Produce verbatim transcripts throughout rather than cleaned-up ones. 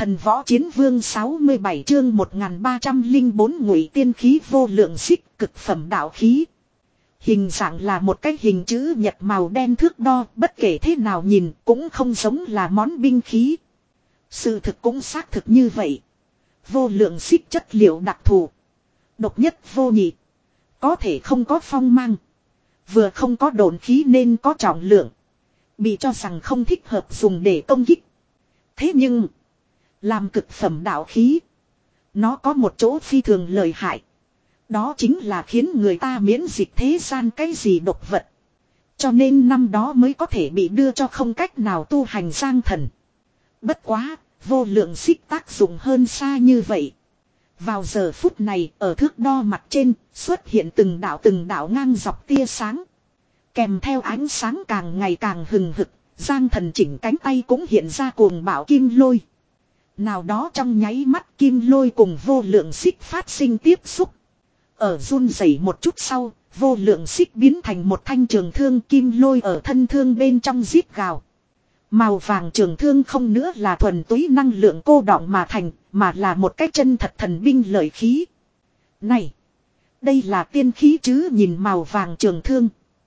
Thần võ chiến vương sáu mươi bảy chương một nghìn ba trăm lẻ bốn ngụy tiên khí vô lượng xích cực phẩm đạo khí. Hình dạng là một cái hình chữ nhật màu đen thước đo, bất kể thế nào nhìn cũng không giống là món binh khí. Sự thực cũng xác thực như vậy. Vô lượng xích chất liệu đặc thù, độc nhất vô nhị, có thể không có phong mang, vừa không có độn khí nên có trọng lượng, bị cho rằng không thích hợp dùng để công kích. Thế nhưng làm cực phẩm đạo khí, nó có một chỗ phi thường lợi hại. Đó chính là khiến người ta miễn dịch thế gian cái gì độc vật. Cho nên năm đó mới có thể bị đưa cho không cách nào tu hành Giang Thần. Bất quá, vô lượng xích tác dụng hơn xa như vậy. Vào giờ phút này, ở thước đo mặt trên, xuất hiện từng đạo từng đạo ngang dọc tia sáng. Kèm theo ánh sáng càng ngày càng hừng hực, Giang Thần chỉnh cánh tay cũng hiện ra cuồng bạo kim lôi. Nào đó trong nháy mắt kim lôi cùng vô lượng xích phát sinh tiếp xúc. Ở run rẩy một chút sau, vô lượng xích biến thành một thanh trường thương, kim lôi ở thân thương bên trong rít gào. Màu vàng trường thương không nữa là thuần túy năng lượng cô đọng mà thành, mà là một cái chân thật thần binh lợi khí. Này, đây là tiên khí chứ? Nhìn màu vàng trường thương,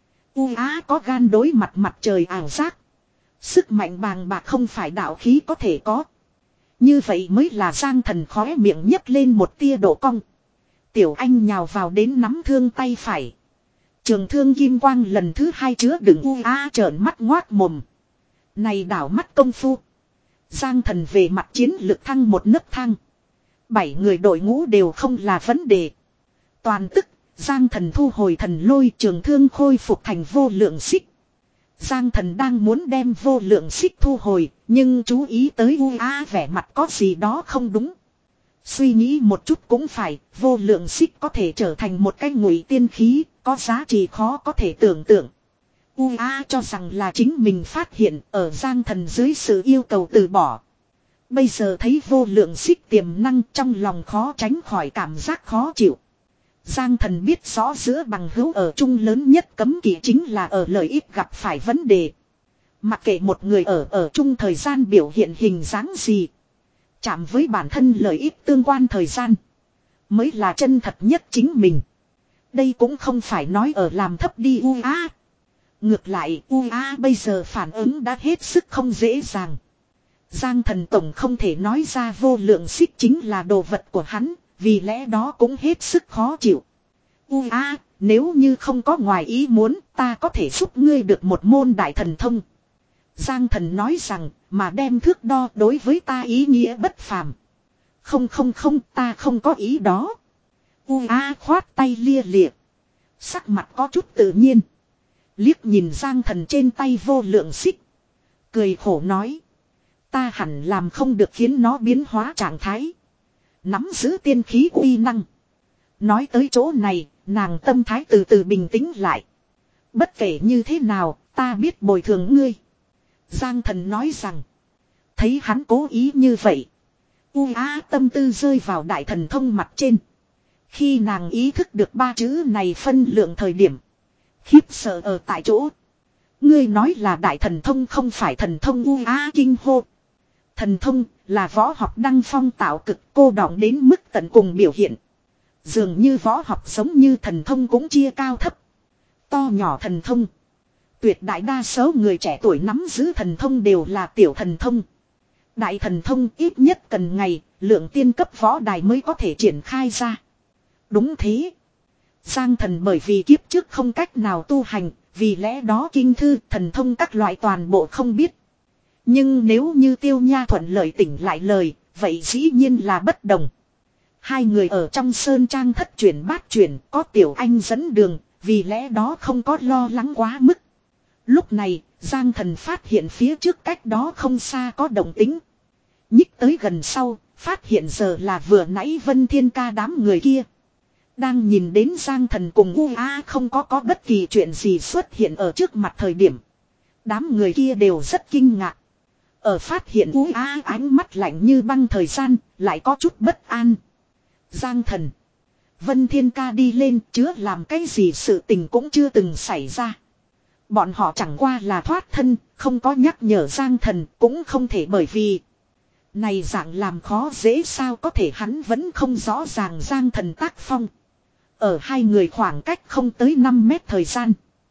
u á có gan đối mặt mặt trời ảo giác. Sức mạnh bàng bạc không phải đạo khí có thể có. Như vậy mới là Giang Thần khóe miệng nhấc lên một tia độ cong. Tiểu Anh nhào vào đến nắm thương tay phải. Trường thương kim quang lần thứ hai chứa đựng u á trợn mắt ngoác mồm. Này đảo mắt công phu, Giang Thần về mặt chiến lực thăng một nấc thang. Bảy người đội ngũ đều không là vấn đề. Toàn tức, Giang Thần thu hồi thần lôi, trường thương khôi phục thành vô lượng xích. Giang Thần đang muốn đem vô lượng xích thu hồi, nhưng chú ý tới u á vẻ mặt có gì đó không đúng. Suy nghĩ một chút cũng phải, vô lượng xích có thể trở thành một cái ngụy tiên khí, có giá trị khó có thể tưởng tượng. u á cho rằng là chính mình phát hiện, ở Giang Thần dưới sự yêu cầu từ bỏ. Bây giờ thấy vô lượng xích tiềm năng, trong lòng khó tránh khỏi cảm giác khó chịu. Giang Thần biết rõ giữa bằng hữu ở chung lớn nhất cấm kỵ chính là ở lợi ích gặp phải vấn đề. Mặc kệ một người ở ở chung thời gian biểu hiện hình dáng gì, chạm với bản thân lợi ích tương quan thời gian mới là chân thật nhất chính mình. Đây cũng không phải nói ở làm thấp đi u á. Ngược lại u á bây giờ phản ứng đã hết sức không dễ dàng. Giang Thần tổng không thể nói ra vô lượng xích chính là đồ vật của hắn, vì lẽ đó cũng hết sức khó chịu. U á, nếu như không có ngoài ý muốn, ta có thể giúp ngươi được một môn đại thần thông. Giang Thần nói rằng, mà đem thước đo đối với ta ý nghĩa bất phàm. Không không không, ta không có ý đó. U á khoát tay lia lịa, sắc mặt có chút tự nhiên. Liếc nhìn Giang Thần trên tay vô lượng xích, cười khổ nói, ta hẳn làm không được khiến nó biến hóa trạng thái, nắm giữ tiên khí uy năng. Nói tới chỗ này, nàng tâm thái từ từ bình tĩnh lại. Bất kể như thế nào, ta biết bồi thường ngươi. Giang Thần nói rằng, thấy hắn cố ý như vậy, u á tâm tư rơi vào đại thần thông mặt trên. Khi nàng ý thức được ba chữ này phân lượng thời điểm, khiếp sợ ở tại chỗ. Ngươi nói là đại thần thông không phải thần thông? U á kinh hô. Thần thông là võ học đăng phong tạo cực, cô đọng đến mức tận cùng biểu hiện. Dường như võ học giống như thần thông cũng chia cao thấp, to nhỏ thần thông. Tuyệt đại đa số người trẻ tuổi nắm giữ thần thông đều là tiểu thần thông. Đại thần thông ít nhất cần ngày, lượng tiên cấp võ đài mới có thể triển khai ra. Đúng thế. Giang Thần bởi vì kiếp trước không cách nào tu hành, vì lẽ đó kinh thư, thần thông các loại toàn bộ không biết. Nhưng nếu như Tiêu Nha thuận lợi tỉnh lại lời, vậy dĩ nhiên là bất đồng. Hai người ở trong sơn trang thất chuyển bát chuyển, có Tiểu Anh dẫn đường, vì lẽ đó không có lo lắng quá mức. Lúc này, Giang Thần phát hiện phía trước cách đó không xa có động tĩnh. Nhích tới gần sau, phát hiện giờ là vừa nãy Vân Thiên Ca đám người kia. Đang nhìn đến Giang Thần cùng u á không có có bất kỳ chuyện gì xuất hiện ở trước mặt thời điểm, đám người kia đều rất kinh ngạc. Ở phát hiện u á ánh mắt lạnh như băng thời gian, lại có chút bất an. Giang Thần, Vân Thiên Ca đi lên, chứa làm cái gì sự tình cũng chưa từng xảy ra. Bọn họ chẳng qua là thoát thân, không có nhắc nhở Giang Thần, cũng không thể bởi vì Này dạng làm khó dễ sao có thể, hắn vẫn không rõ ràng Giang Thần tác phong. Ở hai người khoảng cách không tới năm mét thời gian.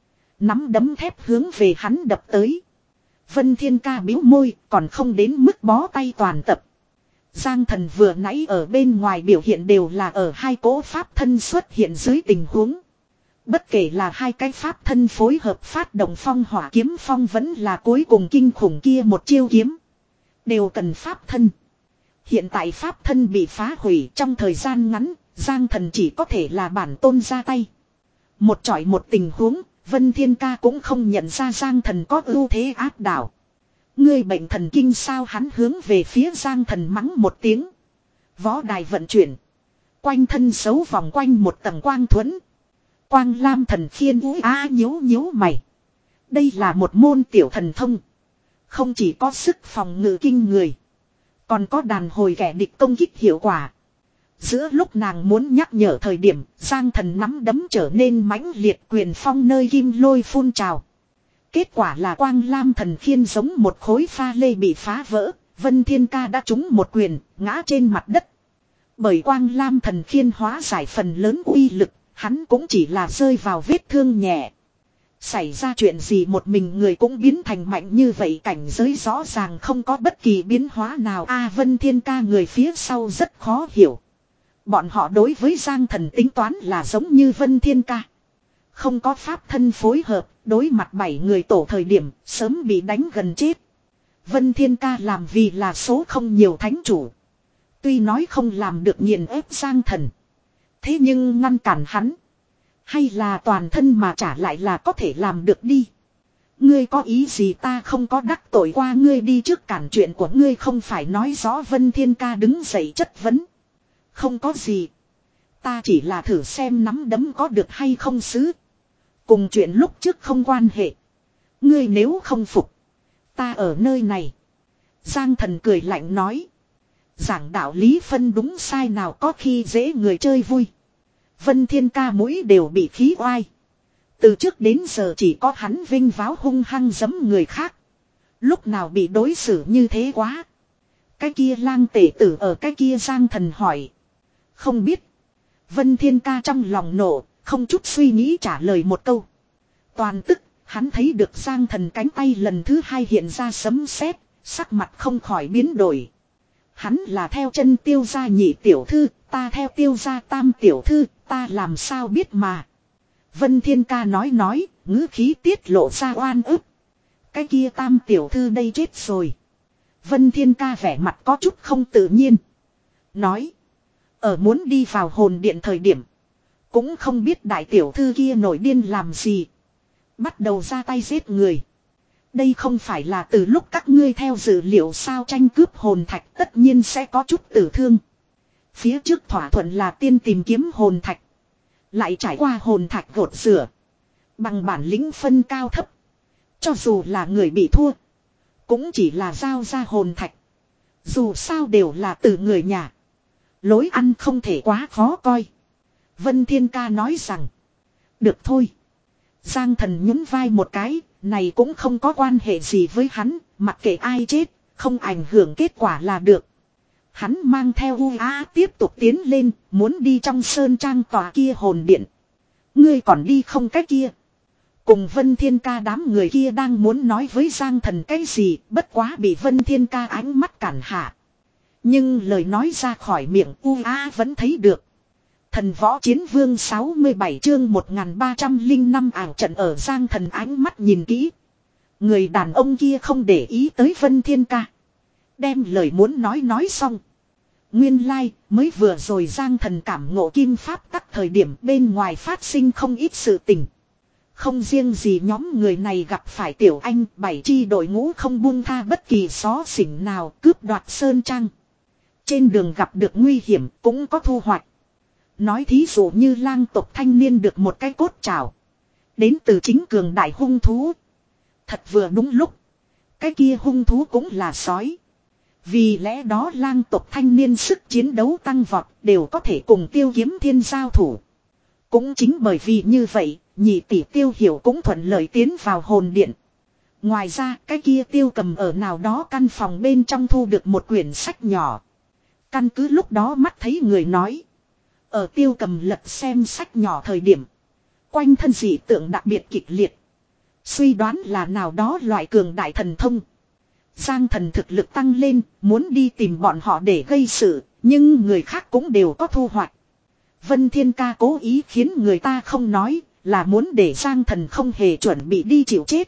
Nắm đấm thép hướng về hắn đập tới. Vân Thiên Ca bĩu môi, còn không đến mức bó tay toàn tập. Giang Thần vừa nãy ở bên ngoài biểu hiện đều là ở hai cỗ pháp thân xuất hiện dưới tình huống. Bất kể là hai cái pháp thân phối hợp phát động phong hỏa kiếm phong vẫn là cuối cùng kinh khủng kia một chiêu kiếm. Đều cần pháp thân. Hiện tại pháp thân bị phá hủy trong thời gian ngắn, Giang Thần chỉ có thể là bản tôn ra tay. Một chọi một tình huống, Vân Thiên Ca cũng không nhận ra Giang Thần có ưu thế áp đảo. Ngươi bệnh thần kinh sao, hắn hướng về phía Giang Thần mắng một tiếng. Võ đài vận chuyển. Quanh thân xấu vòng quanh một tầng quang thuẫn. Quang lam thần khiên úi á nhíu nhíu mày. Đây là một môn tiểu thần thông. Không chỉ có sức phòng ngự kinh người. Còn có đàn hồi kẻ địch công kích hiệu quả. Giữa lúc nàng muốn nhắc nhở thời điểm, Giang Thần nắm đấm trở nên mãnh liệt, quyền phong nơi kim lôi phun trào. Kết quả là quang lam thần khiên giống một khối pha lê bị phá vỡ, Vân Thiên Ca đã trúng một quyền, ngã trên mặt đất. Bởi quang lam thần khiên hóa giải phần lớn uy lực, hắn cũng chỉ là rơi vào vết thương nhẹ. Xảy ra chuyện gì một mình người cũng biến thành mạnh như vậy, cảnh giới rõ ràng không có bất kỳ biến hóa nào. A Vân Thiên Ca người phía sau rất khó hiểu. Bọn họ đối với Giang Thần tính toán là giống như Vân Thiên Ca. Không có pháp thân phối hợp, đối mặt bảy người tổ thời điểm, sớm bị đánh gần chết. Vân Thiên Ca làm vì là số không nhiều thánh chủ. Tuy nói không làm được nghiền ép Giang Thần. Thế nhưng ngăn cản hắn. Hay là toàn thân mà trả lại là có thể làm được đi. Ngươi có ý gì, ta không có đắc tội qua ngươi, đi trước cản chuyện của ngươi không phải nói rõ. Vân Thiên Ca đứng dậy chất vấn. Không có gì. Ta chỉ là thử xem nắm đấm có được hay không xứ. Cùng chuyện lúc trước không quan hệ. Ngươi nếu không phục. Ta ở nơi này. Giang Thần cười lạnh nói. Giảng đạo lý phân đúng sai nào có khi dễ người chơi vui. Vân Thiên Ca mũi đều bị khí oai. Từ trước đến giờ chỉ có hắn vinh váo hung hăng giấm người khác. Lúc nào bị đối xử như thế quá. Cái kia lang tể tử ở cái kia, Giang Thần hỏi. Không biết. Vân Thiên Ca trong lòng nổ, không chút suy nghĩ trả lời một câu. Toàn tức, hắn thấy được Giang Thần cánh tay lần thứ hai hiện ra sấm sét, sắc mặt không khỏi biến đổi. Hắn là theo chân Tiêu gia nhị tiểu thư, ta theo Tiêu gia tam tiểu thư, ta làm sao biết mà. Vân Thiên Ca nói nói, ngữ khí tiết lộ ra oan ức. Cái kia tam tiểu thư đây chết rồi. Vân Thiên Ca vẻ mặt có chút không tự nhiên. Nói. Ở muốn đi vào hồn điện thời điểm. Cũng không biết đại tiểu thư kia nổi điên làm gì. Bắt đầu ra tay giết người. Đây không phải là từ lúc các ngươi theo dữ liệu sao, tranh cướp hồn thạch tất nhiên sẽ có chút tử thương. Phía trước thỏa thuận là tiên tìm kiếm hồn thạch. Lại trải qua hồn thạch gột rửa. Bằng bản lĩnh phân cao thấp. Cho dù là người bị thua. Cũng chỉ là giao ra hồn thạch. Dù sao đều là từ người nhà. Lối ăn không thể quá khó coi. Vân Thiên Ca nói rằng. Được thôi. Giang Thần nhún vai một cái. Này cũng không có quan hệ gì với hắn. Mặc kệ ai chết. Không ảnh hưởng kết quả là được. Hắn mang theo u á tiếp tục tiến lên. Muốn đi trong sơn trang tòa kia hồn điện. Ngươi còn đi không cái kia. Cùng Vân Thiên Ca đám người kia đang muốn nói với Giang Thần cái gì. Bất quá bị Vân Thiên Ca ánh mắt cản hạ. Nhưng lời nói ra khỏi miệng u á vẫn thấy được. Thần võ chiến vương sáu mươi bảy chương một nghìn ba trăm lẻ năm ảo trận ở Giang Thần ánh mắt nhìn kỹ. Người đàn ông kia không để ý tới Vân Thiên Ca. Đem lời muốn nói nói xong. Nguyên lai, like, mới vừa rồi Giang Thần cảm ngộ kim pháp tắc thời điểm bên ngoài phát sinh không ít sự tình. Không riêng gì nhóm người này gặp phải Tiểu Anh, bảy chi đội ngũ không buông tha bất kỳ xó xỉnh nào cướp đoạt sơn trang. Trên đường gặp được nguy hiểm cũng có thu hoạch. Nói thí dụ như lang tộc thanh niên được một cái cốt trảo. Đến từ chính cường đại hung thú. Thật vừa đúng lúc. Cái kia hung thú cũng là sói. Vì lẽ đó lang tộc thanh niên sức chiến đấu tăng vọt đều có thể cùng Tiêu Kiếm Thiên giao thủ. Cũng chính bởi vì như vậy, nhị tỷ Tiêu Hiểu cũng thuận lợi tiến vào hồn điện. Ngoài ra cái kia Tiêu Cầm ở nào đó căn phòng bên trong thu được một quyển sách nhỏ. Căn cứ lúc đó mắt thấy người nói. Ở Tiêu Cầm lật xem sách nhỏ thời điểm. Quanh thân dị tượng đặc biệt kịch liệt. Suy đoán là nào đó loại cường đại thần thông. Giang Thần thực lực tăng lên, muốn đi tìm bọn họ để gây sự, nhưng người khác cũng đều có thu hoạch. Vân Thiên Ca cố ý khiến người ta không nói, là muốn để Giang Thần không hề chuẩn bị đi chịu chết.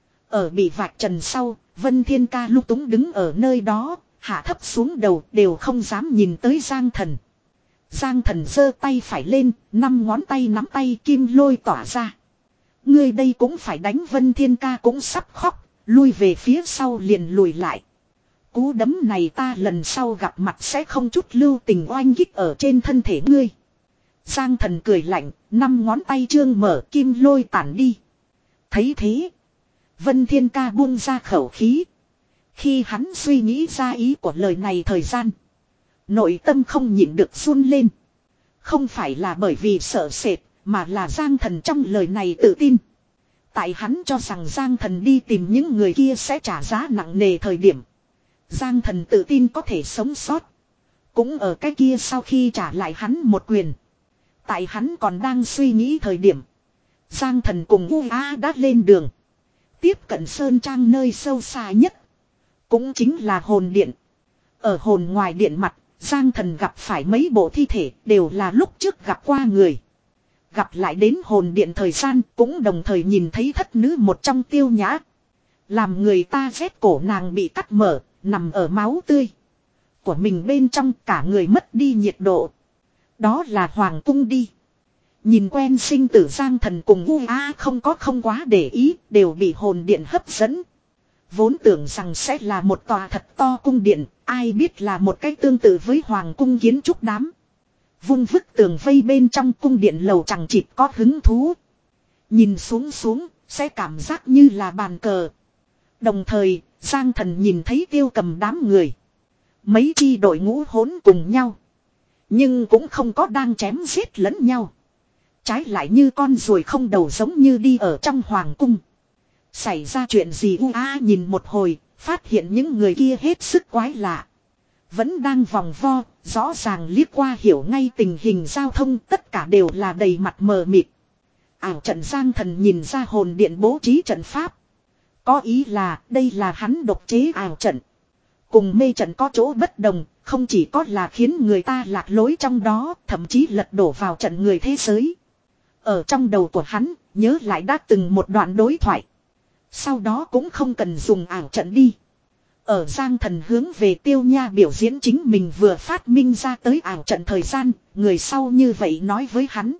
Ở bị vạch trần sau, Vân Thiên Ca lúc túng đứng ở nơi đó, hạ thấp xuống đầu đều không dám nhìn tới Giang Thần. Giang Thần giơ tay phải lên, năm ngón tay nắm tay kim lôi tỏa ra. Ngươi đây cũng phải đánh. Vân Thiên Ca cũng sắp khóc, lui về phía sau liền lùi lại. Cú đấm này ta lần sau gặp mặt sẽ không chút lưu tình oanh kích ở trên thân thể ngươi. Giang Thần cười lạnh, năm ngón tay trương mở kim lôi tản đi. Thấy thế, Vân Thiên Ca buông ra khẩu khí. Khi hắn suy nghĩ ra ý của lời này thời gian, nội tâm không nhịn được run lên. Không phải là bởi vì sợ sệt, mà là Giang Thần trong lời này tự tin. Tại hắn cho rằng Giang Thần đi tìm những người kia sẽ trả giá nặng nề thời điểm, Giang Thần tự tin có thể sống sót. Cũng ở cái kia sau khi trả lại hắn một quyền. Tại hắn còn đang suy nghĩ thời điểm, Giang Thần cùng U A đã lên đường. Tiếp cận Sơn Trang nơi sâu xa nhất, cũng chính là hồn điện. Ở hồn ngoài điện mặt, Giang Thần gặp phải mấy bộ thi thể đều là lúc trước gặp qua người. Gặp lại đến hồn điện thời gian cũng đồng thời nhìn thấy thất nữ một trong Tiêu Nhã. Làm người ta rét cổ, nàng bị cắt mở, nằm ở máu tươi của mình bên trong, cả người mất đi nhiệt độ. Đó là hoàng cung đi. Nhìn quen sinh tử Giang Thần cùng U A không có không quá để ý, đều bị hồn điện hấp dẫn. Vốn tưởng rằng sẽ là một tòa thật to cung điện, ai biết là một cái tương tự với hoàng cung kiến trúc đám. Vung vức tường vây bên trong cung điện lầu chẳng chịt có hứng thú. Nhìn xuống xuống, sẽ cảm giác như là bàn cờ. Đồng thời, Giang Thần nhìn thấy Tiêu Cầm đám người. Mấy chi đội ngũ hỗn cùng nhau. Nhưng cũng không có đang chém giết lẫn nhau. Trái lại như con ruồi không đầu, giống như đi ở trong hoàng cung. Xảy ra chuyện gì? U A nhìn một hồi, phát hiện những người kia hết sức quái lạ. Vẫn đang vòng vo, rõ ràng liếc qua hiểu ngay tình hình giao thông, tất cả đều là đầy mặt mờ mịt. Ảo trận. Giang Thần nhìn ra hồn điện bố trí trận pháp. Có ý là đây là hắn độc chế ảo trận. Cùng mê trận có chỗ bất đồng, không chỉ có là khiến người ta lạc lối trong đó, thậm chí lật đổ vào trận người thế giới. Ở trong đầu của hắn, nhớ lại đã từng một đoạn đối thoại. Sau đó cũng không cần dùng ảo trận đi. Ở Giang Thần hướng về Tiêu Nha biểu diễn chính mình vừa phát minh ra tới ảo trận thời gian, người sau như vậy nói với hắn.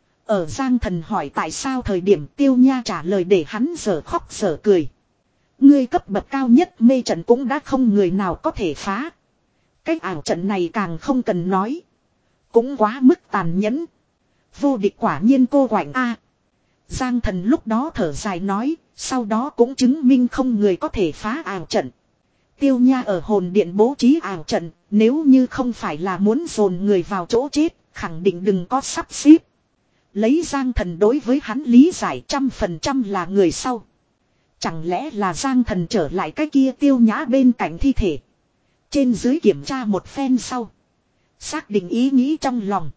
Ở Giang Thần hỏi tại sao thời điểm, Tiêu Nha trả lời để hắn dở khóc dở cười. Ngươi cấp bậc cao nhất mê trận cũng đã không người nào có thể phá. Cái ảo trận này càng không cần nói. Cũng quá mức tàn nhẫn. Vô địch quả nhiên cô quạnh a. Giang Thần lúc đó thở dài nói, sau đó cũng chứng minh không người có thể phá ảo trận. Tiêu Nha ở hồn điện bố trí ảo trận, nếu như không phải là muốn dồn người vào chỗ chết, khẳng định đừng có sắp xếp. Lấy Giang Thần đối với hắn lý giải trăm phần trăm là người sau. Chẳng lẽ là Giang Thần trở lại cái kia Tiêu Nhã bên cạnh thi thể. Trên dưới kiểm tra một phen sau, xác định ý nghĩ trong lòng.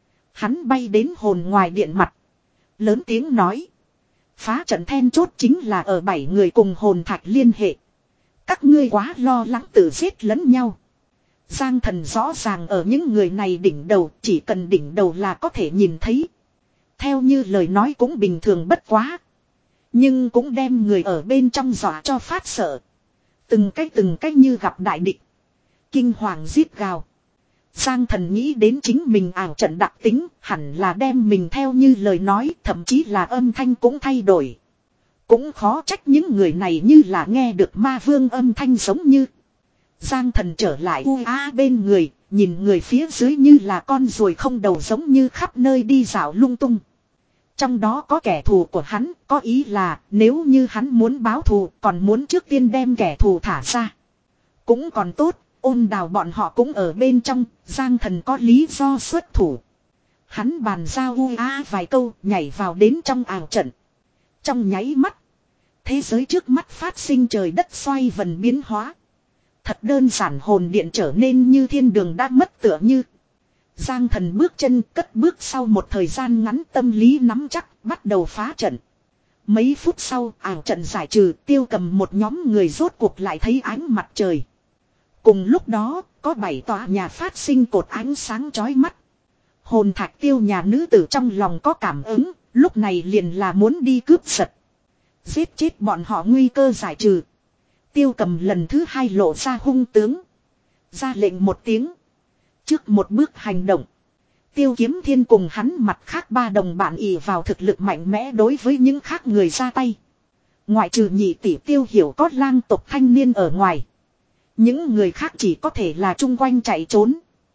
Hắn bay đến hồn ngoài điện mặt, lớn tiếng nói. Phá trận then chốt chính là ở bảy người cùng hồn thạch liên hệ. Các ngươi quá lo lắng tự giết lẫn nhau. Giang Thần rõ ràng ở những người này đỉnh đầu, chỉ cần đỉnh đầu là có thể nhìn thấy. Theo như lời nói cũng bình thường bất quá. Nhưng cũng đem người ở bên trong dọa cho phát sợ. Từng cách từng cách như gặp đại địch. Kinh hoàng giết gào. Giang Thần nghĩ đến chính mình ảo trận đặc tính, hẳn là đem mình theo như lời nói, thậm chí là âm thanh cũng thay đổi. Cũng khó trách những người này như là nghe được ma vương âm thanh giống như. Giang Thần trở lại U A bên người, nhìn người phía dưới như là con ruồi không đầu giống như khắp nơi đi dạo lung tung. Trong đó có kẻ thù của hắn, có ý là nếu như hắn muốn báo thù còn muốn trước tiên đem kẻ thù thả ra. Cũng còn tốt, Ôn Đào bọn họ cũng ở bên trong, Giang Thần có lý do xuất thủ. Hắn bàn giao U A vài câu, nhảy vào đến trong ảo trận. Trong nháy mắt, Thế giới trước mắt phát sinh trời đất xoay vần biến hóa. Thật đơn giản, hồn điện trở nên như thiên đường đã mất tựa như. Giang Thần bước chân cất bước, sau một thời gian ngắn tâm lý nắm chắc bắt đầu phá trận. Mấy phút sau ảo trận giải trừ, Tiêu Cầm một nhóm người rốt cuộc lại thấy ánh mặt trời. Cùng lúc đó có bảy tòa nhà phát sinh cột ánh sáng chói mắt. Hồn thạch tiêu nhà nữ tử trong lòng có cảm ứng, lúc này liền là muốn đi cướp giật. Giết chết bọn họ nguy cơ giải trừ. Tiêu Cầm lần thứ hai lộ ra hung tướng. Ra lệnh một tiếng. Trước một bước hành động. Tiêu Kiếm Thiên cùng hắn mặt khác ba đồng bạn ỷ vào thực lực mạnh mẽ đối với những khác người ra tay. Ngoại trừ nhị tỷ Tiêu Hiểu có lang tộc thanh niên ở ngoài. Những người khác chỉ có thể là chung quanh chạy trốn.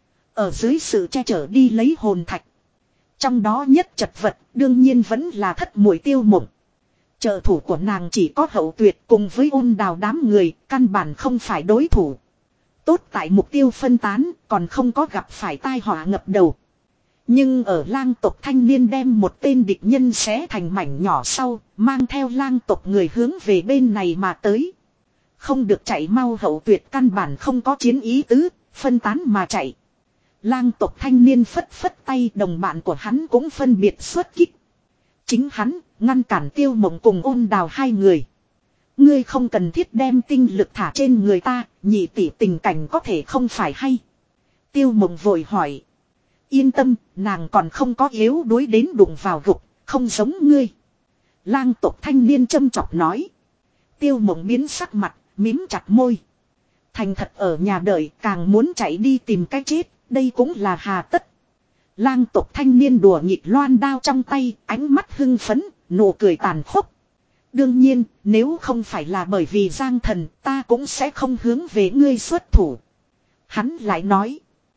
Ở dưới sự che chở đi lấy hồn thạch. Trong đó nhất chật vật đương nhiên vẫn là thất muội Tiêu Mộng. Trợ thủ của nàng chỉ có Hậu Tuyệt cùng với Ôn Đào đám người, căn bản không phải đối thủ. Tốt tại mục tiêu phân tán, còn không có gặp phải tai họa ngập đầu. Nhưng ở lang tộc thanh niên đem một tên địch nhân xé thành mảnh nhỏ sau, mang theo lang tộc người hướng về bên này mà tới. Không được chạy mau, Hậu Tuyệt căn bản không có chiến ý tứ, phân tán mà chạy. Lang tộc thanh niên phất phất tay, đồng bạn của hắn cũng phân biệt xuất kích. Chính hắn ngăn cản Tiêu Mộng cùng Ôn Đào hai người. Ngươi không cần thiết đem tinh lực thả trên người ta, nhị tỷ tình cảnh có thể không phải hay. Tiêu Mộng vội hỏi. Yên tâm, nàng còn không có yếu đuối đến đụng vào gục, không giống ngươi. Lang tộc thanh niên châm chọc nói. Tiêu Mộng biến sắc mặt, mím chặt môi. Thành thật ở nhà đợi, càng muốn chạy đi tìm cái chết, đây cũng là hà tất. Lang tộc thanh niên đùa nghịch loan đao trong tay, ánh mắt hưng phấn, nụ cười tàn khốc. Đương nhiên, nếu không phải là bởi vì Giang Thần, ta cũng sẽ không hướng về ngươi xuất thủ. Hắn lại nói.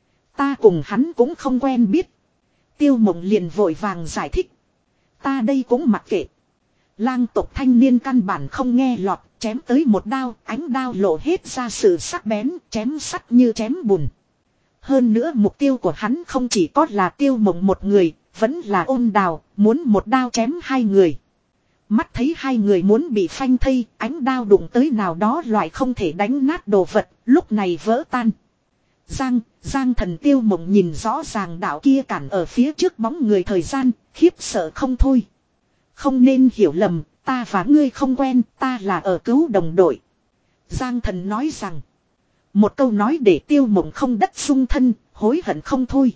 Ta cùng hắn cũng không quen biết. Tiêu Mộng liền vội vàng giải thích. Ta đây cũng mặc kệ. Lang tộc thanh niên căn bản không nghe lọt, chém tới một đao, ánh đao lộ hết ra sự sắc bén, chém sắt như chém bùn. Hơn nữa mục tiêu của hắn không chỉ có là Tiêu Mộng một người, vẫn là Ôn Đào, muốn một đao chém hai người. Mắt thấy hai người muốn bị phanh thây, ánh đao đụng tới nào đó loại không thể đánh nát đồ vật, lúc này vỡ tan. Giang, Giang Thần Tiêu Mộng nhìn rõ ràng đạo kia cản ở phía trước bóng người thời gian, khiếp sợ không thôi. Không nên hiểu lầm, ta và ngươi không quen, ta là ở cứu đồng đội. Giang Thần nói rằng, một câu nói để Tiêu Mộng không đất sung thân, hối hận không thôi.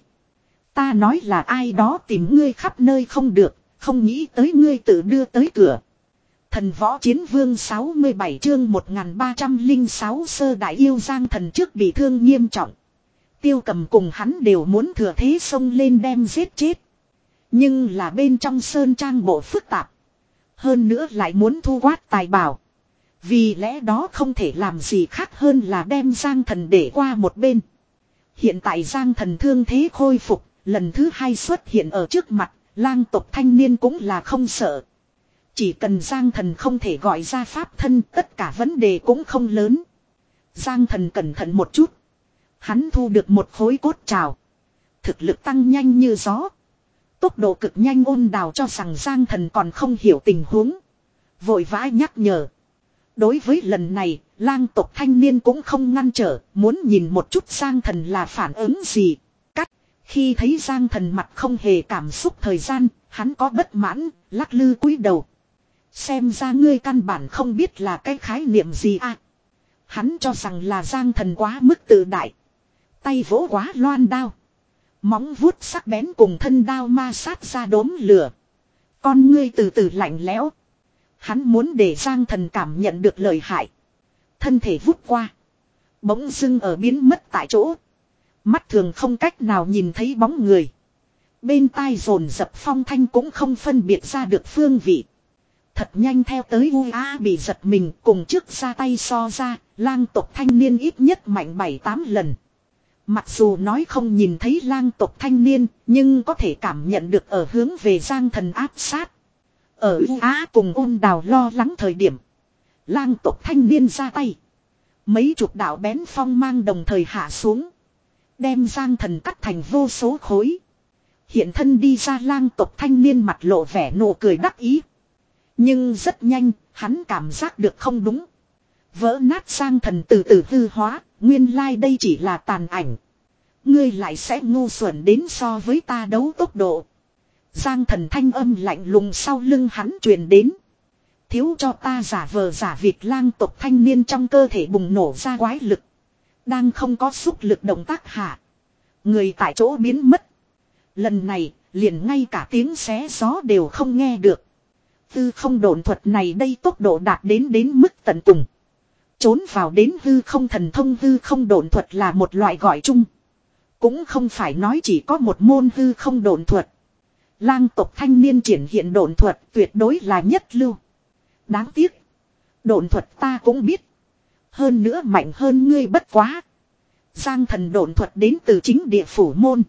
Ta nói là ai đó tìm ngươi khắp nơi không được, không nghĩ tới ngươi tự đưa tới cửa. Thần Võ Chiến Vương sáu mươi bảy chương một nghìn ba trăm lẻ sáu sơ đại yêu. Giang Thần trước bị thương nghiêm trọng. Tiêu Cầm cùng hắn đều muốn thừa thế xông lên đem giết chết. Nhưng là bên trong sơn trang bộ phức tạp. Hơn nữa lại muốn thu quát tài bảo. Vì lẽ đó không thể làm gì khác hơn là đem Giang Thần để qua một bên. Hiện tại Giang Thần thương thế khôi phục, lần thứ hai xuất hiện ở trước mặt, lang tộc thanh niên cũng là không sợ. Chỉ cần Giang Thần không thể gọi ra pháp thân, tất cả vấn đề cũng không lớn. Giang Thần cẩn thận một chút. Hắn thu được một khối cốt trào. Thực lực tăng nhanh như gió. Tốc độ cực nhanh. Ôn Đào cho rằng Giang Thần còn không hiểu tình huống. Vội vã nhắc nhở. Đối với lần này, lang tộc thanh niên cũng không ngăn trở, muốn nhìn một chút Giang Thần là phản ứng gì. Cắt, khi thấy Giang Thần mặt không hề cảm xúc thời gian, hắn có bất mãn, lắc lư cúi đầu. Xem ra ngươi căn bản không biết là cái khái niệm gì à. Hắn cho rằng là Giang Thần quá mức tự đại. Tay vỗ quá loan đao. Móng vuốt sắc bén cùng thân đao ma sát ra đốm lửa. Con ngươi từ từ lạnh lẽo. Hắn muốn để Giang Thần cảm nhận được lợi hại. Thân thể vút qua. Bỗng dưng ở biến mất tại chỗ. Mắt thường không cách nào nhìn thấy bóng người. Bên tai dồn dập phong thanh cũng không phân biệt ra được phương vị. Thật nhanh theo tới u a bị giật mình, cùng trước ra tay so ra, lang tộc thanh niên ít nhất mạnh bảy tám lần. Mặc dù nói không nhìn thấy lang tộc thanh niên, nhưng có thể cảm nhận được ở hướng về Giang Thần áp sát. Ở u a cùng Ôn Đào lo lắng thời điểm, lang tộc thanh niên ra tay. Mấy chục đạo bén phong mang đồng thời hạ xuống, đem Giang Thần cắt thành vô số khối. Hiện thân đi ra lang tộc thanh niên mặt lộ vẻ nụ cười đắc ý. Nhưng rất nhanh, Hắn cảm giác được không đúng. Vỡ nát Giang Thần từ từ hư hóa, nguyên lai like đây chỉ là tàn ảnh. Ngươi lại sẽ ngu xuẩn đến so với ta đấu tốc độ. Giang Thần thanh âm lạnh lùng sau lưng hắn truyền đến. Thiếu cho ta giả vờ giả vịt lang tộc thanh niên trong cơ thể bùng nổ ra quái lực. Đang không có xúc lực động tác hạ. Người tại chỗ biến mất. Lần này, liền ngay cả tiếng xé gió đều không nghe được. Hư không độn thuật này đây tốc độ đạt đến đến mức tận cùng. Trốn vào đến hư không thần thông hư không độn thuật là một loại gọi chung. Cũng không phải nói chỉ có một môn hư không độn thuật. Lang tộc thanh niên triển hiện độn thuật tuyệt đối là nhất lưu. Đáng tiếc. Độn thuật ta cũng biết. Hơn nữa mạnh hơn ngươi bất quá. Giang Thần độn thuật đến từ chính địa phủ môn.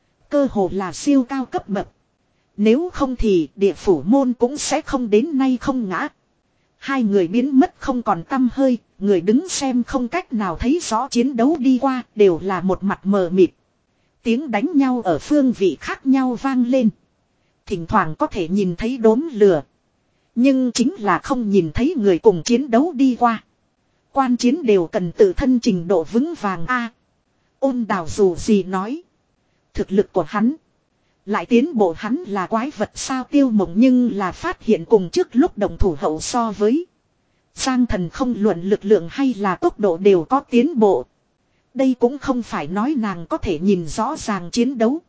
Cơ hồ là siêu cao cấp bậc. Nếu không thì địa phủ môn cũng sẽ không đến nay không ngã. Hai người biến mất không còn tăm hơi. Người đứng xem không cách nào thấy rõ chiến đấu đi qua. Đều là một mặt mờ mịt. Tiếng đánh nhau ở phương vị khác nhau vang lên. Thỉnh thoảng có thể nhìn thấy đốm lửa. Nhưng chính là không nhìn thấy người cùng chiến đấu đi qua. Quan chiến đều cần tự thân trình độ vững vàng a. Ôn đào dù gì nói. Thực lực của hắn. Lại tiến bộ hắn là quái vật sao Tiêu Mộng nhưng là phát hiện cùng trước lúc đồng thủ hậu so với. Giang Thần không luận lực lượng hay là tốc độ đều có tiến bộ. Đây cũng không phải nói nàng có thể nhìn rõ ràng chiến đấu.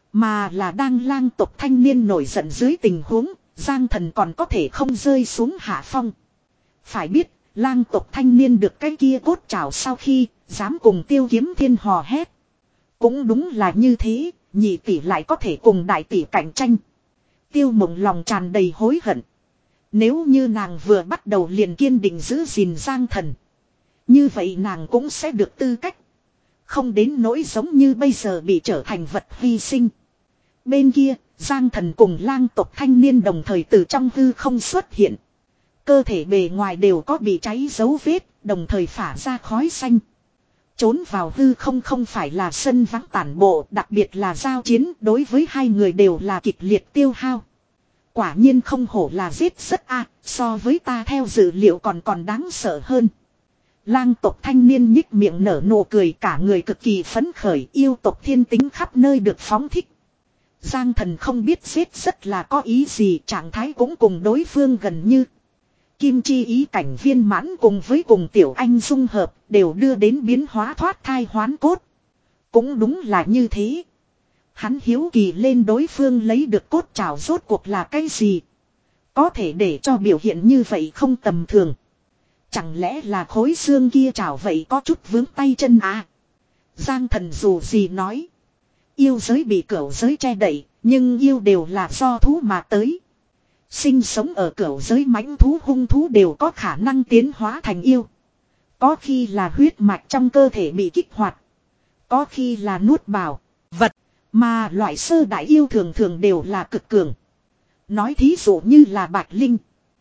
Mà là đang lang tộc thanh niên nổi giận dưới tình huống. Giang Thần còn có thể không rơi xuống hạ phong. Phải biết, lang tộc thanh niên được cái kia cốt trảo sau khi, dám cùng Tiêu Kiếm Thiên hò hét. Cũng đúng là như thế, nhị tỷ lại có thể cùng đại tỷ cạnh tranh. Tiêu Mộng lòng tràn đầy hối hận. Nếu như nàng vừa bắt đầu liền kiên định giữ gìn Giang Thần. Như vậy nàng cũng sẽ được tư cách. Không đến nỗi giống như bây giờ bị trở thành vật hy sinh. Bên kia, Giang Thần cùng lang tộc thanh niên đồng thời từ trong hư không xuất hiện. Cơ thể bề ngoài đều có bị cháy dấu vết, đồng thời phả ra khói xanh. Trốn vào hư không không phải là sân vắng tản bộ, đặc biệt là giao chiến đối với hai người đều là kịch liệt tiêu hao. Quả nhiên không hổ là giết rất a, so với ta theo dự liệu còn còn đáng sợ hơn. Lang tộc thanh niên nhích miệng nở nụ cười cả người cực kỳ phấn khởi yêu tộc thiên tính khắp nơi được phóng thích. Giang Thần không biết giết rất là có ý gì trạng thái cũng cùng đối phương gần như. Kim chi ý cảnh viên mãn cùng với cùng tiểu anh dung hợp đều đưa đến biến hóa thoát thai hoán cốt. Cũng đúng là như thế. Hắn hiếu kỳ lên đối phương lấy được cốt trảo rốt cuộc là cái gì. Có thể để cho biểu hiện như vậy không tầm thường. Chẳng lẽ là khối xương kia trảo vậy có chút vướng tay chân à. Giang Thần dù gì nói. Yêu giới bị cửu giới che đậy, nhưng yêu đều là do thú mà tới. Sinh sống ở cửu giới mãnh thú hung thú đều có khả năng tiến hóa thành yêu. Có khi là huyết mạch trong cơ thể bị kích hoạt. Có khi là nuốt bảo vật. Mà loại sơ đại yêu thường thường đều là cực cường. Nói thí dụ như là Bạch Linh.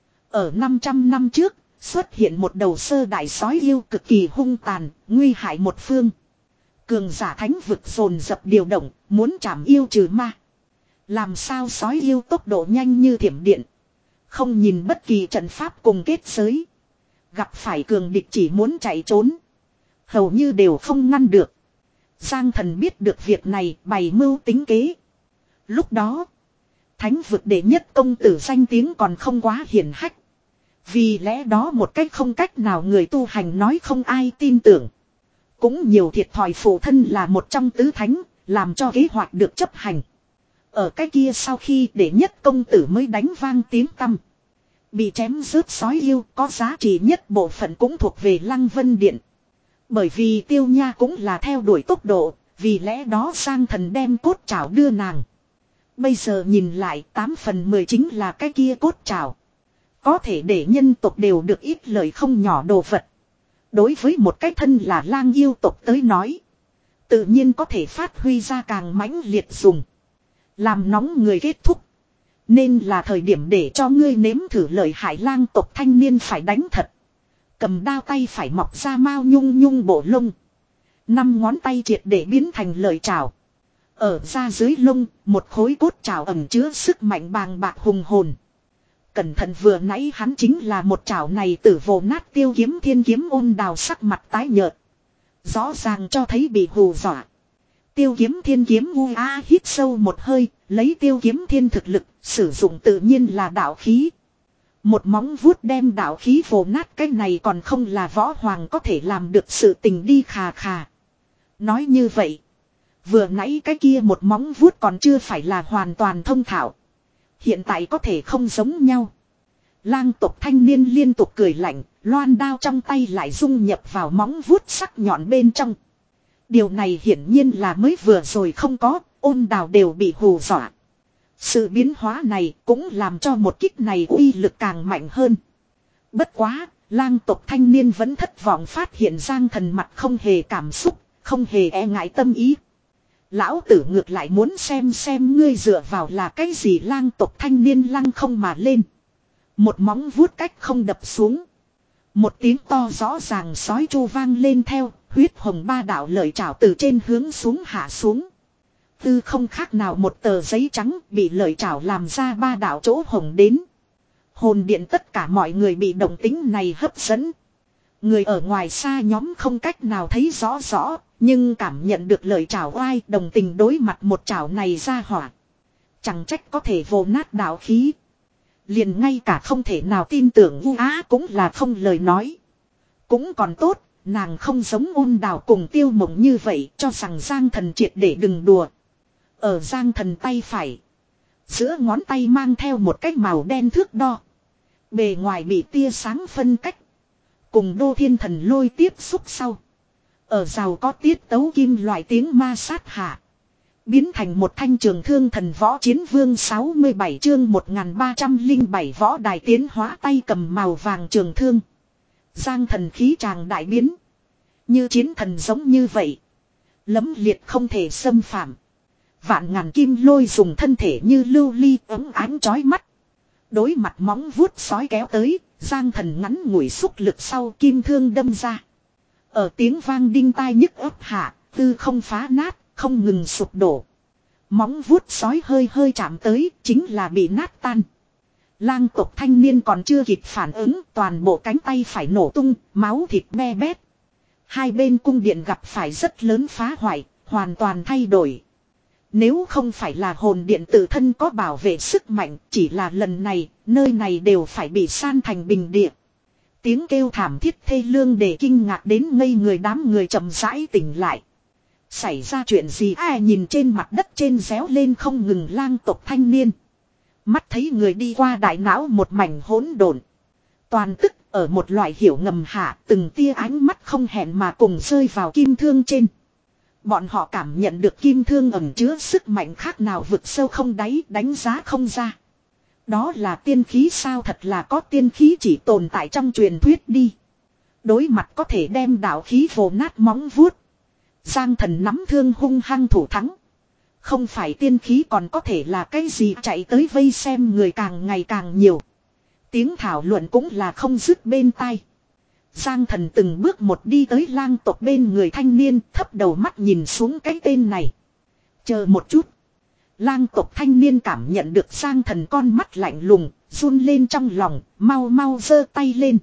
Ở năm trăm năm trước, xuất hiện một đầu sơ đại sói yêu cực kỳ hung tàn, nguy hại một phương. Cường giả thánh vực dồn dập điều động, muốn chảm yêu trừ ma. Làm sao sói yêu tốc độ nhanh như thiểm điện. Không nhìn bất kỳ trận pháp cùng kết giới. Gặp phải cường địch chỉ muốn chạy trốn. Hầu như đều không ngăn được. Giang Thần biết được việc này bày mưu tính kế. Lúc đó, thánh vực đệ nhất công tử danh tiếng còn không quá hiển hách. Vì lẽ đó một cách không cách nào người tu hành nói không ai tin tưởng. Cũng nhiều thiệt thòi phụ thân là một trong tứ thánh, làm cho kế hoạch được chấp hành. Ở cái kia sau khi đệ nhất công tử mới đánh vang tiếng tăm. Bị chém rớt sói yêu có giá trị nhất bộ phận cũng thuộc về Lăng Vân Điện. Bởi vì Tiêu Nha cũng là theo đuổi tốc độ, vì lẽ đó Giang Thần đem cốt trảo đưa nàng. Bây giờ nhìn lại tám phần mười chính là cái kia cốt trảo. Có thể để nhân tộc đều được ít lời không nhỏ đồ vật. Đối với một cái thân là lang yêu tộc tới nói. Tự nhiên có thể phát huy ra càng mãnh liệt dùng. Làm nóng người kết thúc. Nên là thời điểm để cho ngươi nếm thử lợi hại lang tộc thanh niên phải đánh thật. Cầm đao tay phải mọc ra mao nhung nhung bộ lông. Năm ngón tay triệt để biến thành lợi trảo. Ở ra dưới lông, một khối cốt trảo ẩn chứa sức mạnh bàng bạc hùng hồn. cẩn thận vừa nãy hắn chính là một chảo này tử vồ nát Tiêu Kiếm Thiên kiếm ôn đào sắc mặt tái nhợt. Rõ ràng cho thấy bị hù dọa. Tiêu Kiếm Thiên kiếm u a hít sâu một hơi, lấy Tiêu Kiếm Thiên thực lực, sử dụng tự nhiên là đạo khí. Một móng vuốt đem đạo khí vồ nát, cái này còn không là võ hoàng có thể làm được sự tình đi khà khà. Nói như vậy, vừa nãy cái kia một móng vuốt còn chưa phải là hoàn toàn thông thạo. Hiện tại có thể không giống nhau. Lang tộc thanh niên liên tục cười lạnh, loan đao trong tay lại dung nhập vào móng vuốt sắc nhọn bên trong. Điều này hiển nhiên là mới vừa rồi không có, ôn đào đều bị hù dọa. Sự biến hóa này cũng làm cho một kích này uy lực càng mạnh hơn. Bất quá, lang tộc thanh niên vẫn thất vọng phát hiện Giang Thần mặt không hề cảm xúc, không hề e ngại tâm ý. Lão tử ngược lại muốn xem xem ngươi dựa vào là cái gì. Lang tộc thanh niên lăng không mà lên. Một móng vuốt cách không đập xuống. Một tiếng to rõ ràng sói chu vang lên theo, huyết hồng ba đạo lợi trảo từ trên hướng xuống hạ xuống. Tư không khác nào một tờ giấy trắng bị lợi trảo làm ra ba đạo chỗ hồng đến. Hồn điện tất cả mọi người bị động tính này hấp dẫn. Người ở ngoài xa nhóm không cách nào thấy rõ rõ, nhưng cảm nhận được lợi trảo oai đồng tình đối mặt một trảo này ra hỏa. Chẳng trách có thể vồ nát đạo khí. Liền ngay cả không thể nào tin tưởng u á cũng là không lời nói. Cũng còn tốt, nàng không giống ôn đào cùng Tiêu Mộng như vậy cho rằng Giang Thần triệt để đừng đùa. Ở Giang Thần tay phải, giữa ngón tay mang theo một cái màu đen thước đo. Bề ngoài bị tia sáng phân cách. Cùng Đô Thiên Thần lôi tiếp xúc sau. Ở rào có tiết tấu kim loại tiếng ma sát hạ. Biến thành một thanh trường thương thần võ chiến vương sáu mươi bảy chương một nghìn ba trăm lẻ bảy võ đài tiến hóa tay cầm màu vàng trường thương. Giang Thần khí tràng đại biến. Như chiến thần giống như vậy. Lấm liệt không thể xâm phạm. Vạn ngàn kim lôi dùng thân thể như lưu ly ấm ánh chói mắt. Đối mặt móng vuốt sói kéo tới, Giang Thần ngắn ngủi xúc lực sau kim thương đâm ra. Ở tiếng vang đinh tai nhức ấp hạ, tư không phá nát, không ngừng sụp đổ. Móng vuốt sói hơi hơi chạm tới, chính là bị nát tan. Lang tộc thanh niên còn chưa kịp phản ứng, toàn bộ cánh tay phải nổ tung, máu thịt me bét. Hai bên cung điện gặp phải rất lớn phá hoại, hoàn toàn thay đổi. Nếu không phải là hồn điện tự thân có bảo vệ sức mạnh, chỉ là lần này, nơi này đều phải bị san thành bình địa. Tiếng kêu thảm thiết thê lương để kinh ngạc đến ngây người, đám người chậm rãi tỉnh lại. Xảy ra chuyện gì? Ai nhìn trên mặt đất trên réo lên không ngừng lang tộc thanh niên. Mắt thấy người đi qua đại não một mảnh hỗn độn. Toàn tức ở một loại hiểu ngầm hạ, từng tia ánh mắt không hẹn mà cùng rơi vào kim thương trên. Bọn họ cảm nhận được kim thương ẩn chứa sức mạnh khác nào vực sâu không đáy, đánh giá không ra. Đó là tiên khí sao? Thật là có tiên khí chỉ tồn tại trong truyền thuyết đi. Đối mặt có thể đem đạo khí vồ nát móng vuốt. Giang Thần nắm thương hung hăng thủ thắng. Không phải tiên khí còn có thể là cái gì? Chạy tới vây xem người càng ngày càng nhiều. Tiếng thảo luận cũng là không dứt bên tai. Giang Thần từng bước một đi tới lang tộc bên người thanh niên, thấp đầu mắt nhìn xuống cái tên này. Chờ một chút. Lang tộc thanh niên cảm nhận được Giang Thần con mắt lạnh lùng, run lên trong lòng, mau mau giơ tay lên.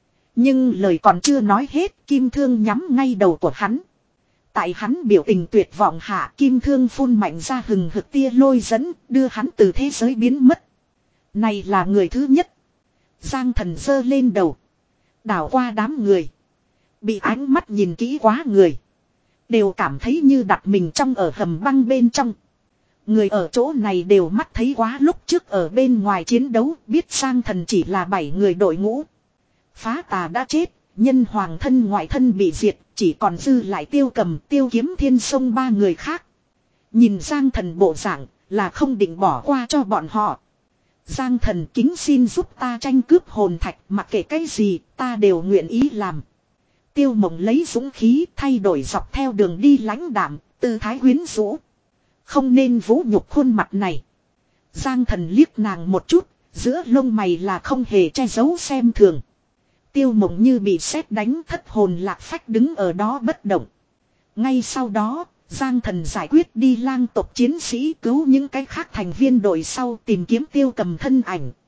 Nhưng lời còn chưa nói hết, kim thương nhắm ngay đầu của hắn. Tại hắn biểu tình tuyệt vọng hạ, kim thương phun mạnh ra hừng hực tia lôi dẫn, đưa hắn từ thế giới biến mất. Này là người thứ nhất. Giang Thần giơ lên đầu. Đảo qua đám người. Bị ánh mắt nhìn kỹ quá người. Đều cảm thấy như đặt mình trong ở hầm băng bên trong. Người ở chỗ này đều mắt thấy quá lúc trước ở bên ngoài chiến đấu, biết Giang Thần chỉ là bảy người đội ngũ. Phá tà đã chết, nhân hoàng thân ngoại thân bị diệt, chỉ còn dư lại Tiêu Cầm, Tiêu Kiếm Thiên Sông ba người khác. Nhìn Giang Thần bộ dạng là không định bỏ qua cho bọn họ. Giang Thần kính xin giúp ta tranh cướp hồn thạch, mặc kệ cái gì ta đều nguyện ý làm. Tiêu Mộng lấy dũng khí thay đổi dọc theo đường đi lãnh đạm, tư thái quyến rũ. Không nên vũ nhục khuôn mặt này. Giang Thần liếc nàng một chút, giữa lông mày là không hề che giấu xem thường. Tiêu Mộng như bị sét đánh, thất hồn lạc phách đứng ở đó bất động. Ngay sau đó, Giang Thần giải quyết đi lang tộc chiến sĩ, cứu những cái khác thành viên đội sau, tìm kiếm Tiêu Cầm thân ảnh.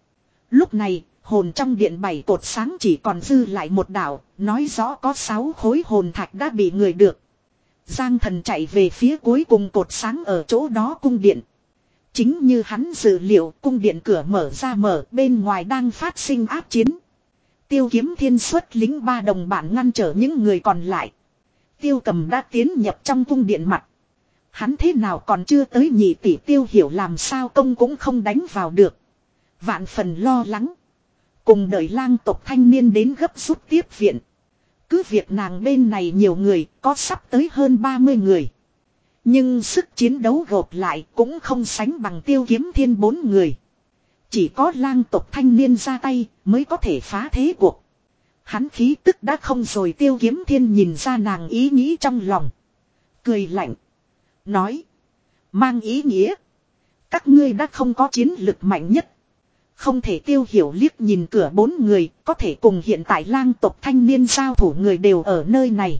Lúc này, hồn trong điện bảy cột sáng chỉ còn dư lại một đảo, nói rõ có sáu khối hồn thạch đã bị người được. Giang Thần chạy về phía cuối cùng cột sáng ở chỗ đó cung điện. Chính như hắn dự liệu, cung điện cửa mở ra mở, bên ngoài đang phát sinh áp chiến. Tiêu Kiếm Thiên xuất lính ba đồng bạn ngăn trở những người còn lại. Tiêu Cầm đã tiến nhập trong cung điện mặt. Hắn thế nào còn chưa tới nhị tỷ Tiêu Hiểu làm sao công cũng không đánh vào được. Vạn phần lo lắng. Cùng đợi lang tộc thanh niên đến gấp rút tiếp viện. Cứ việc nàng bên này nhiều người, có sắp tới hơn ba mươi người. Nhưng sức chiến đấu gộp lại cũng không sánh bằng Tiêu Kiếm Thiên bốn người. Chỉ có lang tộc thanh niên ra tay mới có thể phá thế cuộc. Hắn khí tức đã không rồi. Tiêu Kiếm Thiên nhìn ra nàng ý nghĩ trong lòng. Cười lạnh. Nói. Mang ý nghĩa. Các ngươi đã không có chiến lực mạnh nhất. Không thể Tiêu Hiểu liếc nhìn cửa bốn người. Có thể cùng hiện tại lang tộc thanh niên giao thủ người đều ở nơi này.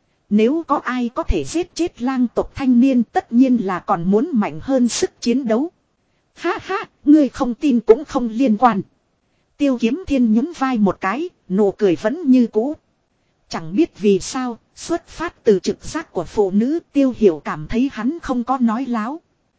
Nếu có ai có thể giết chết lang tộc thanh niên tất nhiên là còn muốn mạnh hơn sức chiến đấu. Ha ha, ngươi không tin cũng không liên quan. Tiêu Kiếm Thiên nhún vai một cái, nụ cười vẫn như cũ. Chẳng biết vì sao, xuất phát từ trực giác của phụ nữ Tiêu Hiểu cảm thấy hắn không có nói láo.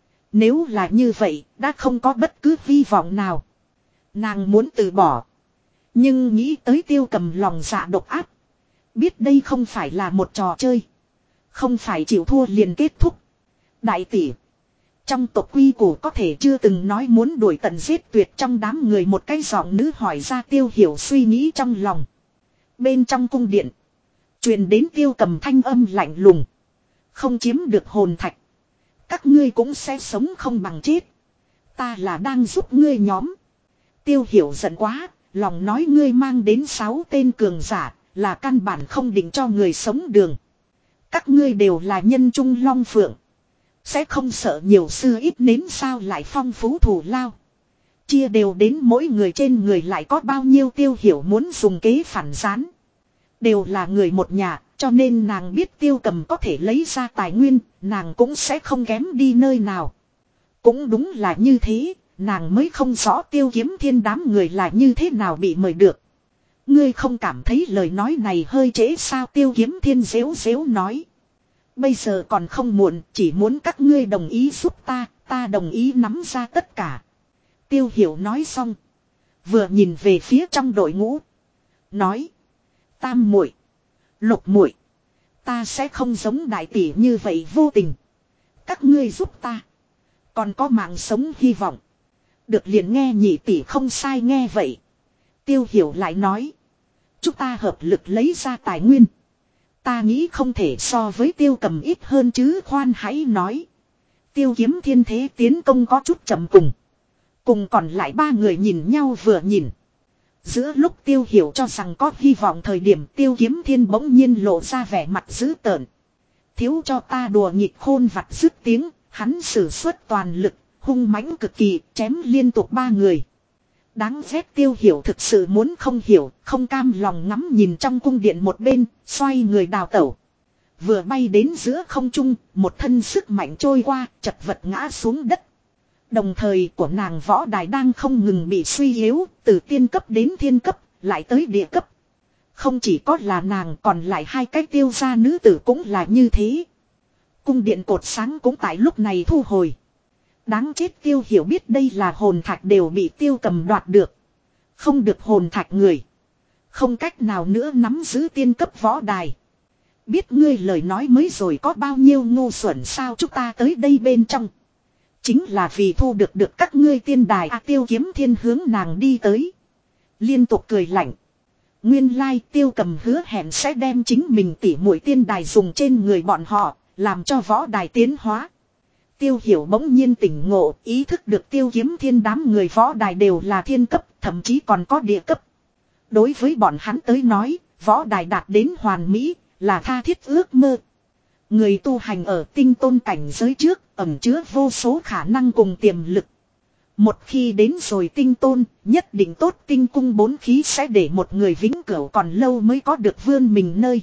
Nếu là như vậy, đã không có bất cứ hy vọng nào. Nàng muốn từ bỏ. Nhưng nghĩ tới Tiêu Cầm lòng dạ độc ác. Biết đây không phải là một trò chơi. Không phải chịu thua liền kết thúc. Đại tỷ. Trong tộc quy củ có thể chưa từng nói muốn đuổi tận giết tuyệt trong đám người một cái giọng nữ hỏi ra Tiêu Hiểu suy nghĩ trong lòng. Bên trong cung điện. Truyền đến Tiêu Cầm thanh âm lạnh lùng. Không chiếm được hồn thạch. Các ngươi cũng sẽ sống không bằng chết. Ta là đang giúp ngươi nhóm. Tiêu Hiểu giận quá. Lòng nói ngươi mang đến sáu tên cường giả. Là căn bản không định cho người sống đường. Các ngươi đều là nhân trung long phượng. Sẽ không sợ nhiều xưa ít nến sao lại phong phú thù lao. Chia đều đến mỗi người trên người lại có bao nhiêu. Tiêu Hiểu muốn dùng kế phản gián. Đều là người một nhà, cho nên nàng biết Tiêu Cầm có thể lấy ra tài nguyên, nàng cũng sẽ không kém đi nơi nào. Cũng đúng là như thế, nàng mới không rõ Tiêu Kiếm Thiên đám người là như thế nào bị mời được. Ngươi không cảm thấy lời nói này hơi trễ sao? Tiêu Kiếm Thiên dễu dễu nói. Bây giờ còn không muộn, chỉ muốn các ngươi đồng ý giúp ta, ta đồng ý nắm ra tất cả. Tiêu Hiểu nói xong. Vừa nhìn về phía trong đội ngũ. Nói. Tam muội, Lục muội, ta sẽ không giống đại tỷ như vậy vô tình. Các ngươi giúp ta. Còn có mạng sống hy vọng. Được liền nghe nhị tỷ không sai nghe vậy. Tiêu Hiểu lại nói. Chúng ta hợp lực lấy ra tài nguyên. Ta nghĩ không thể so với Tiêu Cầm ít hơn chứ. Khoan hãy nói. Tiêu Kiếm Thiên thế tiến công có chút chậm cùng. Cùng còn lại ba người nhìn nhau vừa nhìn. Giữa lúc Tiêu Hiểu cho rằng có hy vọng thời điểm Tiêu Kiếm Thiên bỗng nhiên lộ ra vẻ mặt dữ tợn. Thiếu cho ta đùa nghịch khôn vặt dứt tiếng. Hắn sử xuất toàn lực. Hung mãnh cực kỳ chém liên tục ba người. Đáng ghét. Tiêu Hiểu thực sự muốn không hiểu, không cam lòng ngắm nhìn trong cung điện một bên, xoay người đào tẩu. Vừa bay đến giữa không trung, một thân sức mạnh trôi qua, chật vật ngã xuống đất. Đồng thời của nàng võ đài đang không ngừng bị suy yếu, từ tiên cấp đến thiên cấp, lại tới địa cấp. Không chỉ có là nàng, còn lại hai cái Tiêu gia nữ tử cũng là như thế. Cung điện cột sáng cũng tại lúc này thu hồi. Đáng chết. Tiêu Hiểu biết đây là hồn thạch đều bị Tiêu Cầm đoạt được. Không được hồn thạch người. Không cách nào nữa nắm giữ tiên cấp võ đài. Biết ngươi lời nói mới rồi có bao nhiêu ngu xuẩn sao? Chúng ta tới đây bên trong. Chính là vì thu được được các ngươi tiên đài. À, Tiêu Kiếm Thiên hướng nàng đi tới. Liên tục cười lạnh. Nguyên lai Tiêu Cầm hứa hẹn sẽ đem chính mình tỉ muội tiên đài dùng trên người bọn họ. Làm cho võ đài tiến hóa. Tiêu Hiểu bỗng nhiên tỉnh ngộ, ý thức được Tiêu Kiếm Thiên đám người võ đài đều là thiên cấp, thậm chí còn có địa cấp. Đối với bọn hắn tới nói, võ đài đạt đến hoàn mỹ, là tha thiết ước mơ. Người tu hành ở tinh tôn cảnh giới trước, ẩn chứa vô số khả năng cùng tiềm lực. Một khi đến rồi tinh tôn, nhất định tốt tinh cung bốn khí sẽ để một người vĩnh cửu còn lâu mới có được vươn mình nơi.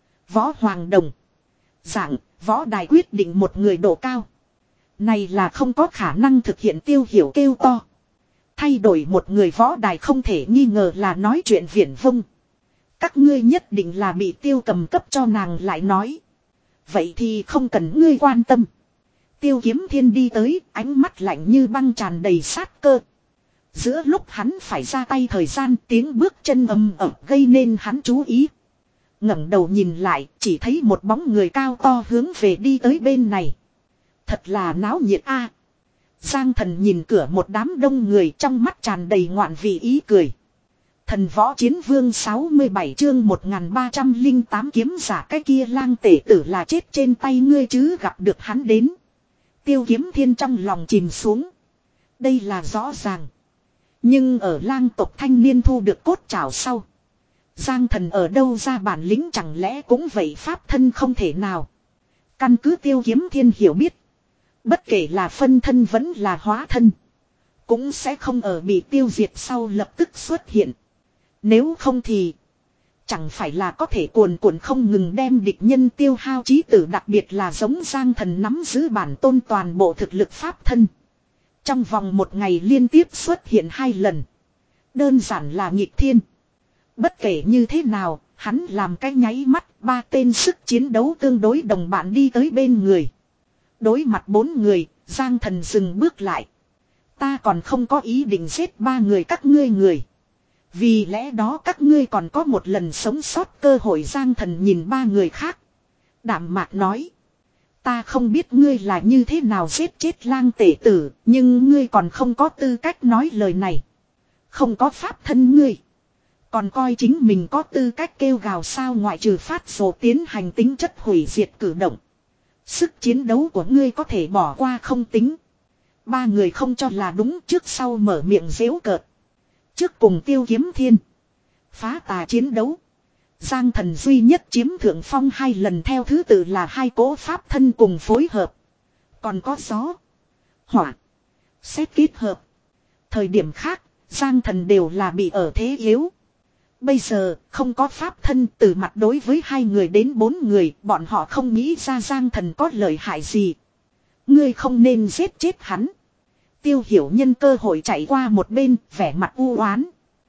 Võ Hoàng Đồng. Dạng, võ đài quyết định một người độ cao. Này là không có khả năng thực hiện. Tiêu Hiểu kêu to. Thay đổi một người võ đài không thể nghi ngờ là nói chuyện viển vông. Các ngươi nhất định là bị Tiêu Cầm cấp cho nàng lại nói. Vậy thì không cần ngươi quan tâm. Tiêu Kiếm Thiên đi tới, ánh mắt lạnh như băng tràn đầy sát cơ. Giữa lúc hắn phải ra tay thời gian, tiếng bước chân ầm ầm gây nên hắn chú ý. Ngẩng đầu nhìn lại, chỉ thấy một bóng người cao to hướng về đi tới bên này. Thật là náo nhiệt a. Giang Thần nhìn cửa một đám đông người, trong mắt tràn đầy ngoạn vị ý cười. Thần Võ Chiến Vương sáu mươi bảy chương một nghìn ba trăm lẻ tám kiếm giả, cái kia lang tể tử là chết trên tay ngươi chứ, gặp được hắn đến. Tiêu Kiếm Thiên trong lòng chìm xuống. Đây là rõ ràng. Nhưng ở lang tộc thanh niên thu được cốt trảo sau, Giang Thần ở đâu ra bản lĩnh, chẳng lẽ cũng vậy pháp thân không thể nào. Căn cứ Tiêu Kiếm Thiên hiểu biết, bất kể là phân thân vẫn là hóa thân, cũng sẽ không ở bị tiêu diệt sau lập tức xuất hiện. Nếu không thì chẳng phải là có thể cuồn cuộn không ngừng đem địch nhân tiêu hao chí tử, đặc biệt là giống Giang Thần nắm giữ bản tôn toàn bộ thực lực pháp thân. Trong vòng một ngày liên tiếp xuất hiện hai lần. Đơn giản là nghịch thiên. Bất kể như thế nào, hắn làm cái nháy mắt, ba tên sức chiến đấu tương đối đồng bạn đi tới bên người. Đối mặt bốn người, Giang Thần dừng bước lại. Ta còn không có ý định giết ba người các ngươi người. Vì lẽ đó các ngươi còn có một lần sống sót cơ hội. Giang Thần nhìn ba người khác, đạm mạc nói. Ta không biết ngươi là như thế nào giết chết lang tể tử, nhưng ngươi còn không có tư cách nói lời này. Không có pháp thân ngươi, còn coi chính mình có tư cách kêu gào sao? Ngoại trừ phát rồ tiến hành tính chất hủy diệt cử động, sức chiến đấu của ngươi có thể bỏ qua không tính. Ba người không cho là đúng, trước sau mở miệng giễu cợt. Trước cùng Tiêu Kiếm Thiên phá tà chiến đấu, Giang Thần duy nhất chiếm thượng phong hai lần, theo thứ tự là hai cỗ pháp thân cùng phối hợp. Còn có gió, hỏa, xét kết hợp. Thời điểm khác, Giang Thần đều là bị ở thế yếu. Bây giờ, không có pháp thân, từ mặt đối với hai người đến bốn người, bọn họ không nghĩ ra Giang Thần có lợi hại gì. Ngươi không nên giết chết hắn. Tiêu Hiểu nhân cơ hội chạy qua một bên, vẻ mặt u oán.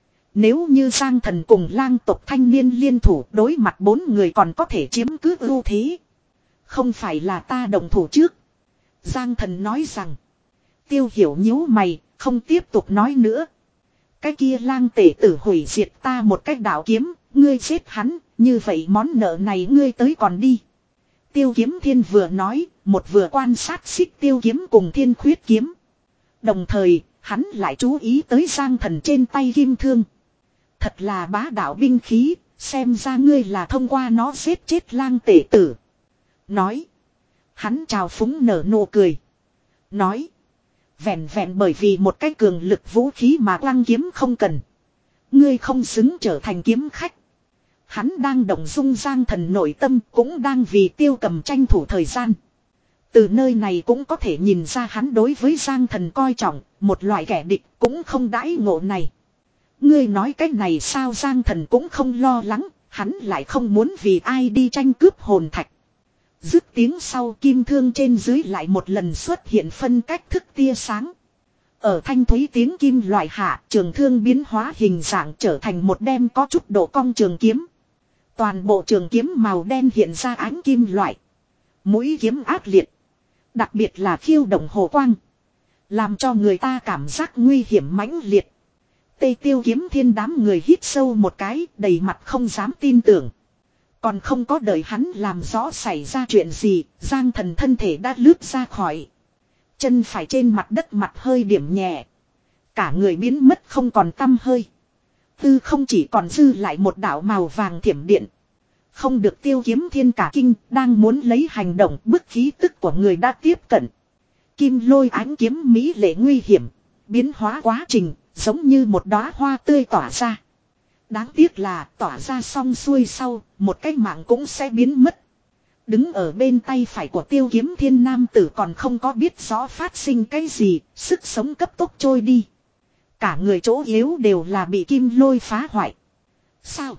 Nếu như Giang Thần cùng lang tộc thanh niên liên thủ, đối mặt bốn người còn có thể chiếm cứ ưu thế. Không phải là ta động thủ trước. Giang Thần nói rằng. Tiêu Hiểu nhíu mày, không tiếp tục nói nữa. Cái kia lang tể tử hủy diệt ta một cách đạo kiếm, ngươi giết hắn, như vậy món nợ này ngươi tới còn đi. Tiêu Kiếm Thiên vừa nói, một vừa quan sát xích tiêu kiếm cùng thiên khuyết kiếm. Đồng thời, hắn lại chú ý tới Giang Thần trên tay kim thương. Thật là bá đạo binh khí, xem ra ngươi là thông qua nó giết chết lang tể tử. Nói. Hắn chào phúng nở nụ cười. Nói. Vẹn vẹn bởi vì một cái cường lực vũ khí mà lăng kiếm không cần. Ngươi không xứng trở thành kiếm khách. Hắn đang động dung Giang Thần nội tâm, cũng đang vì Tiêu Cầm tranh thủ thời gian. Từ nơi này cũng có thể nhìn ra hắn đối với Giang Thần coi trọng, một loại kẻ địch cũng không đãi ngộ này. Ngươi nói cái này sao? Giang Thần cũng không lo lắng, hắn lại không muốn vì ai đi tranh cướp hồn thạch. Dứt tiếng sau, kim thương trên dưới lại một lần xuất hiện phân cách thức tia sáng. Ở thanh thúy tiếng kim loại hạ, trường thương biến hóa hình dạng trở thành một đem có chút độ cong trường kiếm. Toàn bộ trường kiếm màu đen hiện ra ánh kim loại. Mũi kiếm ác liệt. Đặc biệt là khiêu động hồ quang, làm cho người ta cảm giác nguy hiểm mãnh liệt. Tây Tiêu Kiếm Thiên đám người hít sâu một cái, đầy mặt không dám tin tưởng. Còn không có đợi hắn làm rõ xảy ra chuyện gì, Giang Thần thân thể đã lướt ra khỏi. Chân phải trên mặt đất mặt hơi điểm nhẹ. Cả người biến mất không còn tăm hơi. Tư không chỉ còn dư lại một đạo màu vàng thiểm điện. Không được Tiêu Kiếm Thiên cả kinh, đang muốn lấy hành động, bức khí tức của người đã tiếp cận. Kim lôi ánh kiếm mỹ lệ nguy hiểm, biến hóa quá trình, giống như một đóa hoa tươi tỏa ra. Đáng tiếc là tỏa ra xong xuôi sau, một cái mạng cũng sẽ biến mất. Đứng ở bên tay phải của Tiêu Kiếm Thiên nam tử còn không có biết rõ phát sinh cái gì, sức sống cấp tốc trôi đi. Cả người chỗ yếu đều là bị kim lôi phá hoại. Sao?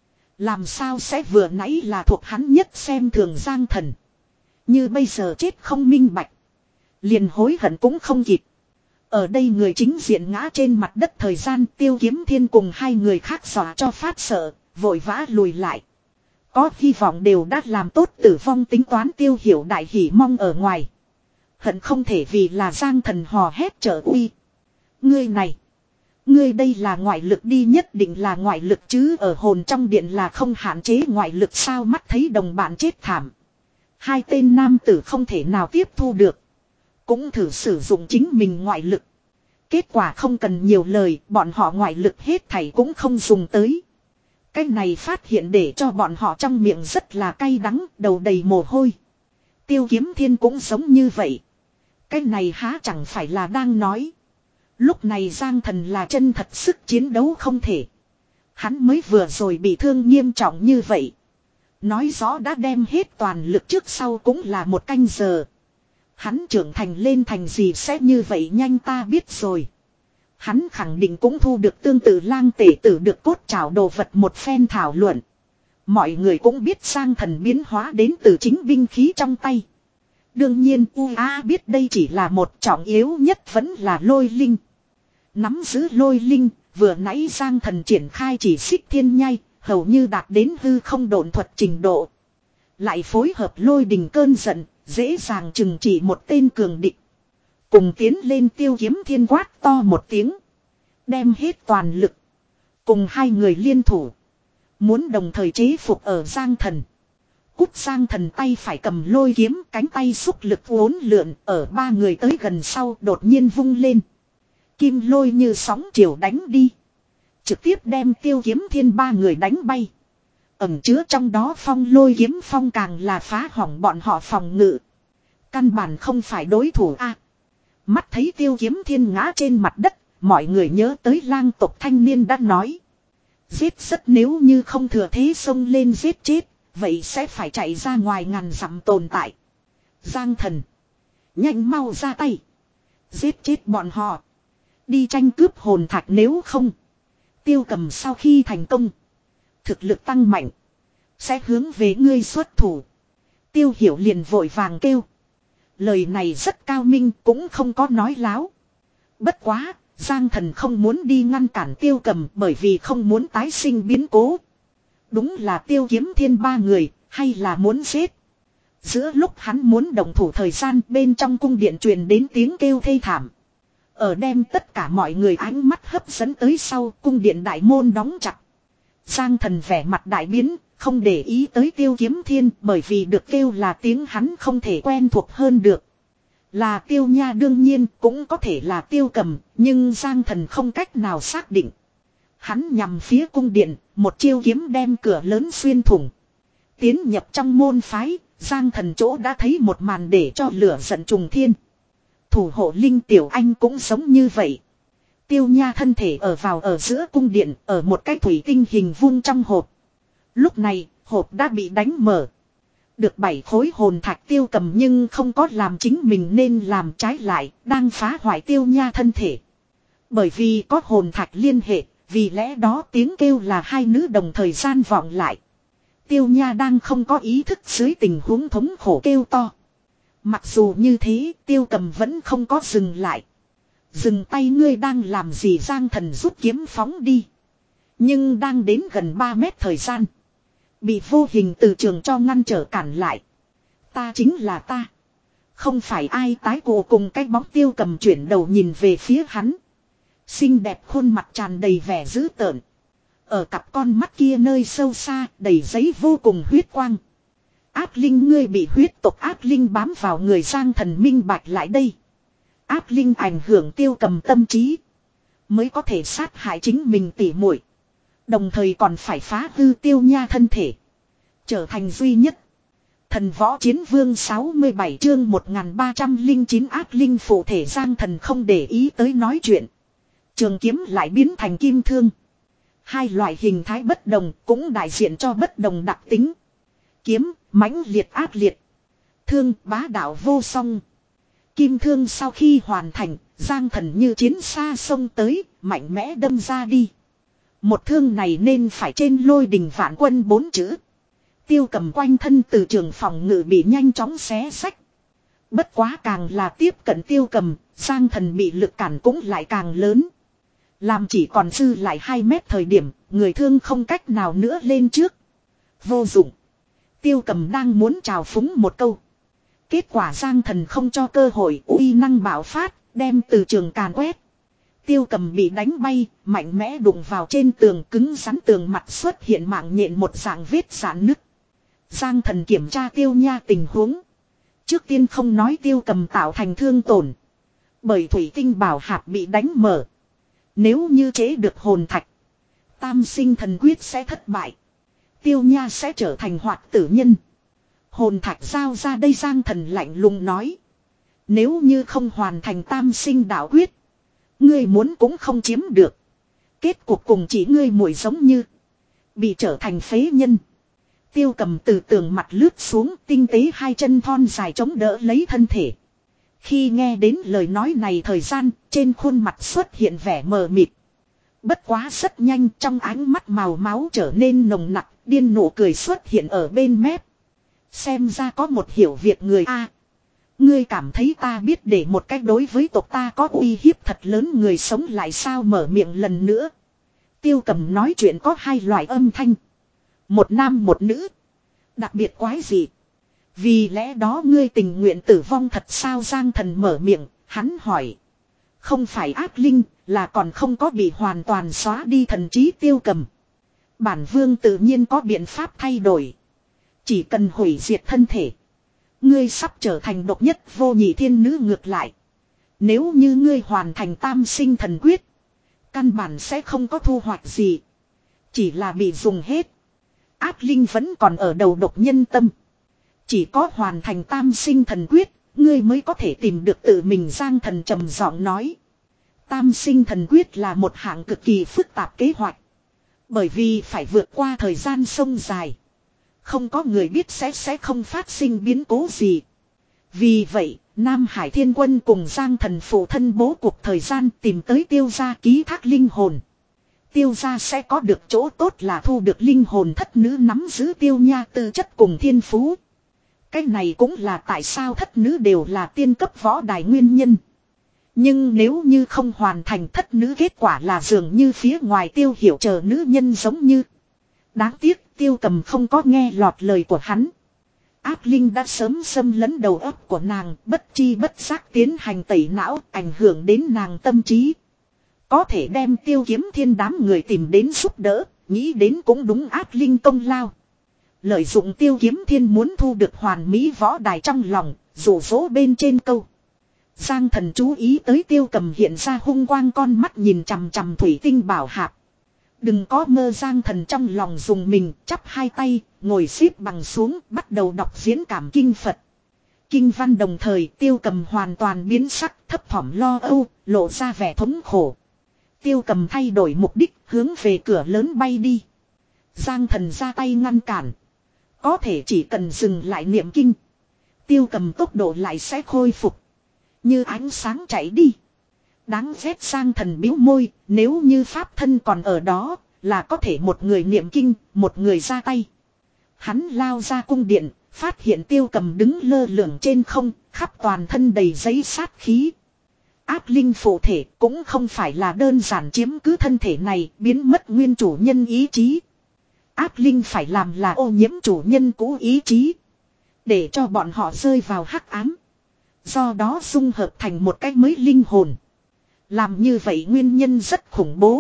Làm sao sẽ vừa nãy là thuộc hắn nhất xem thường Giang Thần. Như bây giờ chết không minh bạch. Liền hối hận cũng không kịp. Ở đây người chính diện ngã trên mặt đất thời gian Tiêu Kiếm Thiên cùng hai người khác dọa cho phát sợ, vội vã lùi lại. Có hy vọng đều đã làm tốt tử vong tính toán Tiêu Hiểu đại hỉ mong ở ngoài. Hận không thể vì là Giang Thần hò hét trợ uy. Ngươi này. Ngươi đây là ngoại lực đi nhất định là ngoại lực chứ ở hồn trong điện là không hạn chế ngoại lực sao mắt thấy đồng bạn chết thảm. Hai tên nam tử không thể nào tiếp thu được. Cũng thử sử dụng chính mình ngoại lực. Kết quả không cần nhiều lời bọn họ ngoại lực hết thảy cũng không dùng tới. Cái này phát hiện để cho bọn họ trong miệng rất là cay đắng đầu đầy mồ hôi. Tiêu Kiếm Thiên cũng giống như vậy. Cái này há chẳng phải là đang nói. Lúc này Giang Thần là chân thật sức chiến đấu không thể. Hắn mới vừa rồi bị thương nghiêm trọng như vậy. Nói rõ đã đem hết toàn lực trước sau cũng là một canh giờ. Hắn trưởng thành lên thành gì sẽ như vậy nhanh ta biết rồi. Hắn khẳng định cũng thu được tương tự lang tể tử được cốt trảo đồ vật một phen thảo luận. Mọi người cũng biết Giang Thần biến hóa đến từ chính binh khí trong tay. Đương nhiên u a biết đây chỉ là một trọng yếu nhất vẫn là lôi linh. Nắm giữ lôi linh, vừa nãy Giang Thần triển khai chỉ xích thiên nhai, hầu như đạt đến hư không độn thuật trình độ. Lại phối hợp lôi đình cơn giận, dễ dàng chừng chỉ một tên cường địch. Cùng tiến lên Tiêu Kiếm Thiên quát to một tiếng. Đem hết toàn lực. Cùng hai người liên thủ. Muốn đồng thời chế phục ở Giang Thần. Cút Giang Thần tay phải cầm lôi kiếm, cánh tay xúc lực uốn lượn, ở ba người tới gần sau đột nhiên vung lên. Kim lôi như sóng chiều đánh đi. Trực tiếp đem Tiêu Kiếm Thiên ba người đánh bay. Ẩn chứa trong đó phong lôi kiếm phong càng là phá hỏng bọn họ phòng ngự. Căn bản không phải đối thủ a. Mắt thấy Tiêu Kiếm Thiên ngã trên mặt đất, mọi người nhớ tới lang tộc thanh niên đã nói. Giết rất nếu như không thừa thế xông lên giết chết, vậy sẽ phải chạy ra ngoài ngàn dặm tồn tại. Giang Thần. Nhanh mau ra tay. Giết chết bọn họ. Đi tranh cướp hồn thạch nếu không. Tiêu Cầm sau khi thành công. Thực lực tăng mạnh. Sẽ hướng về ngươi xuất thủ. Tiêu Hiểu liền vội vàng kêu. Lời này rất cao minh cũng không có nói láo. Bất quá, Giang Thần không muốn đi ngăn cản Tiêu Cầm bởi vì không muốn tái sinh biến cố. Đúng là Tiêu Kiếm Thiên ba người, hay là muốn giết. Giữa lúc hắn muốn động thủ thời gian bên trong cung điện truyền đến tiếng kêu thê thảm. Ở đem tất cả mọi người ánh mắt hấp dẫn tới sau cung điện đại môn đóng chặt. Giang Thần vẻ mặt đại biến, không để ý tới Tiêu Kiếm Thiên bởi vì được kêu là tiếng hắn không thể quen thuộc hơn được. Là Tiêu Nha đương nhiên cũng có thể là Tiêu Cầm, nhưng Giang Thần không cách nào xác định. Hắn nhằm phía cung điện, một chiêu kiếm đem cửa lớn xuyên thủng. Tiến nhập trong môn phái, Giang Thần chỗ đã thấy một màn để cho lửa giận trùng thiên. Thủ hộ Linh Tiểu Anh cũng giống như vậy. Tiêu Nha thân thể ở vào ở giữa cung điện, ở một cái thủy tinh hình vuông trong hộp. Lúc này, hộp đã bị đánh mở. Được bảy khối hồn thạch Tiêu Cầm nhưng không có làm chính mình nên làm trái lại, đang phá hoại Tiêu Nha thân thể. Bởi vì có hồn thạch liên hệ, vì lẽ đó tiếng kêu là hai nữ đồng thời gian vọng lại. Tiêu Nha đang không có ý thức dưới tình huống thống khổ kêu to. Mặc dù như thế, Tiêu Cầm vẫn không có dừng lại. Dừng tay ngươi đang làm gì Giang Thần rút kiếm phóng đi. Nhưng đang đến gần ba mét thời gian. Bị vô hình từ trường cho ngăn trở cản lại. Ta chính là ta. Không phải ai tái cổ cùng cái bóng Tiêu Cầm chuyển đầu nhìn về phía hắn. Xinh đẹp khuôn mặt tràn đầy vẻ dữ tợn. Ở cặp con mắt kia nơi sâu xa đầy giấy vô cùng huyết quang. Ác linh ngươi bị huyết tộc ác linh bám vào người Giang Thần minh bạch lại đây. Ác linh ảnh hưởng Tiêu Cầm tâm trí. Mới có thể sát hại chính mình tỉ muội. Đồng thời còn phải phá hư Tiêu Nha thân thể. Trở thành duy nhất. Thần võ chiến vương sáu mươi bảy chương một nghìn ba trăm lẻ chín ác linh phụ thể Giang Thần không để ý tới nói chuyện. Trường kiếm lại biến thành kim thương. Hai loại hình thái bất đồng cũng đại diện cho bất đồng đặc tính. Kiếm, mãnh liệt ác liệt. Thương, bá đạo vô song. Kim thương sau khi hoàn thành, Giang Thần như chiến xa sông tới, mạnh mẽ đâm ra đi. Một thương này nên phải trên lôi đình vạn quân bốn chữ. Tiêu Cầm quanh thân từ trường phòng ngự bị nhanh chóng xé xách. Bất quá càng là tiếp cận Tiêu Cầm, Giang Thần bị lực cản cũng lại càng lớn. Làm chỉ còn dư lại hai mét thời điểm, người thương không cách nào nữa lên trước. Vô dụng. Tiêu Cầm đang muốn trào phúng một câu. Kết quả Giang Thần không cho cơ hội, uy năng bạo phát, đem từ trường càn quét. Tiêu Cầm bị đánh bay, mạnh mẽ đụng vào trên tường, cứng rắn tường mặt xuất hiện mạng nhện một dạng vết rạn nứt. Giang Thần kiểm tra Tiêu Nha tình huống. Trước tiên không nói Tiêu Cầm tạo thành thương tổn. Bởi thủy tinh bảo hạp bị đánh mở. Nếu như chế được hồn thạch, tam sinh thần quyết sẽ thất bại. Tiêu Nha sẽ trở thành hoạt tử nhân. Hồn thạch giao ra đây, Giang Thần lạnh lùng nói. Nếu như không hoàn thành tam sinh đạo quyết, ngươi muốn cũng không chiếm được. Kết cục cùng chỉ ngươi muội giống như bị trở thành phế nhân. Tiêu Cầm từ tường mặt lướt xuống, tinh tế hai chân thon dài chống đỡ lấy thân thể. Khi nghe đến lời nói này thời gian, trên khuôn mặt xuất hiện vẻ mờ mịt. Bất quá rất nhanh, trong ánh mắt màu máu trở nên nồng nặc, điên nụ cười xuất hiện ở bên mép. Xem ra có một hiểu việc người a. Ngươi cảm thấy ta biết để một cách đối với tộc ta có uy hiếp thật lớn người sống lại sao? Mở miệng lần nữa. Tiêu Cầm nói chuyện có hai loại âm thanh. Một nam một nữ. Đặc biệt quái gì? Vì lẽ đó ngươi tình nguyện tử vong thật sao? Giang Thần mở miệng, hắn hỏi. Không phải ác linh, là còn không có bị hoàn toàn xóa đi thần trí Tiêu Cầm. Bản vương tự nhiên có biện pháp thay đổi. Chỉ cần hủy diệt thân thể. Ngươi sắp trở thành độc nhất vô nhị thiên nữ. Ngược lại, nếu như ngươi hoàn thành tam sinh thần quyết, căn bản sẽ không có thu hoạch gì. Chỉ là bị dùng hết. Ác linh vẫn còn ở đầu độc nhân tâm. Chỉ có hoàn thành tam sinh thần quyết, ngươi mới có thể tìm được tự mình. Giang Thần trầm giọng nói. Tam sinh thần quyết là một hạng cực kỳ phức tạp kế hoạch. Bởi vì phải vượt qua thời gian sông dài. Không có người biết sẽ sẽ không phát sinh biến cố gì. Vì vậy, Nam Hải Thiên Quân cùng Giang Thần phụ thân bố cuộc thời gian tìm tới Tiêu gia ký thác linh hồn. Tiêu gia sẽ có được chỗ tốt là thu được linh hồn thất nữ nắm giữ Tiêu Nha tư chất cùng thiên phú. Cái này cũng là tại sao thất nữ đều là tiên cấp võ đài nguyên nhân. Nhưng nếu như không hoàn thành thất nữ, kết quả là dường như phía ngoài Tiêu Hiểu chờ nữ nhân giống như. Đáng tiếc Tiêu Cầm không có nghe lọt lời của hắn. Ác linh đã sớm xâm lấn đầu óc của nàng, bất chi bất giác tiến hành tẩy não, ảnh hưởng đến nàng tâm trí. Có thể đem Tiêu Kiếm Thiên đám người tìm đến giúp đỡ, nghĩ đến cũng đúng ác linh công lao. Lợi dụng Tiêu Kiếm Thiên muốn thu được hoàn mỹ võ đài trong lòng, rủ rỗ bên trên câu. Giang Thần chú ý tới Tiêu Cầm hiện ra hung quang con mắt nhìn chằm chằm thủy tinh bảo hạp. Đừng có mơ. Giang Thần trong lòng dùng mình, chắp hai tay, ngồi xếp bằng xuống, bắt đầu đọc diễn cảm kinh Phật. Kinh văn đồng thời Tiêu Cầm hoàn toàn biến sắc, thấp thỏm lo âu, lộ ra vẻ thống khổ. Tiêu Cầm thay đổi mục đích, hướng về cửa lớn bay đi. Giang Thần ra tay ngăn cản. Có thể chỉ cần dừng lại niệm kinh, Tiêu Cầm tốc độ lại sẽ khôi phục. Như ánh sáng chạy đi. Đáng ghét. Giang Thần bĩu môi, nếu như pháp thân còn ở đó, là có thể một người niệm kinh, một người ra tay. Hắn lao ra cung điện, phát hiện Tiêu Cầm đứng lơ lửng trên không, khắp toàn thân đầy giấy sát khí. Áp linh phụ thể cũng không phải là đơn giản chiếm cứ thân thể này, biến mất nguyên chủ nhân ý chí. Áp linh phải làm là ô nhiễm chủ nhân cũ ý chí, để cho bọn họ rơi vào hắc ám. Do đó dung hợp thành một cái mới linh hồn. Làm như vậy nguyên nhân rất khủng bố.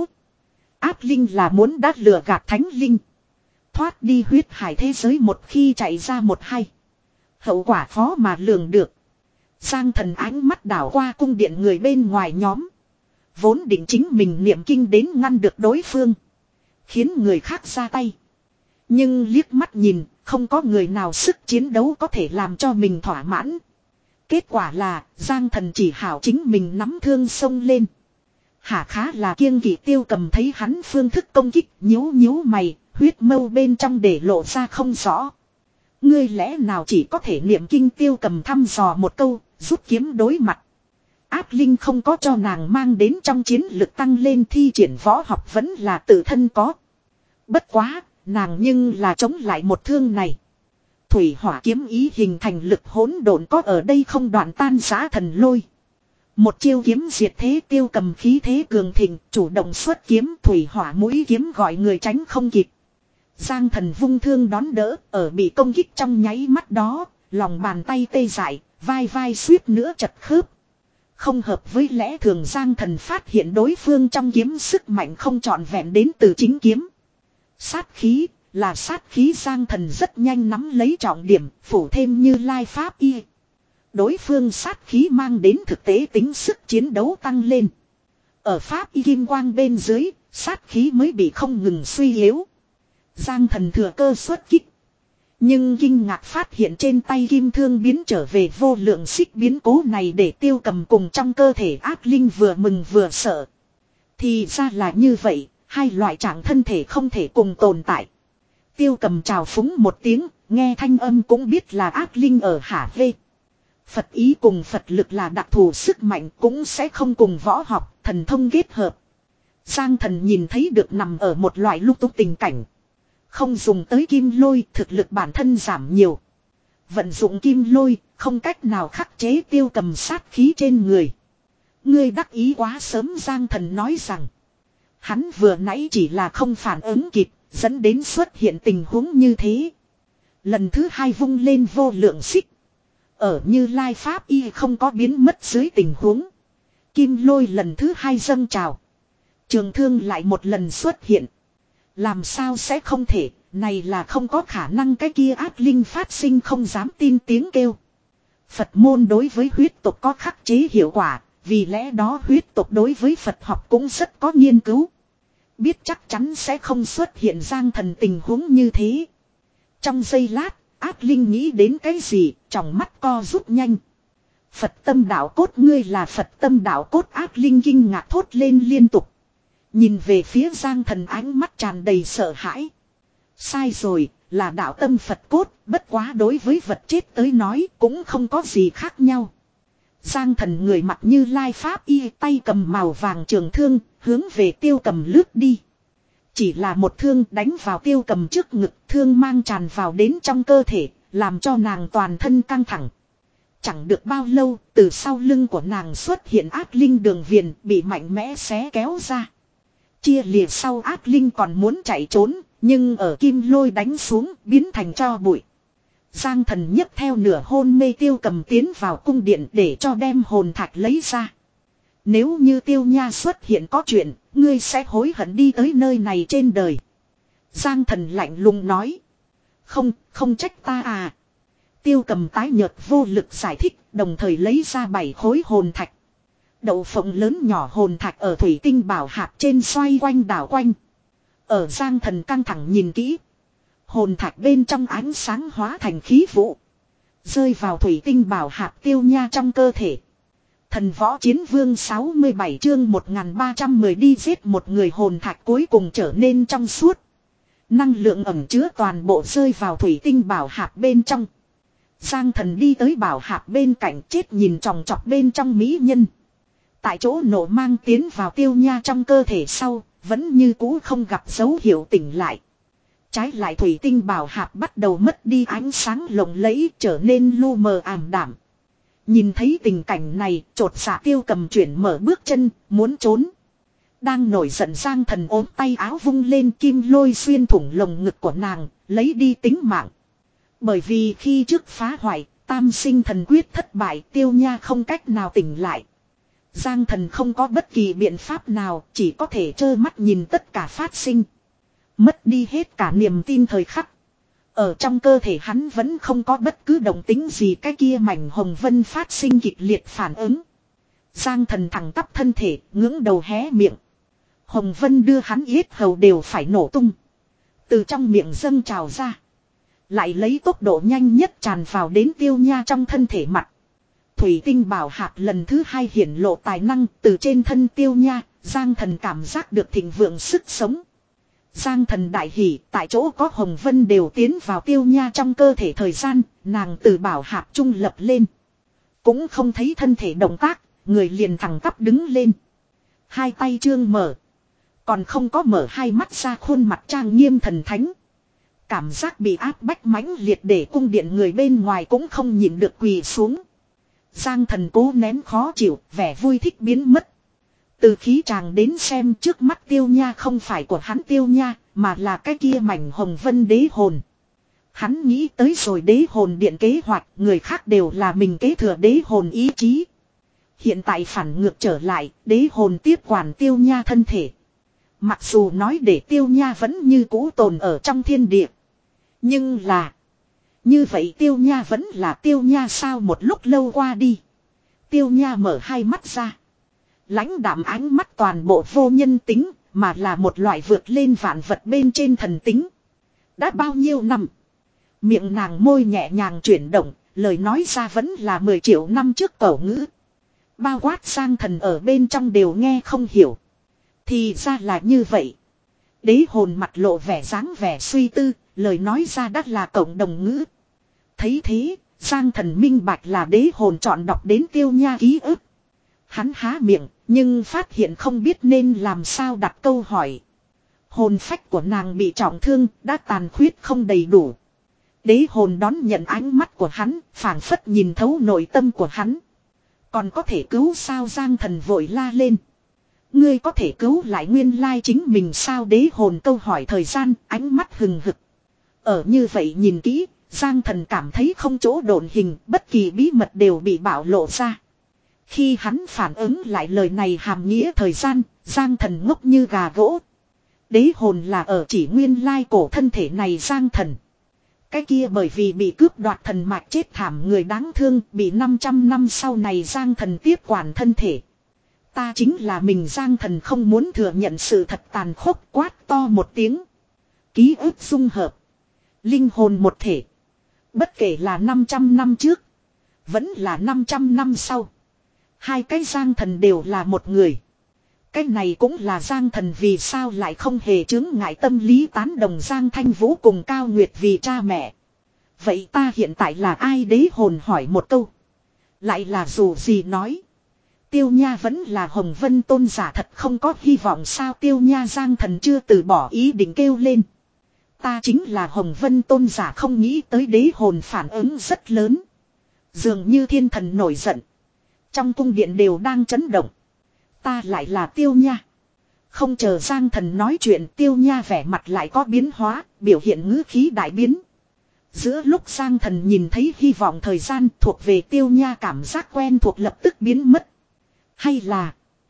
Áp linh là muốn đã lừa gạt thánh linh, thoát đi huyết hải thế giới. Một khi chạy ra một hay, hậu quả khó mà lường được. Giang Thần ánh mắt đảo qua cung điện người bên ngoài nhóm. Vốn định chính mình niệm kinh đến ngăn được đối phương, khiến người khác ra tay. Nhưng liếc mắt nhìn, không có người nào sức chiến đấu có thể làm cho mình thỏa mãn. Kết quả là, Giang Thần chỉ hảo chính mình nắm thương xông lên. Hả khá là kiêng kỵ. Tiêu Cầm thấy hắn phương thức công kích, nhíu nhíu mày, huyết mâu bên trong để lộ ra không rõ. Ngươi lẽ nào chỉ có thể niệm kinh? Tiêu Cầm thăm dò một câu, rút kiếm đối mặt. Áp linh không có cho nàng mang đến trong chiến lực tăng lên, thi triển võ học vẫn là tự thân có. Bất quá, nàng nhưng là chống lại một thương này. Thủy hỏa kiếm ý hình thành lực hỗn độn có ở đây không đoạn tan rã thần lôi. Một chiêu kiếm diệt thế Tiêu Cầm khí thế cường thịnh, chủ động xuất kiếm, thủy hỏa mũi kiếm gọi người tránh không kịp. Giang Thần vung thương đón đỡ, ở bị công kích trong nháy mắt đó, lòng bàn tay tê dại, vai vai suýt nữa chật khớp. Không hợp với lẽ thường, Giang Thần phát hiện đối phương trong kiếm sức mạnh không trọn vẹn đến từ chính kiếm. Sát khí, là sát khí. Giang Thần rất nhanh nắm lấy trọng điểm, phủ thêm Như Lai Pháp y. Đối phương sát khí mang đến thực tế tính sức chiến đấu tăng lên. Ở Pháp y kim quang bên dưới, sát khí mới bị không ngừng suy yếu. Giang Thần thừa cơ xuất kích. Nhưng kinh ngạc phát hiện trên tay kim thương biến trở về vô lượng xích, biến cố này để Tiêu Cầm cùng trong cơ thể ác linh vừa mừng vừa sợ. Thì ra là như vậy, hai loại trạng thân thể không thể cùng tồn tại. Tiêu Cầm trào phúng một tiếng, nghe thanh âm cũng biết là ác linh ở hả hê. Phật ý cùng Phật lực là đặc thù sức mạnh, cũng sẽ không cùng võ học, thần thông kết hợp. Giang Thần nhìn thấy được nằm ở một loại lung tung tình cảnh. Không dùng tới kim lôi, thực lực bản thân giảm nhiều. Vận dụng kim lôi, không cách nào khắc chế Tiêu Cầm sát khí trên người. Ngươi đắc ý quá sớm, Giang Thần nói rằng. Hắn vừa nãy chỉ là không phản ứng kịp, dẫn đến xuất hiện tình huống như thế. Lần thứ hai vung lên vô lượng xích. Ở Như Lai Pháp y không có biến mất dưới tình huống. Kim lôi lần thứ hai dâng trào. Trường thương lại một lần xuất hiện. Làm sao sẽ không thể, này là không có khả năng. Cái kia ác linh phát sinh không dám tin tiếng kêu. Phật môn đối với huyết tục có khắc chế hiệu quả, vì lẽ đó huyết tục đối với Phật học cũng rất có nghiên cứu. Biết chắc chắn sẽ không xuất hiện Giang Thần tình huống như thế. Trong giây lát, ác linh nghĩ đến cái gì, tròng mắt co rút nhanh. Phật tâm đạo cốt, ngươi là Phật tâm đạo cốt, ác linh kinh ngạc thốt lên liên tục. Nhìn về phía Giang Thần, ánh mắt tràn đầy sợ hãi. Sai rồi, là đạo tâm Phật cốt, bất quá đối với vật chết tới nói cũng không có gì khác nhau. Giang Thần người mặt Như Lai Pháp y, tay cầm màu vàng trường thương, hướng về Tiêu Cầm lướt đi. Chỉ là một thương đánh vào Tiêu Cầm trước ngực, thương mang tràn vào đến trong cơ thể, làm cho nàng toàn thân căng thẳng. Chẳng được bao lâu, từ sau lưng của nàng xuất hiện ác linh đường viền, bị mạnh mẽ xé kéo ra. Chia lìa sau, ác linh còn muốn chạy trốn, nhưng ở kim lôi đánh xuống, biến thành tro bụi. Giang Thần nhấc theo nửa hôn mê Tiêu Cầm tiến vào cung điện để cho đem hồn thạch lấy ra. Nếu như Tiêu Nha xuất hiện có chuyện, ngươi sẽ hối hận đi tới nơi này trên đời. Giang Thần lạnh lùng nói. Không, không trách ta à. Tiêu Cầm tái nhợt vô lực giải thích, đồng thời lấy ra bảy khối hồn thạch. Đậu phộng lớn nhỏ hồn thạch ở thủy tinh bảo hạt trên xoay quanh đảo quanh. Ở Giang Thần căng thẳng nhìn kỹ. Hồn thạch bên trong ánh sáng hóa thành khí vụ. Rơi vào thủy tinh bảo hạt Tiêu Nha trong cơ thể. Thần võ chiến vương sáu mươi bảy chương một nghìn ba trăm mười đi giết một người, hồn thạch cuối cùng trở nên trong suốt. Năng lượng ẩn chứa toàn bộ rơi vào thủy tinh bảo hạt bên trong. Giang Thần đi tới bảo hạt bên cạnh, chết nhìn chòng chọc bên trong mỹ nhân. Tại chỗ nổ mang tiến vào Tiêu Nha trong cơ thể sau, vẫn như cũ không gặp dấu hiệu tỉnh lại. Trái lại thủy tinh bảo hạt bắt đầu mất đi ánh sáng lộng lẫy, trở nên lu mờ ảm đạm. Nhìn thấy tình cảnh này, chột dạ Tiêu Cầm chuyển mở bước chân, muốn trốn. Đang nổi giận Giang Thần ốm tay áo vung lên, kim lôi xuyên thủng lồng ngực của nàng, lấy đi tính mạng. Bởi vì khi trước phá hoại, tam sinh thần quyết thất bại, Tiêu Nha không cách nào tỉnh lại. Giang Thần không có bất kỳ biện pháp nào, chỉ có thể trơ mắt nhìn tất cả phát sinh. Mất đi hết cả niềm tin thời khắc. Ở trong cơ thể hắn vẫn không có bất cứ động tính gì, cái kia mảnh hồng vân phát sinh kịch liệt phản ứng. Giang Thần thẳng tắp thân thể, ngưỡng đầu hé miệng. Hồng vân đưa hắn yết hầu đều phải nổ tung. Từ trong miệng dâng trào ra. Lại lấy tốc độ nhanh nhất tràn vào đến Tiêu Nha trong thân thể mặt. Thủy tinh bảo hạt lần thứ hai hiển lộ tài năng, từ trên thân Tiêu Nha, Giang Thần cảm giác được thịnh vượng sức sống. Giang Thần đại hỉ, tại chỗ có hồng vân đều tiến vào Tiêu Nha trong cơ thể thời gian, nàng từ bảo hạt trung lập lên. Cũng không thấy thân thể động tác, người liền thẳng tắp đứng lên. Hai tay trương mở. Còn không có mở hai mắt ra, khuôn mặt trang nghiêm thần thánh. Cảm giác bị áp bách mãnh liệt để cung điện người bên ngoài cũng không nhịn được quỳ xuống. Giang Thần cố nén khó chịu, vẻ vui thích biến mất. Từ khí chàng đến xem trước mắt Tiêu Nha không phải của hắn Tiêu Nha, mà là cái kia mảnh hồng vân đế hồn. Hắn nghĩ tới rồi đế hồn điện kế hoạch, người khác đều là mình kế thừa đế hồn ý chí. Hiện tại phản ngược trở lại, đế hồn tiếp quản Tiêu Nha thân thể. Mặc dù nói để Tiêu Nha vẫn như cũ tồn ở trong thiên địa. Nhưng là, như vậy Tiêu Nha vẫn là Tiêu Nha sao? Một lúc lâu qua đi, Tiêu Nha mở hai mắt ra. Lãnh đạm ánh mắt toàn bộ vô nhân tính, mà là một loại vượt lên vạn vật bên trên thần tính. Đã bao nhiêu năm? Miệng nàng môi nhẹ nhàng chuyển động, lời nói ra vẫn là mười triệu năm trước cổ ngữ. Bao quát Giang Thần ở bên trong đều nghe không hiểu. Thì ra là như vậy. Đế hồn mặt lộ vẻ dáng vẻ suy tư, lời nói ra đắt là cộng đồng ngữ. Thấy thế, Giang Thần minh bạch là đế hồn chọn đọc đến Tiêu Nha ký ức. Hắn há miệng, nhưng phát hiện không biết nên làm sao đặt câu hỏi. Hồn phách của nàng bị trọng thương, đã tàn khuyết không đầy đủ. Đế hồn đón nhận ánh mắt của hắn, phảng phất nhìn thấu nội tâm của hắn. Còn có thể cứu sao? Giang Thần vội la lên. Ngươi có thể cứu lại nguyên lai chính mình sao? Đế hồn câu hỏi thời gian, ánh mắt hừng hực. Ở như vậy nhìn kỹ, Giang Thần cảm thấy không chỗ độn hình, bất kỳ bí mật đều bị bạo lộ ra. Khi hắn phản ứng lại lời này hàm nghĩa thời gian, Giang Thần ngốc như gà gỗ. Đế hồn là ở chỉ nguyên lai cổ thân thể này. Giang Thần, cái kia bởi vì bị cướp đoạt thần mạch chết thảm người đáng thương, bị năm trăm năm sau này Giang Thần tiếp quản thân thể. Ta chính là mình. Giang Thần không muốn thừa nhận sự thật tàn khốc, quát to một tiếng. Ký ức dung hợp, linh hồn một thể. Bất kể là năm trăm năm trước, vẫn là năm trăm năm sau, hai cái Giang Thần đều là một người. Cái này cũng là Giang Thần vì sao lại không hề chứng ngại tâm lý tán đồng Giang Thanh Vũ cùng Cao Nguyệt vì cha mẹ. Vậy ta hiện tại là ai? Đế hồn hỏi một câu. Lại là dù gì nói. Tiêu Nha vẫn là Hồng Vân tôn giả, thật không có hy vọng sao? Tiêu Nha. Giang Thần chưa từ bỏ ý định kêu lên. Ta chính là Hồng Vân tôn giả. Không nghĩ tới đế hồn phản ứng rất lớn. Dường như thiên thần nổi giận. Trong cung điện đều đang chấn động. Ta lại là Tiêu Nha. Không chờ Giang Thần nói chuyện, Tiêu Nha vẻ mặt lại có biến hóa, biểu hiện ngữ khí đại biến. Giữa lúc Giang Thần nhìn thấy hy vọng thời gian thuộc về Tiêu Nha cảm giác quen thuộc lập tức biến mất. Hay là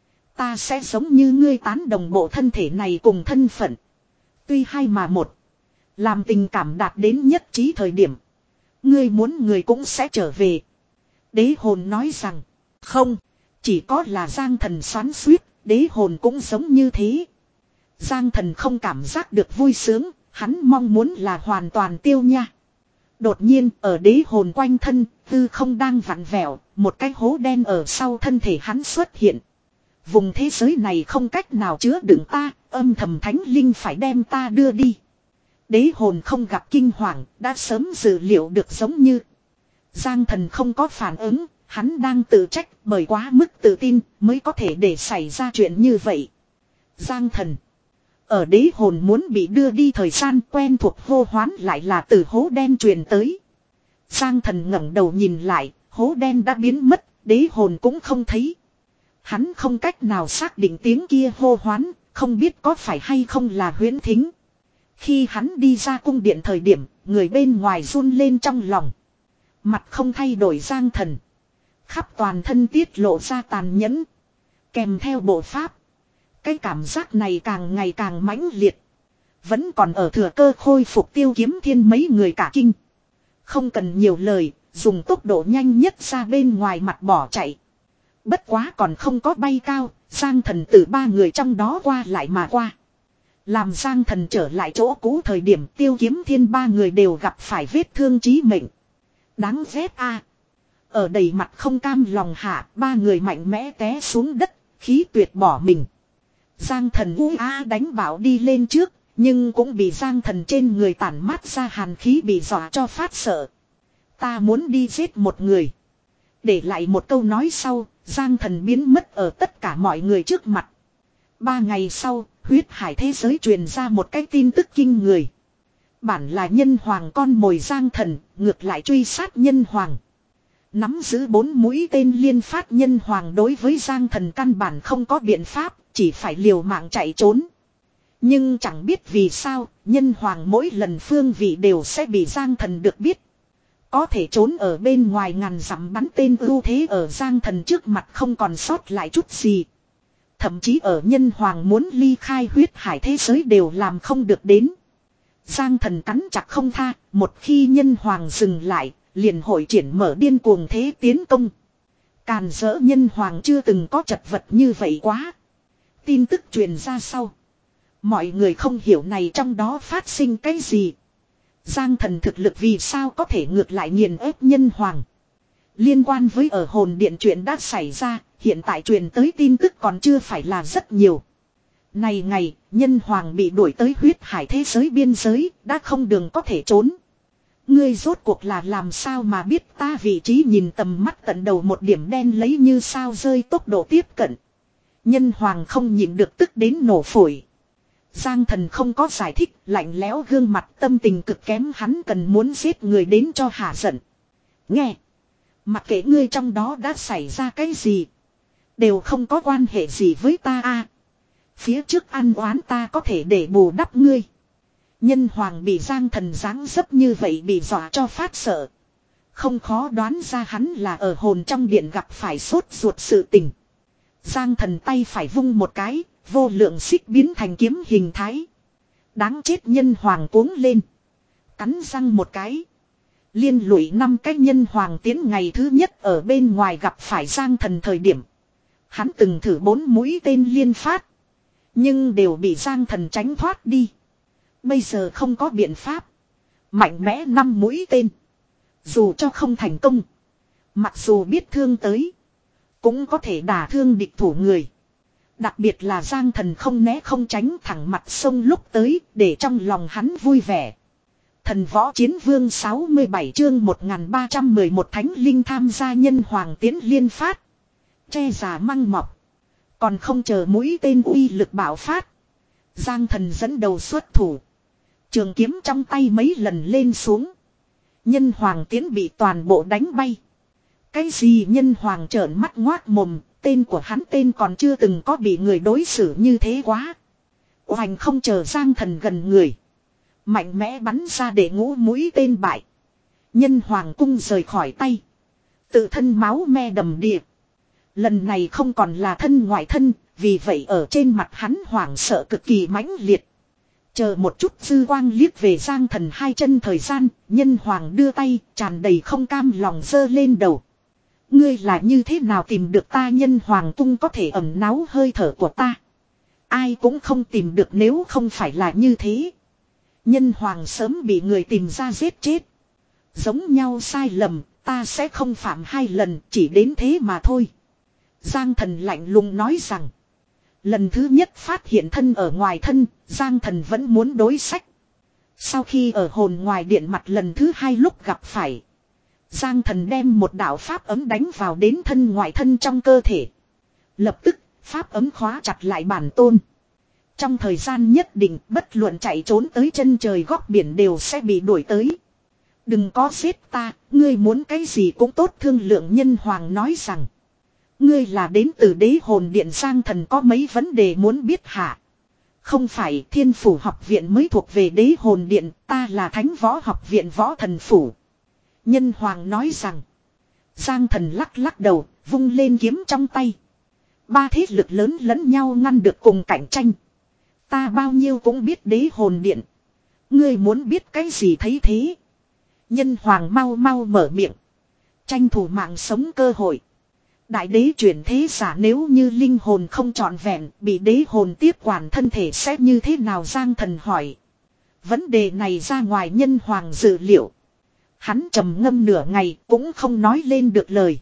ta sẽ giống như ngươi tán đồng bộ thân thể này cùng thân phận. Tuy hai mà một. Làm tình cảm đạt đến nhất trí thời điểm, ngươi muốn người cũng sẽ trở về. Đế hồn nói rằng không. Chỉ có là Giang Thần xoắn xuýt, đế hồn cũng giống như thế. Giang Thần không cảm giác được vui sướng, hắn mong muốn là hoàn toàn Tiêu Nha. Đột nhiên ở đế hồn quanh thân, tư không đang vặn vẹo, một cái hố đen ở sau thân thể hắn xuất hiện. Vùng thế giới này không cách nào chứa đựng ta, âm thầm thánh linh phải đem ta đưa đi. Đế hồn không gặp kinh hoàng, đã sớm dự liệu được giống như. Giang Thần không có phản ứng. Hắn đang tự trách bởi quá mức tự tin mới có thể để xảy ra chuyện như vậy. Giang Thần, ở đế hồn muốn bị đưa đi thời gian quen thuộc hô hoán lại là từ hố đen truyền tới. Giang Thần ngẩng đầu nhìn lại, hố đen đã biến mất, đế hồn cũng không thấy. Hắn không cách nào xác định tiếng kia hô hoán, không biết có phải hay không là huyễn thính. Khi hắn đi ra cung điện thời điểm, người bên ngoài run lên trong lòng. Mặt không thay đổi Giang Thần, khắp toàn thân tiết lộ ra tàn nhẫn. Kèm theo bộ pháp, cái cảm giác này càng ngày càng mãnh liệt. Vẫn còn ở thừa cơ khôi phục Tiêu Kiếm Thiên mấy người cả kinh. Không cần nhiều lời, dùng tốc độ nhanh nhất ra bên ngoài mặt bỏ chạy. Bất quá còn không có bay cao, Giang Thần từ ba người trong đó qua lại mà qua. Làm Giang Thần trở lại chỗ cũ thời điểm Tiêu Kiếm Thiên ba người đều gặp phải vết thương chí mệnh. Đáng ghét a. Ở đầy mặt không cam lòng hạ, ba người mạnh mẽ té xuống đất, khí tuyệt bỏ mình. Giang Thần u a đánh bảo đi lên trước, nhưng cũng bị Giang Thần trên người tản mát ra hàn khí bị dọa cho phát sợ. Ta muốn đi giết một người. Để lại một câu nói sau, Giang Thần biến mất ở tất cả mọi người trước mặt. Ba ngày sau, huyết hải thế giới truyền ra một cái tin tức kinh người. bản là nhân hoàng con mồi Giang Thần, ngược lại truy sát nhân hoàng. Nắm giữ bốn mũi tên liên phát nhân hoàng đối với Giang Thần căn bản không có biện pháp, chỉ phải liều mạng chạy trốn. Nhưng chẳng biết vì sao, nhân hoàng mỗi lần phương vị đều sẽ bị Giang Thần được biết. Có thể trốn ở bên ngoài ngàn dặm bắn tên ưu thế ở Giang Thần trước mặt không còn sót lại chút gì. Thậm chí ở nhân hoàng muốn ly khai huyết hải thế giới đều làm không được đến. Giang Thần cắn chặt không tha, một khi nhân hoàng dừng lại, liền hội triển mở điên cuồng thế tiến công. Càn rỡ nhân hoàng chưa từng có chật vật như vậy quá. Tin tức truyền ra sau. Mọi người không hiểu này trong đó phát sinh cái gì. Giang Thần thực lực vì sao có thể ngược lại nghiền ép nhân hoàng. Liên quan với ở hồn điện chuyện đã xảy ra, hiện tại truyền tới tin tức còn chưa phải là rất nhiều. Này ngày, nhân hoàng bị đuổi tới huyết hải thế giới biên giới, đã không đường có thể trốn. Ngươi rốt cuộc là làm sao mà biết ta vị trí nhìn tầm mắt tận đầu một điểm đen lấy như sao rơi tốc độ tiếp cận. Nhân hoàng không nhịn được tức đến nổ phổi. Giang Thần không có giải thích, lạnh lẽo gương mặt tâm tình cực kém hắn cần muốn giết người đến cho hả giận. Nghe, mặc kệ ngươi trong đó đã xảy ra cái gì, đều không có quan hệ gì với ta a. Phía trước ăn oán ta có thể để bù đắp ngươi. Nhân hoàng bị Giang Thần dáng dấp như vậy bị dọa cho phát sợ. Không khó đoán ra hắn là ở hồn trong điện gặp phải sốt ruột sự tình. Giang Thần tay phải vung một cái, vô lượng xích biến thành kiếm hình thái. Đáng chết nhân hoàng cuống lên. Cắn răng một cái. Liên lụy năm cái nhân hoàng tiến ngày thứ nhất ở bên ngoài gặp phải Giang Thần thời điểm. Hắn từng thử bốn mũi tên liên phát. Nhưng đều bị Giang Thần tránh thoát đi. Bây giờ không có biện pháp. Mạnh mẽ năm mũi tên. Dù cho không thành công. Mặc dù biết thương tới. Cũng có thể đả thương địch thủ người. Đặc biệt là Giang Thần không né không tránh thẳng mặt sông lúc tới. Để trong lòng hắn vui vẻ. Thần võ chiến vương sáu mươi bảy chương một nghìn ba trăm mười một thánh linh tham gia nhân hoàng tiến liên phát. Che già măng mọc. Còn không chờ mũi tên uy lực bạo phát. Giang Thần dẫn đầu xuất thủ. Trường kiếm trong tay mấy lần lên xuống. Nhân hoàng tiến bị toàn bộ đánh bay. Cái gì nhân hoàng trợn mắt ngoác mồm. Tên của hắn tên còn chưa từng có bị người đối xử như thế quá. Hoành không chờ Giang Thần gần người. Mạnh mẽ bắn ra để ngũ mũi tên bại. Nhân hoàng cung rời khỏi tay. Tự thân máu me đầm đìa. Lần này không còn là thân ngoại thân. Vì vậy ở trên mặt hắn hoảng sợ cực kỳ mãnh liệt. Chờ một chút dư quang liếc về Giang Thần hai chân thời gian. Nhân hoàng đưa tay tràn đầy không cam lòng giơ lên đầu. Ngươi là như thế nào tìm được ta nhân hoàng cung có thể ẩm náu hơi thở của ta. Ai cũng không tìm được nếu không phải là như thế. Nhân hoàng sớm bị người tìm ra giết chết. Giống nhau sai lầm, ta sẽ không phạm hai lần, chỉ đến thế mà thôi. Giang Thần lạnh lùng nói rằng. Lần thứ nhất phát hiện thân ở ngoài thân, Giang Thần vẫn muốn đối sách. Sau khi ở hồn ngoài điện mặt lần thứ hai lúc gặp phải. Giang Thần đem một đạo pháp ấm đánh vào đến thân ngoại thân trong cơ thể. Lập tức, pháp ấm khóa chặt lại bản tôn. Trong thời gian nhất định, bất luận chạy trốn tới chân trời góc biển đều sẽ bị đuổi tới. Đừng có giết ta, ngươi muốn cái gì cũng tốt thương lượng nhân hoàng nói rằng. Ngươi là đến từ đế hồn điện Giang Thần có mấy vấn đề muốn biết hả? Không phải thiên phủ học viện mới thuộc về đế hồn điện, ta là thánh võ học viện võ thần phủ. Nhân hoàng nói rằng. Giang Thần lắc lắc đầu, vung lên kiếm trong tay. Ba thế lực lớn lẫn nhau ngăn được cùng cạnh tranh. Ta bao nhiêu cũng biết đế hồn điện. Ngươi muốn biết cái gì thấy thế? Nhân hoàng mau mau mở miệng. Tranh thủ mạng sống cơ hội. Đại đế chuyển thế giả nếu như linh hồn không trọn vẹn, bị đế hồn tiếp quản thân thể sẽ như thế nào Giang Thần hỏi. Vấn đề này ra ngoài nhân hoàng dự liệu. Hắn trầm ngâm nửa ngày cũng không nói lên được lời.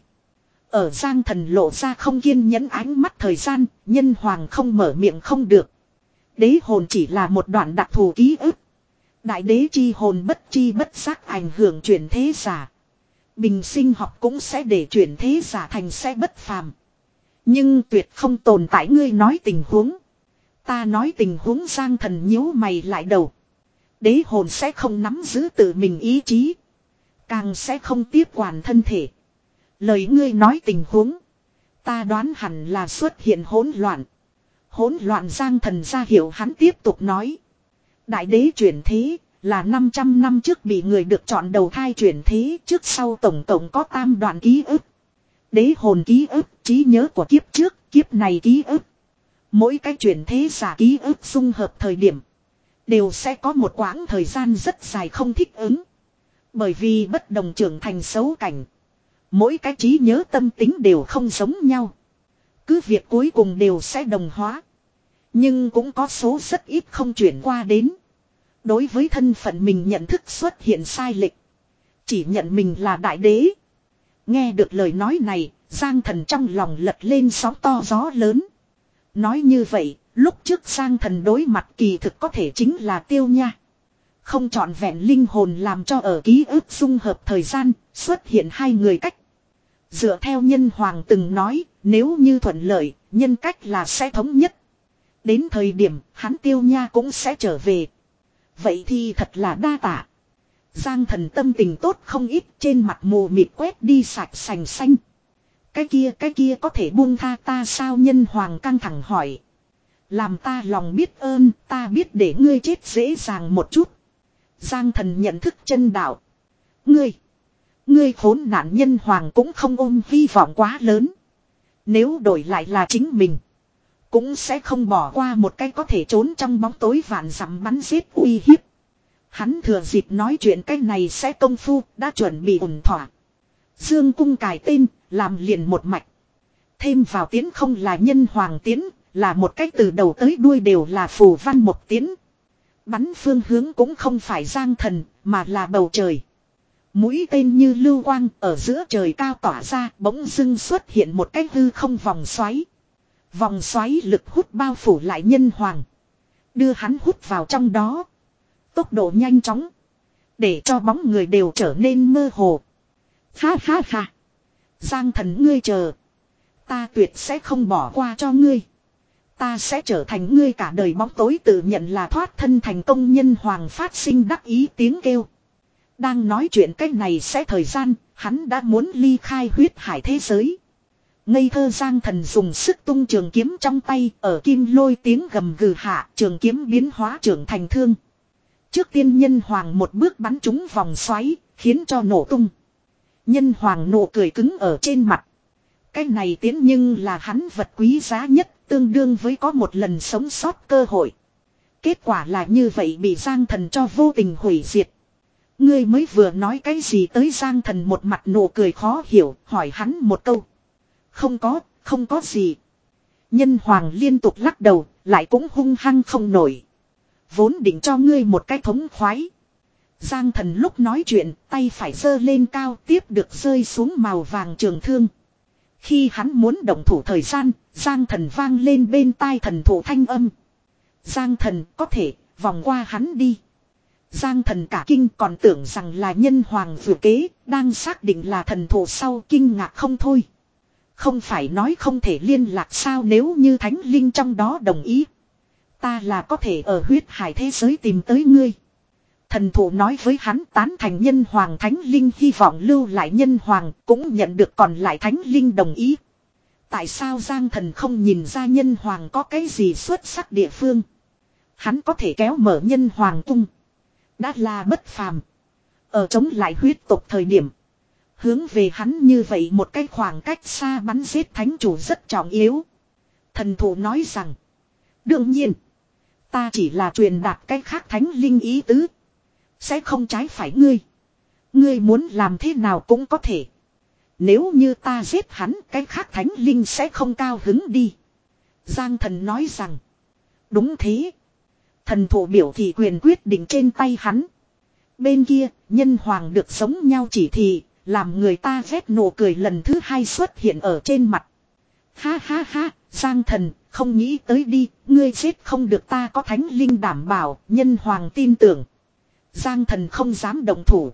Ở Giang Thần lộ ra không kiên nhẫn ánh mắt thời gian, nhân hoàng không mở miệng không được. Đế hồn chỉ là một đoạn đặc thù ký ức. Đại đế chi hồn bất chi bất giác ảnh hưởng chuyển thế giả. Bình sinh học cũng sẽ để chuyển thế giả thành sẽ bất phàm. Nhưng tuyệt không tồn tại ngươi nói tình huống. Ta nói tình huống Giang Thần nhíu mày lại đầu. Đế hồn sẽ không nắm giữ tự mình ý chí. Càng sẽ không tiếp quản thân thể. Lời ngươi nói tình huống. Ta đoán hẳn là xuất hiện hỗn loạn. Hỗn loạn Giang Thần ra hiểu hắn tiếp tục nói. Đại đế chuyển thế là năm trăm năm trước bị người được chọn đầu thai chuyển thế, trước sau tổng tổng có tam đoạn ký ức. Đế hồn ký ức, trí nhớ của kiếp trước, kiếp này ký ức. Mỗi cái chuyển thế giả ký ức dung hợp thời điểm đều sẽ có một quãng thời gian rất dài không thích ứng. Bởi vì bất đồng trưởng thành xấu cảnh. Mỗi cái trí nhớ tâm tính đều không giống nhau. Cứ việc cuối cùng đều sẽ đồng hóa. Nhưng cũng có số rất ít không chuyển qua đến. Đối với thân phận mình nhận thức xuất hiện sai lệch. Chỉ nhận mình là đại đế. Nghe được lời nói này, Giang Thần trong lòng lật lên sóng to gió lớn. Nói như vậy, lúc trước Giang Thần đối mặt kỳ thực có thể chính là Tiêu Nha. Không trọn vẹn linh hồn làm cho ở ký ức dung hợp thời gian, xuất hiện hai người cách. Dựa theo nhân hoàng từng nói, nếu như thuận lợi, nhân cách là sẽ thống nhất. Đến thời điểm, hắn Tiêu Nha cũng sẽ trở về. Vậy thì thật là đa tạ. Giang Thần tâm tình tốt không ít, trên mặt mù mịt quét đi sạch sành xanh. Cái kia cái kia có thể buông tha ta sao? Nhân hoàng căng thẳng hỏi. Làm ta lòng biết ơn, ta biết để ngươi chết dễ dàng một chút. Giang Thần nhận thức chân đạo. Ngươi, ngươi khốn nạn. Nhân hoàng cũng không ôm hy vọng quá lớn. Nếu đổi lại là chính mình, cũng sẽ không bỏ qua một cái có thể trốn trong bóng tối vạn dặm bắn giết uy hiếp. Hắn thừa dịp nói chuyện cái này sẽ công phu, đã chuẩn bị ổn thỏa. Dương cung cài tên, làm liền một mạch. Thêm vào tiến không là nhân hoàng tiến, là một cách từ đầu tới đuôi đều là phù văn một tiến. Bắn phương hướng cũng không phải Giang Thần, mà là bầu trời. Mũi tên như lưu quang ở giữa trời cao tỏa ra, bỗng dưng xuất hiện một cái hư không vòng xoáy. Vòng xoáy lực hút bao phủ lại nhân hoàng. Đưa hắn hút vào trong đó. Tốc độ nhanh chóng. Để cho bóng người đều trở nên mơ hồ. Ha ha ha. Giang Thần ngươi chờ. Ta tuyệt sẽ không bỏ qua cho ngươi. Ta sẽ trở thành ngươi cả đời bóng tối, tự nhận là thoát thân thành công. Nhân hoàng phát sinh đắc ý tiếng kêu. Đang nói chuyện cách này sẽ thời gian, hắn đã muốn ly khai huyết hải thế giới. Ngây thơ Giang Thần dùng sức tung trường kiếm trong tay, ở kim lôi tiếng gầm gừ hạ, trường kiếm biến hóa trưởng thành thương. Trước tiên nhân hoàng một bước bắn trúng vòng xoáy, khiến cho nổ tung. Nhân hoàng nụ cười cứng ở trên mặt. Cái này tiến nhưng là hắn vật quý giá nhất, tương đương với có một lần sống sót cơ hội. Kết quả là như vậy bị Giang Thần cho vô tình hủy diệt. Ngươi mới vừa nói cái gì tới? Giang Thần một mặt nụ cười khó hiểu, hỏi hắn một câu. Không có, không có gì. Nhân hoàng liên tục lắc đầu, lại cũng hung hăng không nổi. Vốn định cho ngươi một cái thống khoái. Giang Thần lúc nói chuyện, tay phải giơ lên cao, tiếp được rơi xuống màu vàng trường thương. Khi hắn muốn động thủ thời gian, Giang Thần vang lên bên tai thần thủ thanh âm. Giang Thần có thể, vòng qua hắn đi. Giang Thần cả kinh, còn tưởng rằng là nhân hoàng vừa kế, đang xác định là thần thủ sau kinh ngạc không thôi. Không phải nói không thể liên lạc sao? Nếu như thánh linh trong đó đồng ý, ta là có thể ở huyết hải thế giới tìm tới ngươi. Thần thủ nói với hắn tán thành nhân hoàng, thánh linh hy vọng lưu lại nhân hoàng, cũng nhận được còn lại thánh linh đồng ý. Tại sao Giang Thần không nhìn ra nhân hoàng có cái gì xuất sắc địa phương? Hắn có thể kéo mở nhân hoàng tung, đã là bất phàm. Ở chống lại huyết tộc thời điểm, hướng về hắn như vậy một cái khoảng cách xa bắn giết thánh chủ rất trọng yếu. Thần thủ nói rằng, đương nhiên, ta chỉ là truyền đạt cái khác thánh linh ý tứ, sẽ không trái phải ngươi. Ngươi muốn làm thế nào cũng có thể. Nếu như ta giết hắn, cái khác thánh linh sẽ không cao hứng đi. Giang Thần nói rằng, đúng thế. Thần thủ biểu thị quyền quyết định trên tay hắn. Bên kia, nhân hoàng được giống nhau chỉ thị, làm người ta ghét nụ cười lần thứ hai xuất hiện ở trên mặt. Ha ha ha, Giang Thần, không nghĩ tới đi, ngươi giết không được ta có thánh linh đảm bảo, nhân hoàng tin tưởng. Giang Thần không dám động thủ.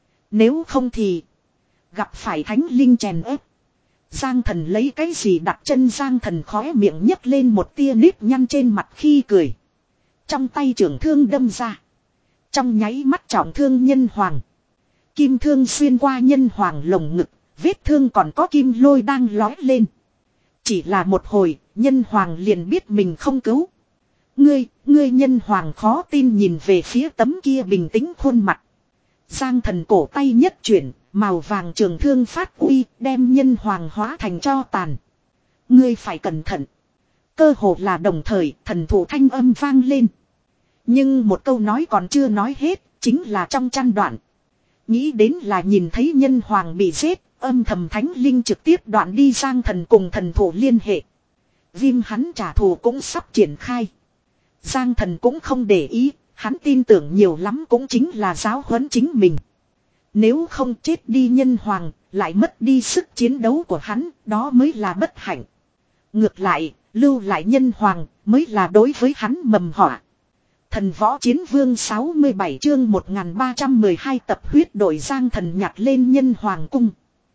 Nếu không thì gặp phải thánh linh chèn ép. Giang Thần lấy cái gì đặt chân? Giang Thần khóe miệng nhấc lên một tia nếp nhăn trên mặt khi cười. Trong tay trường thương đâm ra. Trong nháy mắt trọng thương nhân hoàng. Kim thương xuyên qua nhân hoàng lồng ngực, vết thương còn có kim lôi đang lói lên. Chỉ là một hồi, nhân hoàng liền biết mình không cứu. Ngươi, ngươi nhân hoàng khó tin nhìn về phía tấm kia bình tĩnh khuôn mặt. Giang thần cổ tay nhất chuyển, màu vàng trường thương phát uy, đem nhân hoàng hóa thành tro tàn. Ngươi phải cẩn thận. Cơ hồ là đồng thời, thần thủ thanh âm vang lên. Nhưng một câu nói còn chưa nói hết, chính là trong chăn đoạn. Nghĩ đến là nhìn thấy nhân hoàng bị giết, âm thầm thánh linh trực tiếp đoạn đi Giang thần cùng thần thủ liên hệ. Viêm hắn trả thù cũng sắp triển khai. Giang thần cũng không để ý, hắn tin tưởng nhiều lắm cũng chính là giáo huấn chính mình. Nếu không chết đi nhân hoàng, lại mất đi sức chiến đấu của hắn, đó mới là bất hạnh. Ngược lại, lưu lại nhân hoàng, mới là đối với hắn mầm họa. Thần võ chiến vương sáu mươi bảy chương một nghìn ba trăm mười hai tập huyết đội Giang thần nhặt lên nhân hoàng cung.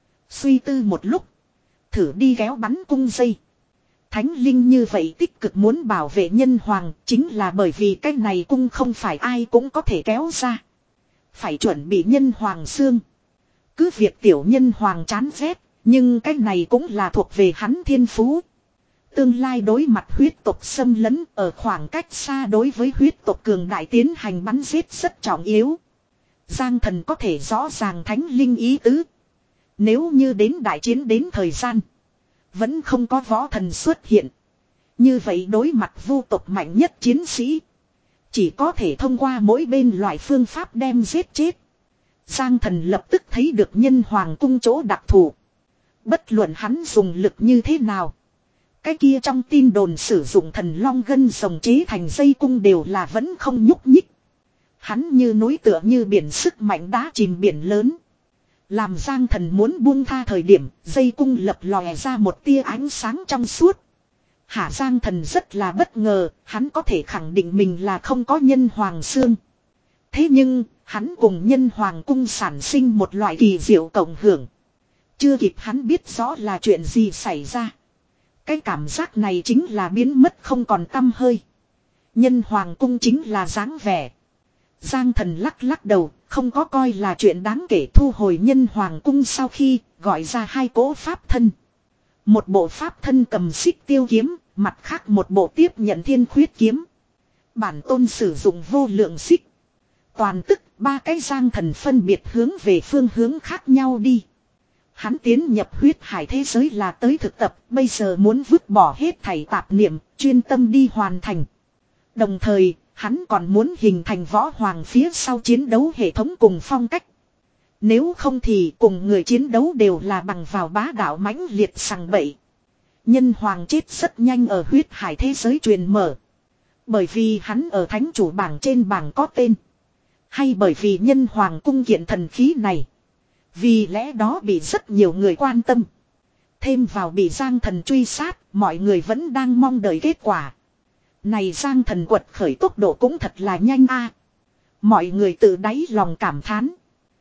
Suy tư một lúc, thử đi kéo bắn cung dây. Thánh linh như vậy tích cực muốn bảo vệ nhân hoàng, chính là bởi vì cái này cung không phải ai cũng có thể kéo ra. Phải chuẩn bị nhân hoàng xương. Cứ việc tiểu nhân hoàng chán ghét, nhưng cái này cũng là thuộc về hắn thiên phú. Tương lai đối mặt huyết tộc xâm lấn ở khoảng cách xa đối với huyết tộc cường đại tiến hành bắn giết rất trọng yếu. Giang thần có thể rõ ràng thánh linh ý tứ. Nếu như đến đại chiến đến thời gian, vẫn không có võ thần xuất hiện. Như vậy đối mặt vu tộc mạnh nhất chiến sĩ, chỉ có thể thông qua mỗi bên loại phương pháp đem giết chết. Giang thần lập tức thấy được nhân hoàng cung chỗ đặc thù. Bất luận hắn dùng lực như thế nào, cái kia trong tin đồn sử dụng thần long gân rồng chế thành dây cung đều là vẫn không nhúc nhích. Hắn như núi tựa như biển sức mạnh đá chìm biển lớn. Làm Giang thần muốn buông tha thời điểm, dây cung lập lòe ra một tia ánh sáng trong suốt. Hả Giang thần rất là bất ngờ, hắn có thể khẳng định mình là không có nhân hoàng xương. Thế nhưng, hắn cùng nhân hoàng cung sản sinh một loại kỳ diệu cộng hưởng. Chưa kịp hắn biết rõ là chuyện gì xảy ra. Cái cảm giác này chính là biến mất không còn tăm hơi. Nhân hoàng cung chính là dáng vẻ. Giang thần lắc lắc đầu, không có coi là chuyện đáng kể thu hồi nhân hoàng cung sau khi gọi ra hai cỗ pháp thân. Một bộ pháp thân cầm xích tiêu kiếm, mặt khác một bộ tiếp nhận thiên khuyết kiếm. Bản tôn sử dụng vô lượng xích. Toàn tức ba cái Giang thần phân biệt hướng về phương hướng khác nhau đi. Hắn tiến nhập huyết hải thế giới là tới thực tập, bây giờ muốn vứt bỏ hết thảy tạp niệm, chuyên tâm đi hoàn thành. Đồng thời, hắn còn muốn hình thành võ hoàng phía sau chiến đấu hệ thống cùng phong cách. Nếu không thì cùng người chiến đấu đều là bằng vào bá đạo mãnh liệt sằng bậy. Nhân hoàng chết rất nhanh ở huyết hải thế giới truyền mở. Bởi vì hắn ở thánh chủ bảng trên bảng có tên. Hay bởi vì nhân hoàng cung kiện thần khí này. Vì lẽ đó bị rất nhiều người quan tâm. Thêm vào bị Giang thần truy sát, mọi người vẫn đang mong đợi kết quả. Này Giang thần quật khởi tốc độ cũng thật là nhanh a. Mọi người tự đáy lòng cảm thán.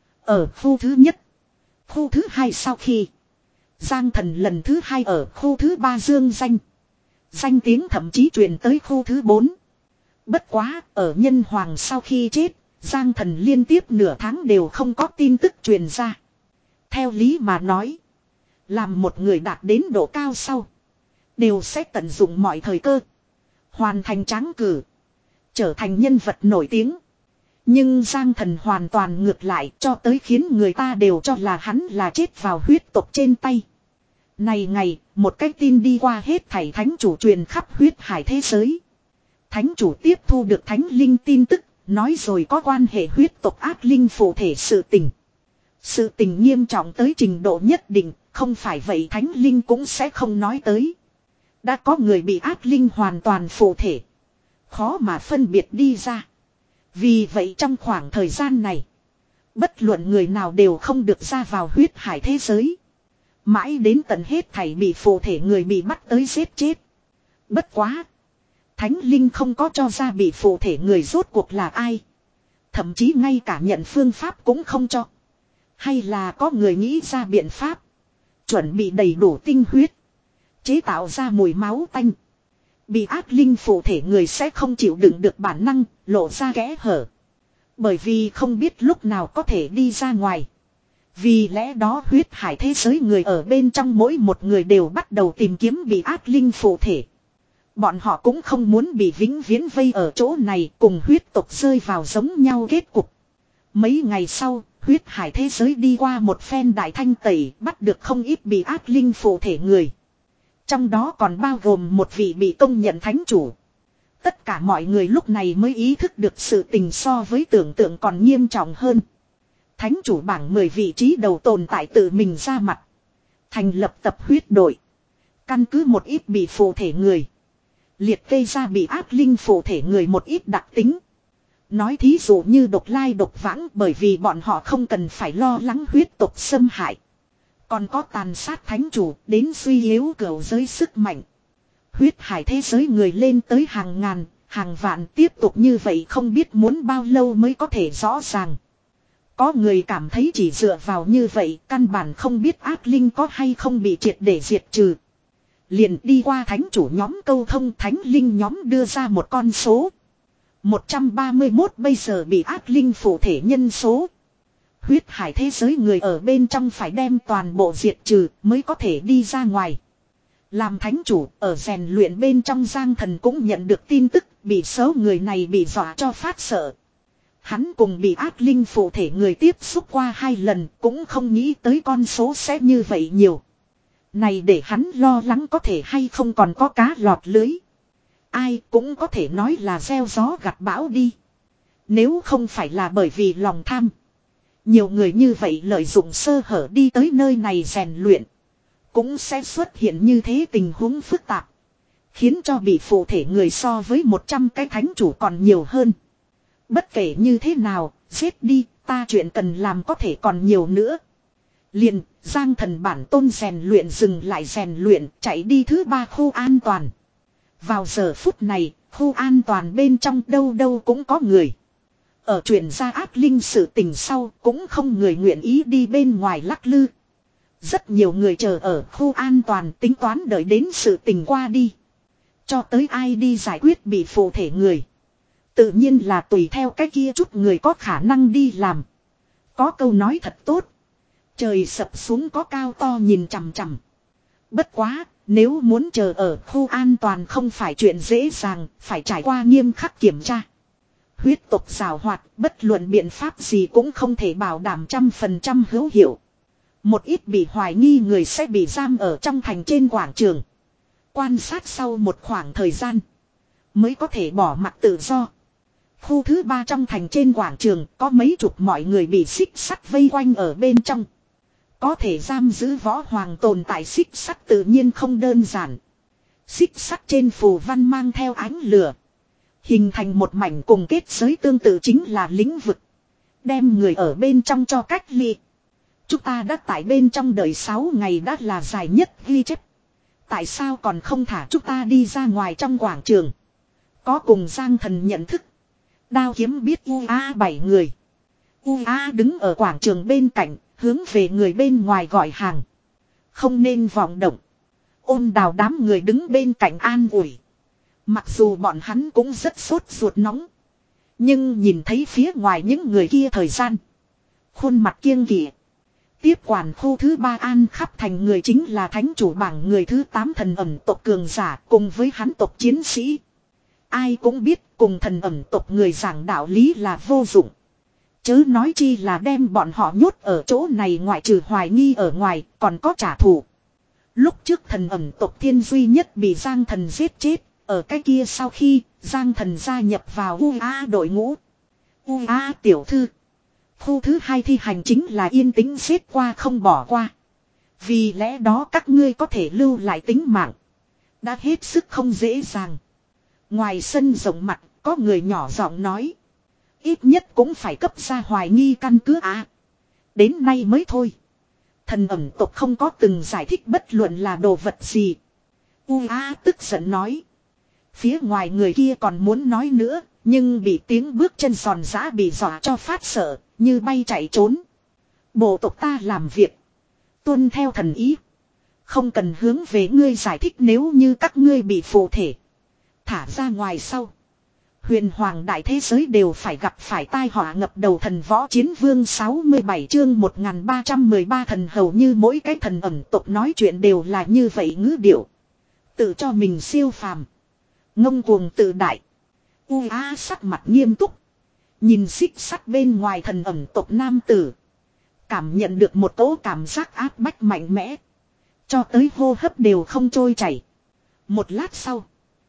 Ở khu thứ nhất, khu thứ hai sau khi Giang thần lần thứ hai ở khu thứ ba dương danh. Danh tiếng thậm chí truyền tới khu thứ bốn. Bất quá, ở nhân hoàng sau khi chết, Giang thần liên tiếp nửa tháng đều không có tin tức truyền ra. Theo lý mà nói, làm một người đạt đến độ cao sau, đều sẽ tận dụng mọi thời cơ, hoàn thành tráng cử, trở thành nhân vật nổi tiếng. Nhưng Giang thần hoàn toàn ngược lại, cho tới khiến người ta đều cho là hắn là chết vào huyết tộc trên tay. Này ngày, một cái tin đi qua hết thảy thánh chủ truyền khắp huyết hải thế giới. Thánh chủ tiếp thu được thánh linh tin tức, nói rồi có quan hệ huyết tộc ác linh phụ thể sự tình. Sự tình nghiêm trọng tới trình độ nhất định, không phải vậy thánh linh cũng sẽ không nói tới. Đã có người bị ác linh hoàn toàn phụ thể, khó mà phân biệt đi ra. Vì vậy trong khoảng thời gian này, bất luận người nào đều không được ra vào huyết hải thế giới. Mãi đến tận hết thảy bị phụ thể người bị bắt tới giết chết. Bất quá, thánh linh không có cho ra bị phụ thể người rốt cuộc là ai. Thậm chí ngay cả nhận phương pháp cũng không cho. Hay là có người nghĩ ra biện pháp, chuẩn bị đầy đủ tinh huyết, chế tạo ra mùi máu tanh. Bị ác linh phụ thể người sẽ không chịu đựng được bản năng, lộ ra kẽ hở. Bởi vì không biết lúc nào có thể đi ra ngoài. Vì lẽ đó huyết hải thế giới người ở bên trong mỗi một người đều bắt đầu tìm kiếm bị ác linh phụ thể. Bọn họ cũng không muốn bị vĩnh viễn vây ở chỗ này cùng huyết tộc rơi vào giống nhau kết cục. Mấy ngày sau, huyết hải thế giới đi qua một phen đại thanh tẩy bắt được không ít bị ác linh phụ thể người. Trong đó còn bao gồm một vị bị công nhận thánh chủ. Tất cả mọi người lúc này mới ý thức được sự tình so với tưởng tượng còn nghiêm trọng hơn. Thánh chủ bảng mười vị trí đầu tồn tại tự mình ra mặt. Thành lập tập huyết đội. Căn cứ một ít bị phụ thể người. Liệt kê ra bị ác linh phụ thể người một ít đặc tính. Nói thí dụ như độc lai độc vãng bởi vì bọn họ không cần phải lo lắng huyết tộc xâm hại. Còn có tàn sát thánh chủ đến suy yếu cửu giới sức mạnh. Huyết hải thế giới người lên tới hàng ngàn, hàng vạn tiếp tục như vậy không biết muốn bao lâu mới có thể rõ ràng. Có người cảm thấy chỉ dựa vào như vậy căn bản không biết ác linh có hay không bị triệt để diệt trừ. Liền đi qua thánh chủ nhóm câu thông thánh linh nhóm đưa ra một con số. một trăm ba mươi mốt bây giờ bị ác linh phụ thể nhân số. Huyết hải thế giới người ở bên trong phải đem toàn bộ diệt trừ mới có thể đi ra ngoài. Làm thánh chủ ở rèn luyện bên trong Giang Thần cũng nhận được tin tức bị số người này bị dọa cho phát sợ. Hắn cùng bị ác linh phụ thể người tiếp xúc qua hai lần cũng không nghĩ tới con số sẽ như vậy nhiều. Này để hắn lo lắng có thể hay không còn có cá lọt lưới. Ai cũng có thể nói là gieo gió gặt bão đi. Nếu không phải là bởi vì lòng tham. Nhiều người như vậy lợi dụng sơ hở đi tới nơi này rèn luyện. Cũng sẽ xuất hiện như thế tình huống phức tạp. Khiến cho bị phụ thể người so với một trăm cái thánh chủ còn nhiều hơn. Bất kể như thế nào, giết đi, ta chuyện cần làm có thể còn nhiều nữa. Liền, Giang Thần bản tôn rèn luyện dừng lại rèn luyện, chạy đi thứ ba khu an toàn. Vào giờ phút này, khu an toàn bên trong đâu đâu cũng có người. Ở truyền ra ác linh sự tình sau, cũng không người nguyện ý đi bên ngoài lắc lư. Rất nhiều người chờ ở khu an toàn tính toán đợi đến sự tình qua đi. Cho tới ai đi giải quyết bị phụ thể người. Tự nhiên là tùy theo cái kia chút người có khả năng đi làm. Có câu nói thật tốt. Trời sập xuống có cao to nhìn chằm chằm. Bất quá, nếu muốn chờ ở khu an toàn không phải chuyện dễ dàng, phải trải qua nghiêm khắc kiểm tra. Huyết tộc rào hoạt, bất luận biện pháp gì cũng không thể bảo đảm trăm phần trăm hữu hiệu. Một ít bị hoài nghi người sẽ bị giam ở trong thành trên quảng trường. Quan sát sau một khoảng thời gian, mới có thể bỏ mặc tự do. Khu thứ ba trong thành trên quảng trường có mấy chục mọi người bị xích sắt vây quanh ở bên trong. Có thể giam giữ võ hoàng tồn tại xích sắt tự nhiên không đơn giản. Xích sắt trên phù văn mang theo ánh lửa. Hình thành một mảnh cùng kết giới tương tự chính là lĩnh vực. Đem người ở bên trong cho cách ly. Chúng ta đã tại bên trong đời sáu ngày đã là dài nhất ghi chép. Tại sao còn không thả chúng ta đi ra ngoài trong quảng trường? Có cùng Giang Thần nhận thức. Đao kiếm biết u a bảy người. u a đứng ở quảng trường bên cạnh, hướng về người bên ngoài gọi hàng. Không nên vọng động. Ôn đào đám người đứng bên cạnh an ủi. Mặc dù bọn hắn cũng rất sốt ruột nóng. Nhưng nhìn thấy phía ngoài những người kia thời gian. Khuôn mặt kiêng kỵ. Tiếp quản khu thứ ba an khắp thành người chính là thánh chủ bảng người thứ tám thần ẩm tộc cường giả cùng với hắn tộc chiến sĩ. Ai cũng biết cùng thần ẩm tộc người giảng đạo lý là vô dụng. Chớ nói chi là đem bọn họ nhốt ở chỗ này ngoại trừ hoài nghi ở ngoài còn có trả thù. Lúc trước thần ẩm tộc thiên duy nhất bị Giang Thần giết chết. Ở cái kia sau khi Giang Thần gia nhập vào u a đội ngũ. u a tiểu thư. Khu thứ hai thi hành chính là yên tĩnh xếp qua không bỏ qua. Vì lẽ đó các ngươi có thể lưu lại tính mạng. Đã hết sức không dễ dàng. Ngoài sân rộng mặt có người nhỏ giọng nói. Ít nhất cũng phải cấp ra hoài nghi căn cứ à. Đến nay mới thôi. Thần ẩm tộc không có từng giải thích bất luận là đồ vật gì. u a tức giận nói. Phía ngoài người kia còn muốn nói nữa. Nhưng bị tiếng bước chân giòn giã bị dọa cho phát sợ. Như bay chạy trốn. Bộ tộc ta làm việc. Tuân theo thần ý. Không cần hướng về ngươi giải thích nếu như các ngươi bị phụ thể. Thả ra ngoài sau. Huyền hoàng đại thế giới đều phải gặp phải tai họa ngập đầu thần võ chiến vương sáu mươi bảy chương một nghìn ba trăm mười ba thần hầu như mỗi cái thần ẩm tộc nói chuyện đều là như vậy ngữ điệu. Tự cho mình siêu phàm. Ngông cuồng tự đại. U á sắc mặt nghiêm túc. Nhìn xích sắt bên ngoài thần ẩm tộc nam tử. Cảm nhận được một cỗ cảm giác áp bách mạnh mẽ. Cho tới hô hấp đều không trôi chảy. Một lát sau.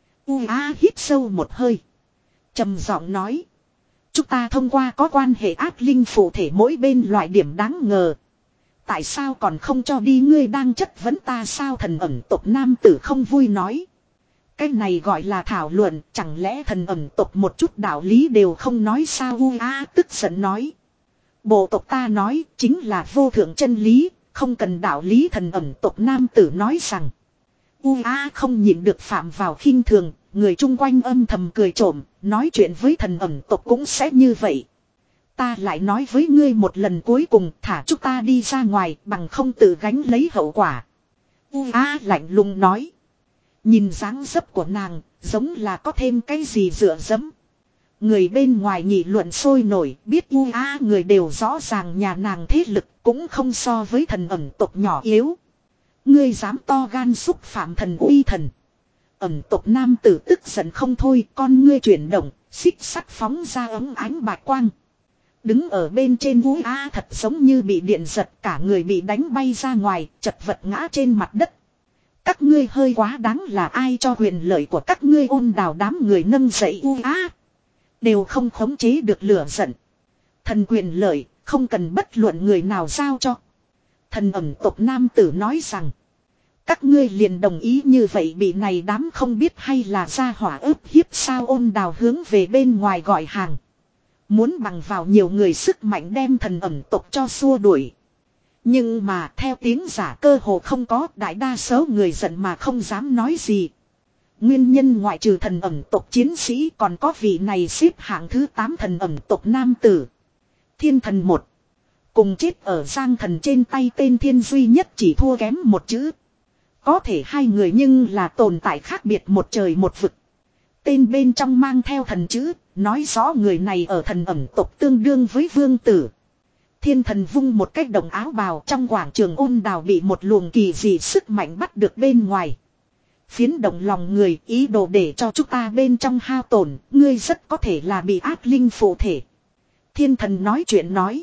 U á hít sâu một hơi. Trầm giọng nói. Chúng ta thông qua có quan hệ ác linh phụ thể mỗi bên loại điểm đáng ngờ. Tại sao còn không cho đi, ngươi đang chất vấn ta sao? Thần ẩm tộc nam tử không vui nói. Cái này gọi là thảo luận, chẳng lẽ thần ẩm tộc một chút đạo lý đều không nói sao? U á tức giận nói. Bộ tộc ta nói chính là vô thượng chân lý, không cần đạo lý. Thần ẩm tộc nam tử nói rằng. U á không nhịn được phạm vào khinh thường, người chung quanh âm thầm cười trộm, nói chuyện với thần ẩm tộc cũng sẽ như vậy. Ta lại nói với ngươi một lần cuối cùng, thả chúng ta đi ra ngoài, bằng không tự gánh lấy hậu quả. U á lạnh lùng nói. Nhìn dáng dấp của nàng, giống là có thêm cái gì dựa dẫm. Người bên ngoài nghị luận sôi nổi, biết U á người đều rõ ràng nhà nàng thế lực cũng không so với thần ẩm tộc nhỏ yếu. Ngươi dám to gan xúc phạm thần uy thần. Ẩm tộc nam tử tức giận không thôi, con ngươi chuyển động, xích sắt phóng ra ấm ánh bạch quang. Đứng ở bên trên U á thật giống như bị điện giật, cả người bị đánh bay ra ngoài, chật vật ngã trên mặt đất. Các ngươi hơi quá đáng, là ai cho quyền lợi của các ngươi? Ôn đào đám người nâng dậy U á. Đều không khống chế được lửa giận. Thần quyền lợi, không cần bất luận người nào giao cho. Thần ẩm tộc nam tử nói rằng. Các ngươi liền đồng ý như vậy bị này đám không biết hay là ra hỏa ức hiếp sao? Ôn đào hướng về bên ngoài gọi hàng. Muốn bằng vào nhiều người sức mạnh đem thần ẩm tộc cho xua đuổi. Nhưng mà theo tiếng giả cơ hồ không có, đại đa số người giận mà không dám nói gì. Nguyên nhân ngoại trừ thần ẩm tộc chiến sĩ còn có vị này xếp hạng thứ tám thần ẩm tộc nam tử. Thiên thần một. Cùng chết ở Giang thần trên tay tên Thiên duy nhất chỉ thua kém một chữ. Có thể hai người nhưng là tồn tại khác biệt một trời một vực. Tên bên trong mang theo thần chữ, nói rõ người này ở thần ẩm tộc tương đương với vương tử. Thiên thần vung một cách đồng áo bào, trong quảng trường ôn đào bị một luồng kỳ dị sức mạnh bắt được bên ngoài. Phiến động lòng người, ý đồ để cho chúng ta bên trong hao tổn, ngươi rất có thể là bị ác linh phụ thể. Thiên thần nói chuyện nói.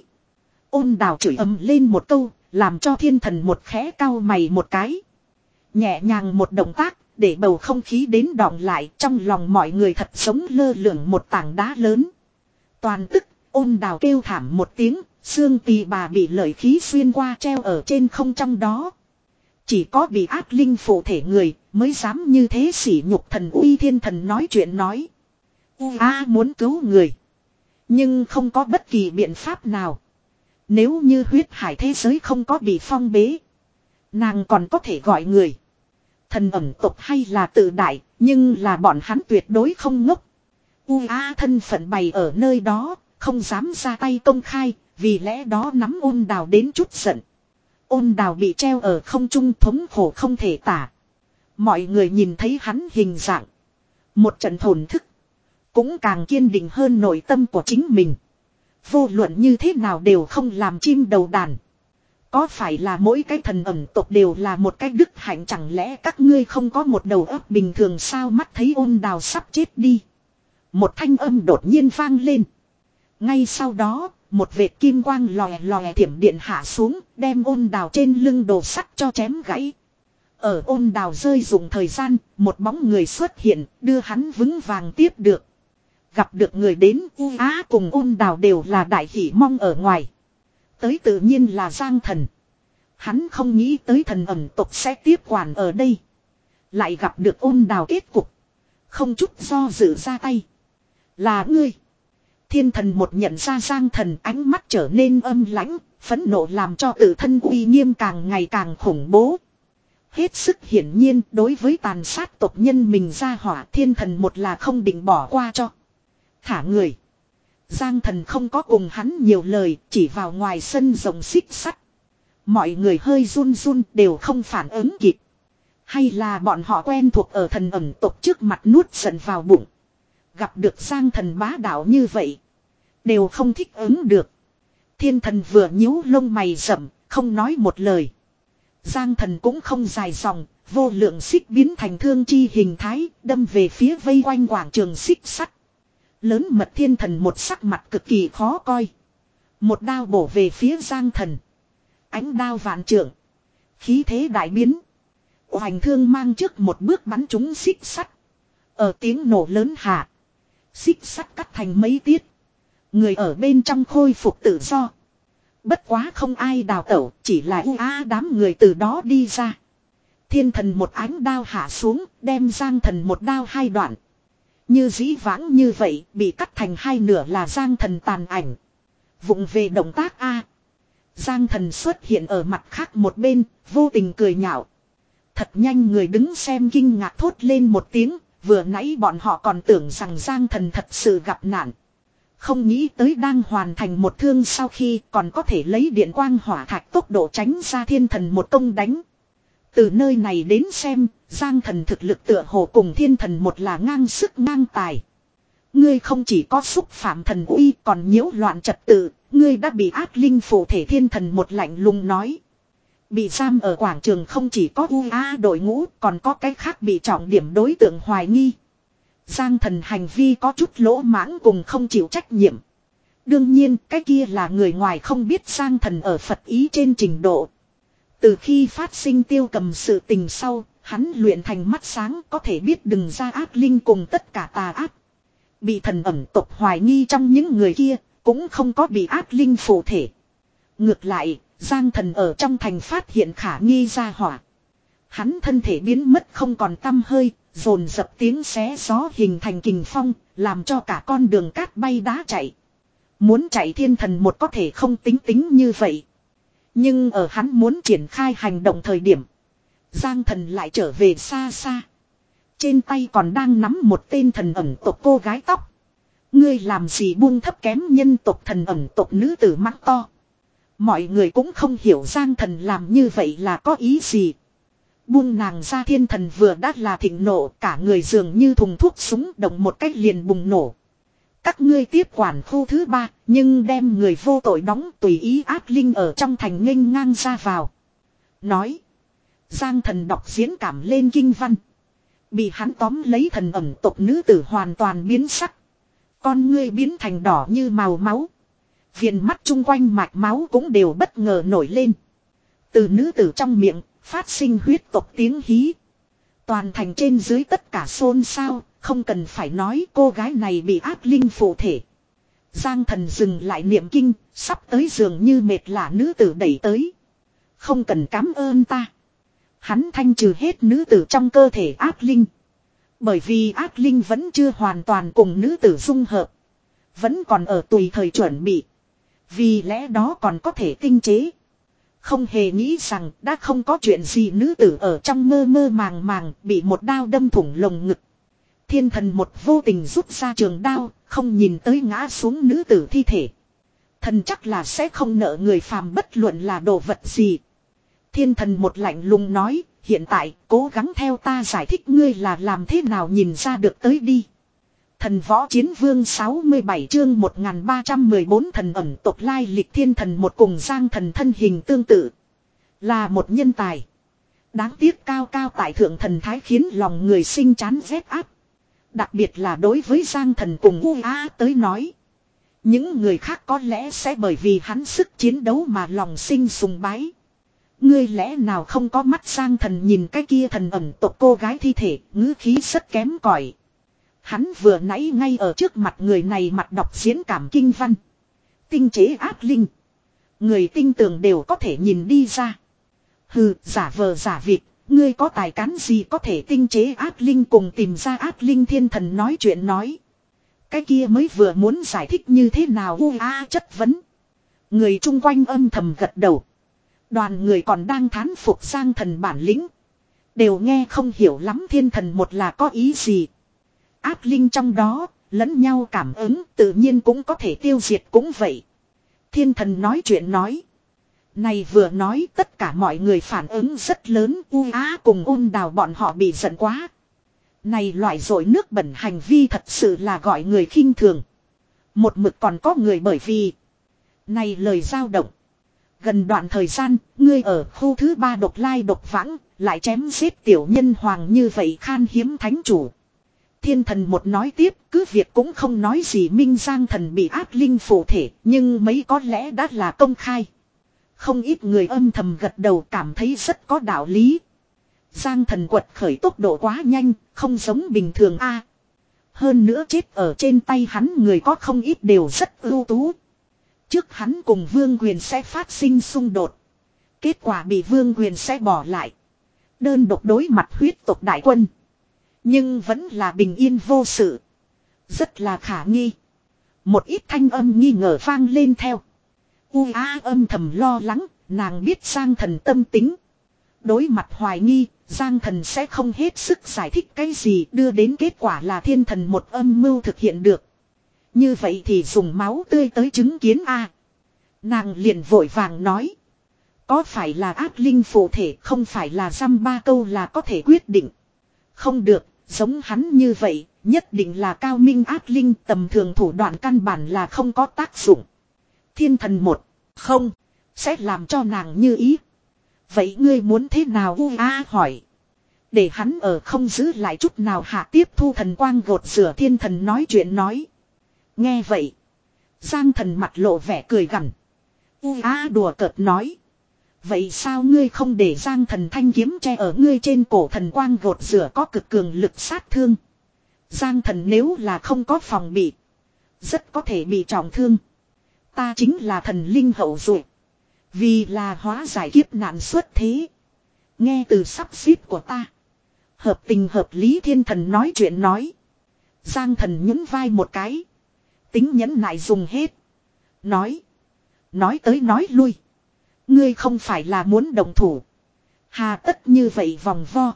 Ôn đào chửi ầm lên một câu, làm cho thiên thần một khẽ cau mày một cái. Nhẹ nhàng một động tác, để bầu không khí đến đọng lại, trong lòng mọi người thật sống lơ lửng một tảng đá lớn. Toàn tức, ôn đào kêu thảm một tiếng, xương tỳ bà bị lợi khí xuyên qua treo ở trên không trong đó. Chỉ có bị ác linh phụ thể người mới dám như thế sỉ nhục thần uy. Thiên thần nói chuyện nói. U a muốn cứu người. Nhưng không có bất kỳ biện pháp nào. Nếu như huyết hải thế giới không có bị phong bế. Nàng còn có thể gọi người. Thần ẩm tộc hay là tự đại, nhưng là bọn hắn tuyệt đối không ngốc. U a thân phận bày ở nơi đó, không dám ra tay công khai, vì lẽ đó nắm ôn đào đến chút giận. Ôn đào bị treo ở không trung thống khổ không thể tả. Mọi người nhìn thấy hắn hình dạng. Một trận thổn thức. Cũng càng kiên định hơn nội tâm của chính mình. Vô luận như thế nào đều không làm chim đầu đàn. Có phải là mỗi cái thần ẩm tộc đều là một cái đức hạnh, chẳng lẽ các ngươi không có một đầu óc bình thường sao? Mắt thấy ôn đào sắp chết đi. Một thanh âm đột nhiên vang lên. Ngay sau đó, một vệt kim quang lòe lòe thiểm điện hạ xuống, đem ôn đào trên lưng đồ sắt cho chém gãy. Ở ôn đào rơi dụng thời gian, một bóng người xuất hiện, đưa hắn vững vàng tiếp được. Gặp được người đến, U á cùng ôn đào đều là đại hỷ mong ở ngoài. Tới tự nhiên là Giang thần. Hắn không nghĩ tới thần ẩm tộc sẽ tiếp quản ở đây. Lại gặp được ôn đào kết cục. Không chút do dự ra tay. Là ngươi. Thiên thần một nhận ra Giang thần, ánh mắt trở nên âm lãnh, phẫn nộ làm cho tự thân uy nghiêm càng ngày càng khủng bố. Hết sức hiển nhiên, đối với tàn sát tộc nhân mình ra hỏa, thiên thần một là không định bỏ qua cho. Thả người. Giang thần không có cùng hắn nhiều lời, chỉ vào ngoài sân rồng xích sắt. Mọi người hơi run run đều không phản ứng kịp. Hay là bọn họ quen thuộc ở thần ẩm tộc trước mặt nuốt giận vào bụng. gặp được Giang Thần bá đạo như vậy. Đều không thích ứng được. Thiên Thần vừa nhíu lông mày rậm, không nói một lời. Giang Thần cũng không dài dòng, vô lượng xích biến thành thương chi hình thái, đâm về phía vây quanh quảng trường xích sắt. Lớn mật Thiên Thần một sắc mặt cực kỳ khó coi. Một đao bổ về phía Giang Thần. Ánh đao vạn trượng. Khí thế đại biến. Hoành thương mang trước một bước bắn trúng xích sắt. Ở tiếng nổ lớn hạ. Xích sắt cắt thành mấy tiết. Người ở bên trong khôi phục tự do. Bất quá không ai đào tẩu, chỉ là u á đám người từ đó đi ra. Thiên Thần một ánh đao hạ xuống, đem Giang Thần một đao hai đoạn. Như dĩ vãng như vậy, bị cắt thành hai nửa là Giang Thần tàn ảnh. Vụng về động tác A. Giang Thần xuất hiện ở mặt khác một bên, vô tình cười nhạo. Thật nhanh người đứng xem kinh ngạc thốt lên một tiếng, vừa nãy bọn họ còn tưởng rằng Giang Thần thật sự gặp nạn. Không nghĩ tới đang hoàn thành một thương sau khi còn có thể lấy điện quang hỏa thạch tốc độ tránh ra Thiên Thần một công đánh. Từ nơi này đến xem, Giang Thần thực lực tựa hồ cùng Thiên Thần một là ngang sức ngang tài. Ngươi không chỉ có xúc phạm thần uy còn nhiễu loạn trật tự, ngươi đã bị ác linh phụ thể. Thiên Thần một lạnh lùng nói. Bị giam ở quảng trường không chỉ có u a đội ngũ, còn có cái khác bị trọng điểm đối tượng hoài nghi. Giang Thần hành vi có chút lỗ mãng cùng không chịu trách nhiệm. Đương nhiên cái kia là người ngoài không biết Giang Thần ở Phật ý trên trình độ. Từ khi phát sinh Tiêu Cầm sự tình sau, hắn luyện thành mắt sáng có thể biết đừng ra ác linh cùng tất cả tà ác. Bị thần ẩm tộc hoài nghi trong những người kia, cũng không có bị ác linh phụ thể. Ngược lại, Giang Thần ở trong thành phát hiện khả nghi ra hỏa. Hắn thân thể biến mất không còn tăm hơi, dồn dập tiếng xé gió hình thành kình phong, làm cho cả con đường cát bay đá chạy. Muốn chạy Thiên Thần một có thể không tính tính như vậy. Nhưng ở hắn muốn triển khai hành động thời điểm, Giang Thần lại trở về xa xa. Trên tay còn đang nắm một tên thần ẩn tộc cô gái tóc. Ngươi làm gì buông thấp kém nhân tộc thần ẩn tộc nữ tử mắng to. Mọi người cũng không hiểu Giang Thần làm như vậy là có ý gì. Buông nàng ra. Thiên Thần vừa đã là thịnh nộ, cả người dường như thùng thuốc súng động một cách liền bùng nổ. Các ngươi tiếp quản khu thứ ba, nhưng đem người vô tội đóng tùy ý ác linh ở trong thành nghênh ngang ra vào. Nói. Giang Thần đọc diễn cảm lên kinh văn. Bị hắn tóm lấy thần ẩm tộc nữ tử hoàn toàn biến sắc. Con ngươi biến thành đỏ như màu máu. Viền mắt chung quanh mạch máu cũng đều bất ngờ nổi lên. Từ nữ tử trong miệng, phát sinh huyết tộc tiếng hí. Toàn thành trên dưới tất cả xôn xao, không cần phải nói cô gái này bị ác linh phụ thể. Giang Thần dừng lại niệm kinh, sắp tới giường như mệt lả nữ tử đẩy tới. Không cần cảm ơn ta. Hắn thanh trừ hết nữ tử trong cơ thể ác linh. Bởi vì ác linh vẫn chưa hoàn toàn cùng nữ tử dung hợp. Vẫn còn ở tùy thời chuẩn bị. Vì lẽ đó còn có thể tinh chế. Không hề nghĩ rằng đã không có chuyện gì nữ tử ở trong mơ mơ màng màng bị một đao đâm thủng lồng ngực. Thiên Thần một vô tình rút ra trường đao, không nhìn tới ngã xuống nữ tử thi thể. Thần chắc là sẽ không nợ người phàm bất luận là đồ vật gì. Thiên Thần một lạnh lùng nói, hiện tại cố gắng theo ta giải thích ngươi là làm thế nào nhìn ra được tới đi. Thần võ chiến vương sáu mươi bảy chương một nghìn ba trăm mười bốn thần ẩn tộc lai lịch. Thiên Thần một cùng Giang Thần thân hình tương tự. Là một nhân tài. Đáng tiếc cao cao tại thượng thần thái khiến lòng người sinh chán ghét áp. Đặc biệt là đối với Giang Thần cùng U A tới nói. Những người khác có lẽ sẽ bởi vì hắn sức chiến đấu mà lòng sinh sùng bái. Ngươi lẽ nào không có mắt? Giang Thần nhìn cái kia thần ẩn tộc cô gái thi thể, ngữ khí rất kém cỏi. Hắn vừa nãy ngay ở trước mặt người này mặt đọc diễn cảm kinh văn. Tinh chế ác linh. Người tinh tường đều có thể nhìn đi ra. Hừ, giả vờ giả vịt, ngươi có tài cán gì có thể tinh chế ác linh cùng tìm ra ác linh? Thiên Thần nói chuyện nói. Cái kia mới vừa muốn giải thích như thế nào u a chất vấn. Người chung quanh âm thầm gật đầu. Đoàn người còn đang thán phục Giang Thần bản lĩnh. Đều nghe không hiểu lắm Thiên Thần một là có ý gì. Ác linh trong đó, lẫn nhau cảm ứng tự nhiên cũng có thể tiêu diệt cũng vậy. Thiên Thần nói chuyện nói. Này vừa nói tất cả mọi người phản ứng rất lớn. U á cùng ôn đào bọn họ bị giận quá. Này loại dội nước bẩn hành vi thật sự là gọi người khinh thường. Một mực còn có người bởi vì này lời dao động. Gần đoạn thời gian, ngươi ở khu thứ ba độc lai độc vãng, lại chém giết tiểu nhân hoàng như vậy khan hiếm thánh chủ. Thiên thần một nói tiếp, cứ việc cũng không nói gì Minh Giang thần bị ác linh phụ thể, nhưng mấy có lẽ đã là công khai. Không ít người âm thầm gật đầu cảm thấy rất có đạo lý. Giang thần quật khởi tốc độ quá nhanh, không giống bình thường a. Hơn nữa chết ở trên tay hắn người có không ít đều rất ưu tú. Trước hắn cùng Vương Quyền sẽ phát sinh xung đột. Kết quả bị Vương Quyền sẽ bỏ lại. Đơn độc đối mặt huyết tộc đại quân. Nhưng vẫn là bình yên vô sự. Rất là khả nghi. Một ít thanh âm nghi ngờ vang lên theo. U á âm thầm lo lắng, nàng biết Giang thần tâm tính. Đối mặt hoài nghi, Giang thần sẽ không hết sức giải thích cái gì đưa đến kết quả là thiên thần một âm mưu thực hiện được. Như vậy thì dùng máu tươi tới chứng kiến a. Nàng liền vội vàng nói. Có phải là ác linh phụ thể không phải là dăm ba câu là có thể quyết định. Không được, giống hắn như vậy, nhất định là cao minh ác linh tầm thường thủ đoạn căn bản là không có tác dụng. Thiên thần một, không, sẽ làm cho nàng như ý. Vậy ngươi muốn thế nào u a hỏi. Để hắn ở không giữ lại chút nào hạ tiếp thu thần quang gột rửa thiên thần nói chuyện nói. Nghe vậy. Giang thần mặt lộ vẻ cười gằn. U a đùa cợt nói. Vậy sao ngươi không để Giang thần thanh kiếm che ở ngươi trên cổ thần quang gột rửa có cực cường lực sát thương. Giang thần nếu là không có phòng bị. Rất có thể bị trọng thương. Ta chính là thần linh hậu duệ. Vì là hóa giải kiếp nạn xuất thế. Nghe từ sắp xếp của ta. Hợp tình hợp lý thiên thần nói chuyện nói. Giang thần nhún vai một cái. Tính nhẫn nại dùng hết. Nói. Nói tới nói lui. Ngươi không phải là muốn đồng thủ. Hà tất như vậy vòng vo.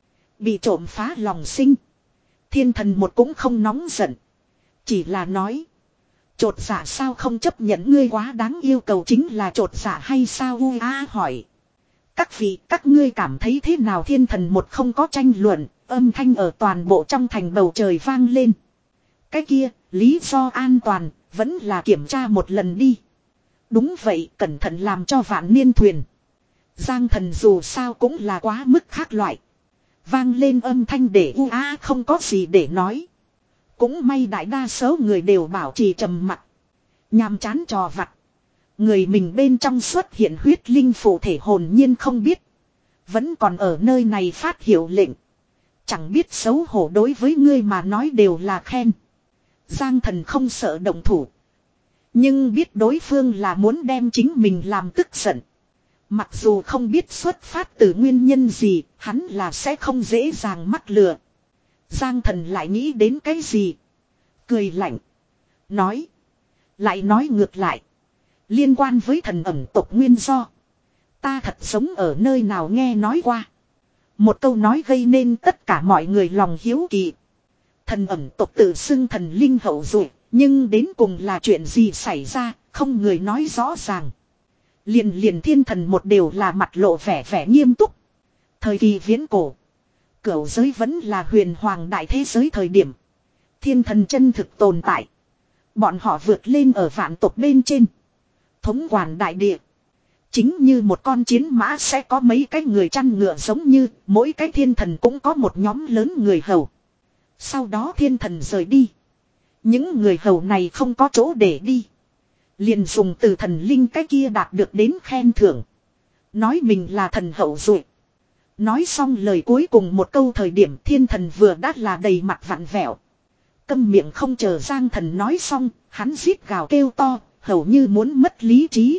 Bị trộm phá lòng sinh. Thiên thần một cũng không nóng giận. Chỉ là nói. Chột dạ sao không chấp nhận ngươi quá đáng yêu cầu chính là chột dạ hay sao u a hỏi. Các vị các ngươi cảm thấy thế nào thiên thần một không có tranh luận. Âm thanh ở toàn bộ trong thành bầu trời vang lên. Cái kia lý do an toàn vẫn là kiểm tra một lần đi. Đúng vậy cẩn thận làm cho vạn niên thuyền. Giang thần dù sao cũng là quá mức khác loại. Vang lên âm thanh để u a không có gì để nói. Cũng may đại đa số người đều bảo trì trầm mặc. Nhàm chán trò vặt. Người mình bên trong xuất hiện huyết linh phụ thể hồn nhiên không biết. Vẫn còn ở nơi này phát hiệu lệnh. Chẳng biết xấu hổ đối với ngươi mà nói đều là khen. Giang thần không sợ động thủ. Nhưng biết đối phương là muốn đem chính mình làm tức giận. Mặc dù không biết xuất phát từ nguyên nhân gì, hắn là sẽ không dễ dàng mắc lừa. Giang thần lại nghĩ đến cái gì? Cười lạnh. Nói. Lại nói ngược lại. Liên quan với thần ẩm tộc nguyên do. Ta thật sống ở nơi nào nghe nói qua. Một câu nói gây nên tất cả mọi người lòng hiếu kỳ. Thần ẩm tộc tự xưng thần linh hậu duệ. Nhưng đến cùng là chuyện gì xảy ra, không người nói rõ ràng. Liền liền thiên thần một đều là mặt lộ vẻ vẻ nghiêm túc. Thời kỳ viễn cổ. Cửu giới vẫn là huyền hoàng đại thế giới thời điểm. Thiên thần chân thực tồn tại. Bọn họ vượt lên ở vạn tộc bên trên. Thống quản đại địa. Chính như một con chiến mã sẽ có mấy cái người chăn ngựa giống như mỗi cái thiên thần cũng có một nhóm lớn người hầu. Sau đó thiên thần rời đi. Những người hầu này không có chỗ để đi. Liền dùng từ thần linh cái kia đạt được đến khen thưởng. Nói mình là thần hậu duệ. Nói xong lời cuối cùng một câu thời điểm thiên thần vừa đã là đầy mặt vặn vẹo. Câm miệng không chờ Giang thần nói xong, hắn rít gào kêu to, hầu như muốn mất lý trí.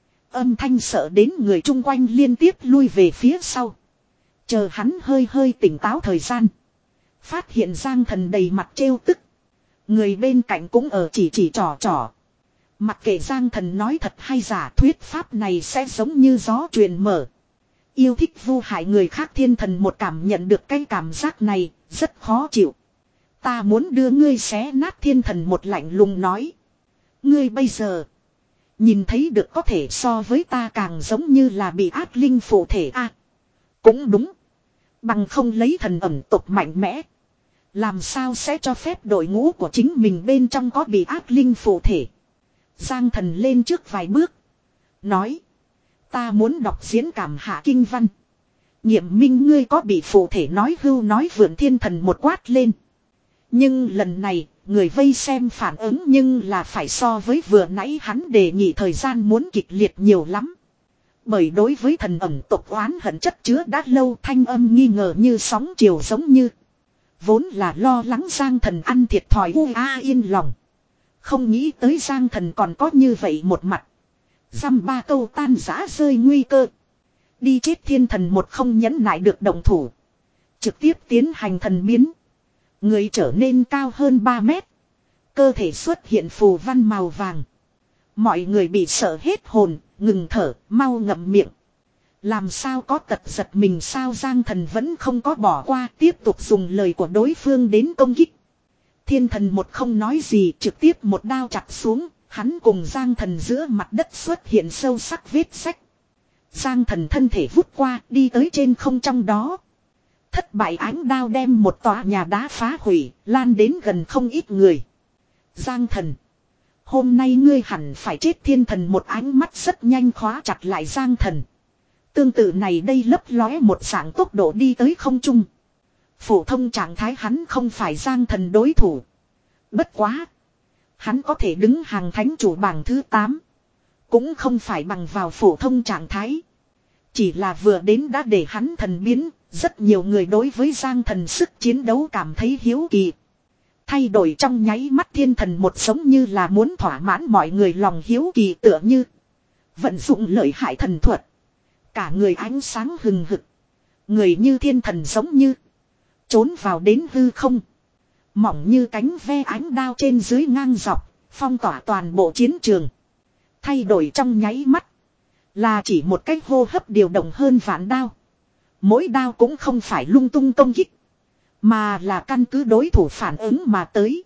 Âm thanh sợ đến người chung quanh liên tiếp lui về phía sau. Chờ hắn hơi hơi tỉnh táo thời gian. Phát hiện Giang thần đầy mặt trêu tức. Người bên cạnh cũng ở chỉ chỉ trò trò. Mặc kệ Giang thần nói thật hay giả thuyết pháp này sẽ giống như gió truyền mở. Yêu thích vu hại người khác thiên thần một cảm nhận được cái cảm giác này, rất khó chịu. Ta muốn đưa ngươi xé nát thiên thần một lạnh lùng nói. Ngươi bây giờ, nhìn thấy được có thể so với ta càng giống như là bị ác linh phụ thể a. À, cũng đúng. Bằng không lấy thần ẩm tộc mạnh mẽ. Làm sao sẽ cho phép đội ngũ của chính mình bên trong có bị ác linh phụ thể. Giang Thần lên trước vài bước. Nói. Ta muốn đọc diễn cảm hạ kinh văn. Nghiệm minh ngươi có bị phụ thể nói hưu nói vượn thiên thần một quát lên. Nhưng lần này, người vây xem phản ứng nhưng là phải so với vừa nãy hắn đề nghị thời gian muốn kịch liệt nhiều lắm. Bởi đối với thần ẩm tộc oán hận chất chứa đã lâu thanh âm nghi ngờ như sóng chiều giống như. Vốn là lo lắng Giang Thần ăn thiệt thòi u a yên lòng. Không nghĩ tới Giang Thần còn có như vậy một mặt. Dăm ba câu tan giã rơi nguy cơ. Đi chết thiên thần một không nhẫn nại được động thủ. Trực tiếp tiến hành thần biến. Người trở nên cao hơn ba mét. Cơ thể xuất hiện phù văn màu vàng. Mọi người bị sợ hết hồn, ngừng thở, mau ngậm miệng. Làm sao có tật giật mình sao Giang Thần vẫn không có bỏ qua, tiếp tục dùng lời của đối phương đến công kích. Thiên thần một không nói gì, trực tiếp một đao chặt xuống, hắn cùng Giang Thần giữa mặt đất xuất hiện sâu sắc vết sách. Giang Thần thân thể vút qua, đi tới trên không trong đó. Thất bại ánh đao đem một tòa nhà đá phá hủy, lan đến gần không ít người. Giang Thần. Hôm nay ngươi hẳn phải chết thiên thần một ánh mắt rất nhanh khóa chặt lại Giang Thần. Tương tự này đây lấp lóe một dạng tốc độ đi tới không trung. Phổ thông trạng thái hắn không phải Giang Thần đối thủ. Bất quá. Hắn có thể đứng hàng thánh chủ bảng thứ tám. Cũng không phải bằng vào phổ thông trạng thái. Chỉ là vừa đến đã để hắn thần biến. Rất nhiều người đối với Giang Thần sức chiến đấu cảm thấy hiếu kỳ. Thay đổi trong nháy mắt thiên thần một giống như là muốn thỏa mãn mọi người lòng hiếu kỳ tựa như. Vận dụng lợi hại thần thuật. Cả người ánh sáng hừng hực. Người như thiên thần giống như. Trốn vào đến hư không. Mỏng như cánh ve ánh đao trên dưới ngang dọc. Phong tỏa toàn bộ chiến trường. Thay đổi trong nháy mắt. Là chỉ một cách hô hấp điều động hơn vạn đao. Mỗi đao cũng không phải lung tung công kích. Mà là căn cứ đối thủ phản ứng mà tới.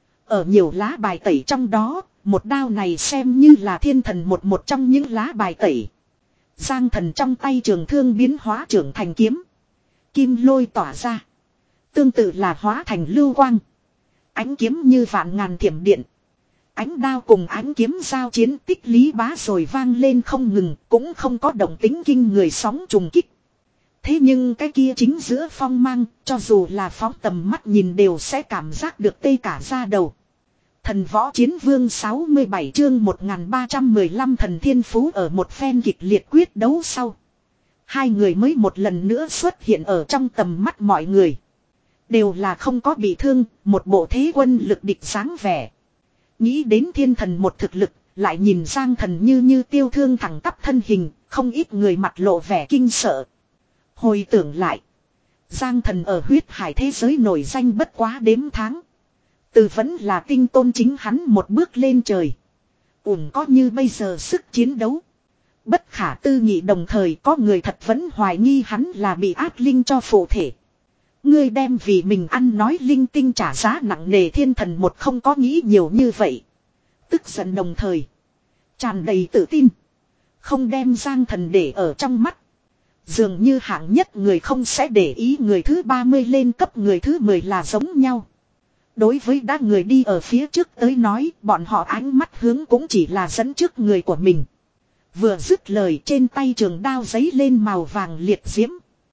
Ở nhiều lá bài tẩy trong đó. Một đao này xem như là thiên thần một một trong những lá bài tẩy. Giang Thần trong tay trường thương biến hóa trưởng thành kiếm. Kim lôi tỏa ra. Tương tự là hóa thành lưu quang. Ánh kiếm như vạn ngàn thiểm điện. Ánh đao cùng ánh kiếm giao chiến tích lý bá rồi vang lên không ngừng. Cũng không có động tính kinh người sóng trùng kích. Thế nhưng cái kia chính giữa phong mang. Cho dù là phóng tầm mắt nhìn đều sẽ cảm giác được tê cả da đầu. Thần võ chiến vương sáu mươi bảy chương một nghìn ba trăm mười lăm thần thiên phú ở một phen kịch liệt quyết đấu sau. Hai người mới một lần nữa xuất hiện ở trong tầm mắt mọi người. Đều là không có bị thương, một bộ thế quân lực địch sáng vẻ. Nghĩ đến thiên thần một thực lực, lại nhìn Giang Thần như như tiêu thương thẳng tắp thân hình, không ít người mặt lộ vẻ kinh sợ. Hồi tưởng lại, Giang Thần ở huyết hải thế giới nổi danh bất quá đếm tháng. Từ vẫn là tinh tôn chính hắn một bước lên trời. Ủn có như bây giờ sức chiến đấu. Bất khả tư nghị đồng thời có người thật vẫn hoài nghi hắn là bị ác linh cho phụ thể. Ngươi đem vì mình ăn nói linh tinh trả giá nặng nề thiên thần một không có nghĩ nhiều như vậy. Tức giận đồng thời. Tràn đầy tự tin. Không đem Giang Thần để ở trong mắt. Dường như hạng nhất người không sẽ để ý người thứ ba mươi lên cấp người thứ mười là giống nhau. Đối với đã người đi ở phía trước tới nói bọn họ ánh mắt hướng cũng chỉ là dẫn trước người của mình. Vừa dứt lời trên tay trường đao giấy lên màu vàng liệt diễm.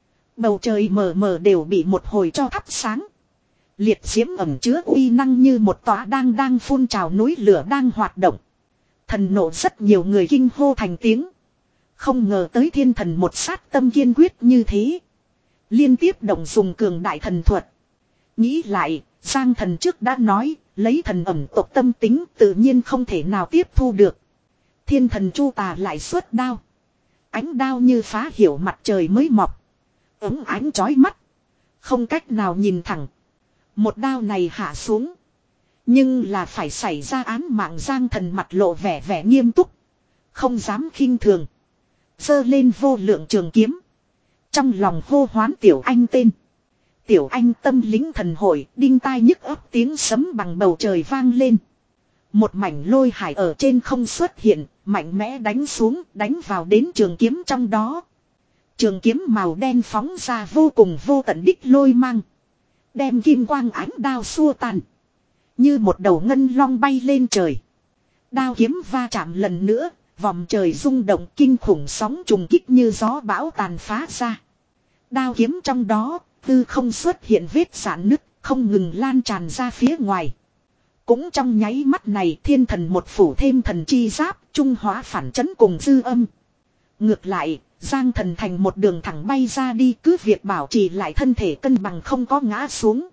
Bầu trời mờ mờ đều bị một hồi cho thắp sáng. Liệt diễm ẩm chứa uy năng như một tòa đang đang phun trào núi lửa đang hoạt động. Thần nộ rất nhiều người kinh hô thành tiếng. Không ngờ tới thiên thần một sát tâm kiên quyết như thế. Liên tiếp động dùng cường đại thần thuật. Nghĩ lại, Giang Thần trước đã nói, lấy thần ẩm tộc tâm tính tự nhiên không thể nào tiếp thu được. Thiên thần chu tà lại xuất đao. Ánh đao như phá hiểu mặt trời mới mọc. Ống ánh chói mắt. Không cách nào nhìn thẳng. Một đao này hạ xuống. Nhưng là phải xảy ra án mạng Giang Thần mặt lộ vẻ vẻ nghiêm túc. Không dám khinh thường. Giơ lên vô lượng trường kiếm. Trong lòng hô hoán Tiểu Anh tên. Tiểu Anh tâm lính thần hội đinh tai nhức ấp tiếng sấm bằng bầu trời vang lên. Một mảnh lôi hải ở trên không xuất hiện, mạnh mẽ đánh xuống, đánh vào đến trường kiếm trong đó. Trường kiếm màu đen phóng ra vô cùng vô tận đích lôi mang. Đem kim quang ánh đao xua tan. Như một đầu ngân long bay lên trời. Đao kiếm va chạm lần nữa. Vòng trời rung động kinh khủng sóng trùng kích như gió bão tàn phá ra. Đao kiếm trong đó, tư không xuất hiện vết rạn nứt, không ngừng lan tràn ra phía ngoài. Cũng trong nháy mắt này thiên thần một phủ thêm thần chi giáp, trung hóa phản chấn cùng dư âm. Ngược lại, Giang Thần thành một đường thẳng bay ra đi, cứ việc bảo trì lại thân thể cân bằng không có ngã xuống.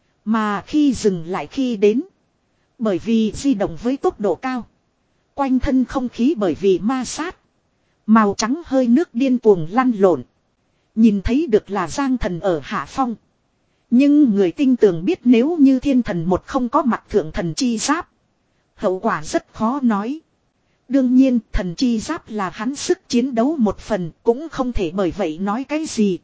Mà khi dừng lại khi đến, bởi vì di động với tốc độ cao, quanh thân không khí bởi vì ma sát, màu trắng hơi nước điên cuồng lăn lộn. Nhìn thấy được là Giang Thần ở hạ phong. Nhưng người tinh tường biết nếu như thiên thần một không có mặt thượng thần chi giáp, hậu quả rất khó nói. Đương nhiên thần chi giáp là hắn sức chiến đấu một phần, cũng không thể bởi vậy nói cái gì.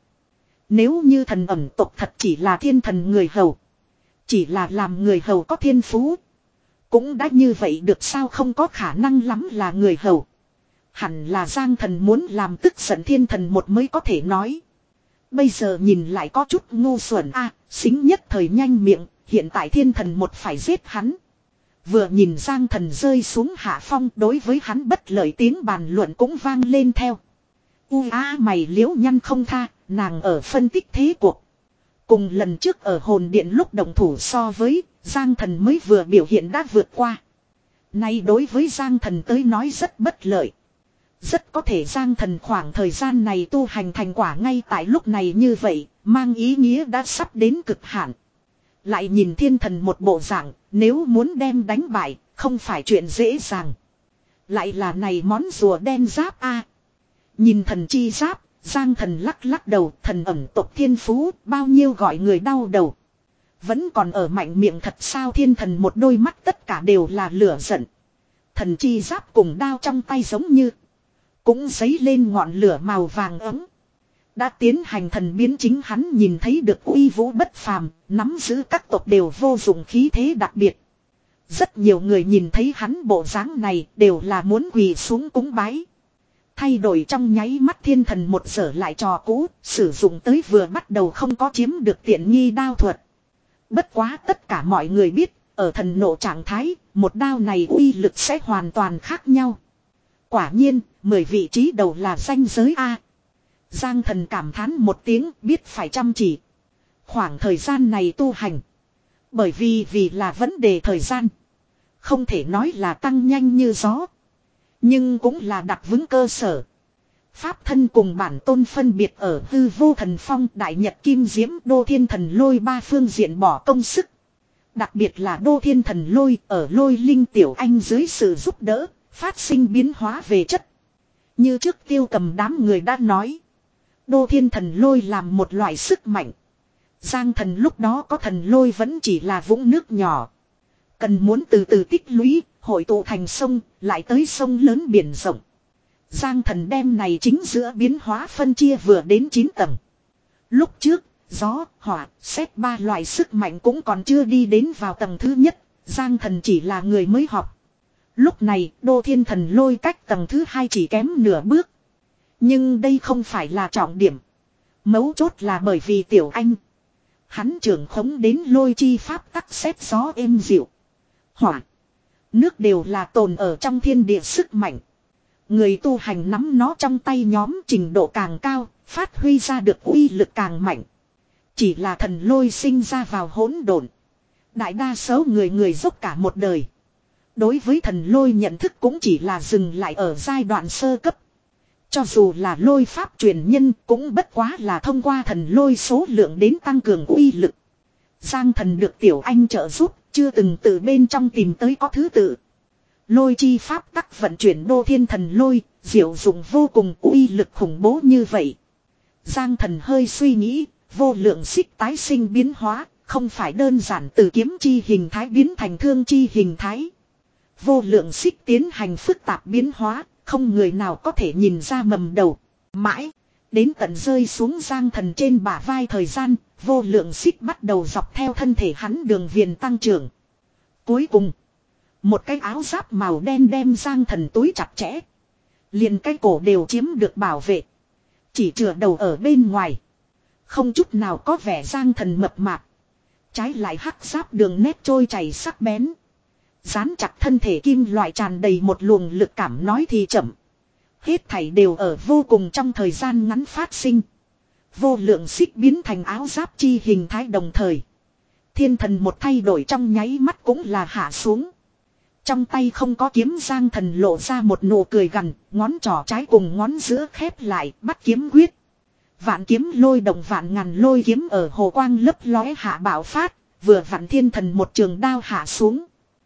Nếu như thần ẩm tộc thật chỉ là thiên thần người hầu, chỉ là làm người hầu có thiên phú, cũng đã như vậy được sao, không có khả năng lắm là người hầu. Hẳn là Giang Thần muốn làm tức giận thiên thần một mới có thể nói. Bây giờ nhìn lại có chút ngu xuẩn a, à, xính nhất thời nhanh miệng, hiện tại thiên thần một phải giết hắn. Vừa nhìn Giang Thần rơi xuống hạ phong, đối với hắn bất lợi tiếng bàn luận cũng vang lên theo. U a mày liễu nhăn không tha, nàng ở phân tích thế cuộc. Cùng lần trước ở hồn điện lúc đồng thủ so với, Giang Thần mới vừa biểu hiện đã vượt qua. Nay đối với Giang Thần tới nói rất bất lợi. Rất có thể Giang Thần khoảng thời gian này tu hành thành quả ngay tại lúc này như vậy, mang ý nghĩa đã sắp đến cực hạn. Lại nhìn thiên thần một bộ dạng, nếu muốn đem đánh bại, không phải chuyện dễ dàng. Lại là này món rùa đen giáp a. Nhìn thần chi giáp, Giang Thần lắc lắc đầu, thần ẩm tộc thiên phú, bao nhiêu gọi người đau đầu. Vẫn còn ở mạnh miệng thật sao, thiên thần một đôi mắt tất cả đều là lửa giận. Thần chi giáp cùng đao trong tay giống như cũng giấy lên ngọn lửa màu vàng ấm. Đã tiến hành thần biến, chính hắn nhìn thấy được uy vũ bất phàm, nắm giữ các tộc đều vô dụng khí thế đặc biệt. Rất nhiều người nhìn thấy hắn bộ dáng này đều là muốn quỳ xuống cúng bái. Thay đổi trong nháy mắt thiên thần một giờ lại trò cũ, sử dụng tới vừa bắt đầu không có chiếm được tiện nghi đao thuật. Bất quá tất cả mọi người biết, ở thần nộ trạng thái, một đao này uy lực sẽ hoàn toàn khác nhau. Quả nhiên, mười vị trí đầu là ranh giới A. Giang Thần cảm thán một tiếng, biết phải chăm chỉ. Khoảng thời gian này tu hành, bởi vì vì là vấn đề thời gian, không thể nói là tăng nhanh như gió, nhưng cũng là đặt vững cơ sở. Pháp thân cùng bản tôn phân biệt ở hư vô thần phong, đại nhật kim diễm, đô thiên thần lôi ba phương diện bỏ công sức. Đặc biệt là đô thiên thần lôi ở lôi linh tiểu anh dưới sự giúp đỡ, phát sinh biến hóa về chất. Như trước Tiêu Cầm đám người đã nói, đô thiên thần lôi làm một loại sức mạnh. Giang Thần lúc đó có thần lôi vẫn chỉ là vũng nước nhỏ, cần muốn từ từ tích lũy, hội tụ thành sông, lại tới sông lớn biển rộng. Giang Thần đem này chính giữa biến hóa phân chia vừa đến chín tầng. Lúc trước, gió, hỏa, sét ba loại sức mạnh cũng còn chưa đi đến vào tầng thứ nhất, Giang Thần chỉ là người mới học. Lúc này, đô thiên thần lôi cách tầng thứ hai chỉ kém nửa bước. Nhưng đây không phải là trọng điểm. Mấu chốt là bởi vì Tiểu Anh, hắn trưởng khống đến lôi chi pháp tắc sét gió êm dịu, hỏa, nước đều là tồn ở trong thiên địa sức mạnh. Người tu hành nắm nó trong tay nhóm trình độ càng cao, phát huy ra được uy lực càng mạnh. Chỉ là thần lôi sinh ra vào hỗn độn. Đại đa số người người dốc cả một đời, đối với thần lôi nhận thức cũng chỉ là dừng lại ở giai đoạn sơ cấp. Cho dù là lôi pháp truyền nhân cũng bất quá là thông qua thần lôi số lượng đến tăng cường uy lực. Giang Thần được Tiểu Anh trợ giúp, chưa từng từ bên trong tìm tới có thứ tự. Lôi chi pháp tắc vận chuyển đô thiên thần lôi, diệu dụng vô cùng, uy lực khủng bố như vậy. Giang Thần hơi suy nghĩ, vô lượng xích tái sinh biến hóa, không phải đơn giản từ kiếm chi hình thái biến thành thương chi hình thái. Vô lượng xích tiến hành phức tạp biến hóa, không người nào có thể nhìn ra mầm đầu. Mãi, đến tận rơi xuống Giang Thần trên bả vai thời gian, vô lượng xích bắt đầu dọc theo thân thể hắn đường viền tăng trưởng. Cuối cùng, một cái áo giáp màu đen đem Giang Thần túi chặt chẽ. Liền cái cổ đều chiếm được bảo vệ. Chỉ chừa đầu ở bên ngoài. Không chút nào có vẻ Giang Thần mập mạp. Trái lại hắc giáp đường nét trôi chảy sắc bén. Dán chặt thân thể kim loại tràn đầy một luồng lực cảm nói thì chậm. Hết thảy đều ở vô cùng trong thời gian ngắn phát sinh. Vô lượng xích biến thành áo giáp chi hình thái đồng thời. Thiên thần một thay đổi trong nháy mắt cũng là hạ xuống. Trong tay không có kiếm, Giang Thần lộ ra một nụ cười gằn, ngón trỏ trái cùng ngón giữa khép lại, bắt kiếm quyết. Vạn kiếm lôi động vạn ngàn lôi kiếm ở hồ quang lấp lóe hạ bạo phát, vừa vặn thiên thần một trường đao hạ xuống.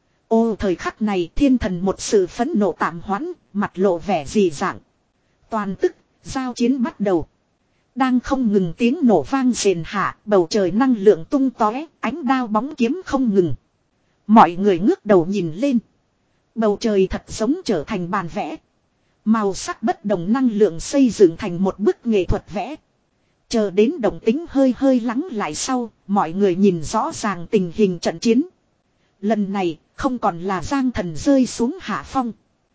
Ô thời khắc này thiên thần một sự phẫn nộ tạm hoãn, mặt lộ vẻ dị dạng. Toàn tức, giao chiến bắt đầu. Đang không ngừng tiếng nổ vang rền hạ, bầu trời năng lượng tung tóe, ánh đao bóng kiếm không ngừng. Mọi người ngước đầu nhìn lên. Bầu trời thật giống trở thành bàn vẽ. Màu sắc bất đồng năng lượng xây dựng thành một bức nghệ thuật vẽ. Chờ đến động tính hơi hơi lắng lại sau, mọi người nhìn rõ ràng tình hình trận chiến. Lần này, không còn là Giang Thần rơi xuống hạ phong.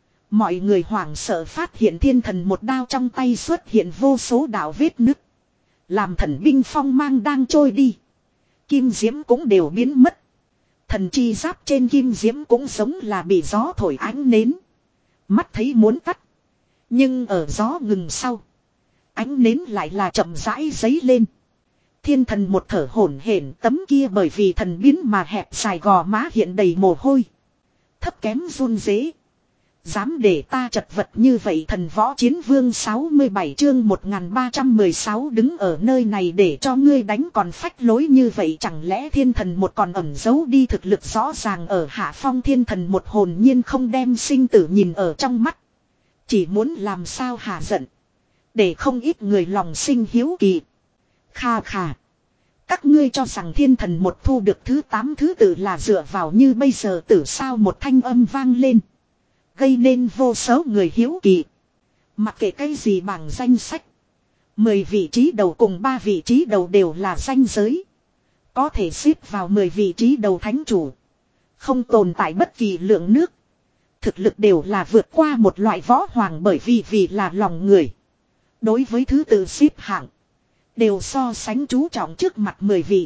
Mọi người hoảng sợ phát hiện thiên thần một đao trong tay xuất hiện vô số đạo vết nứt. Làm thần binh phong mang đang trôi đi. Kim diễm cũng đều biến mất. Thần chi giáp trên kim diễm cũng giống là bị gió thổi ánh nến. Mắt thấy muốn tắt. Nhưng ở gió ngừng sau. Ánh nến lại là chậm rãi giấy lên. Thiên thần một thở hổn hển, tấm kia bởi vì thần biến mà hẹp dài gò má hiện đầy mồ hôi. Thấp kém run rế. Dám để ta chật vật như vậy. Thần võ chiến vương sáu mươi bảy chương một nghìn ba trăm mười sáu đứng ở nơi này để cho ngươi đánh còn phách lối như vậy. Chẳng lẽ thiên thần một còn ẩn giấu đi thực lực rõ ràng ở hạ phong. Thiên thần một hồn nhiên không đem sinh tử nhìn ở trong mắt. Chỉ muốn làm sao hạ giận. Để không ít người lòng sinh hiếu kỳ. Kha kha. Các ngươi cho rằng thiên thần một thu được thứ tám thứ tự là dựa vào như bây giờ tử sao. Một thanh âm vang lên. Gây nên vô số người hiếu kỳ. Mặc kệ cái gì bảng danh sách. Mười vị trí đầu cùng ba vị trí đầu đều là danh giới. Có thể xếp vào mười vị trí đầu thánh chủ. Không tồn tại bất kỳ lượng nước. Thực lực đều là vượt qua một loại võ hoàng bởi vì vì là lòng người. Đối với thứ tự xếp hạng. Đều so sánh chú trọng trước mặt mười vị.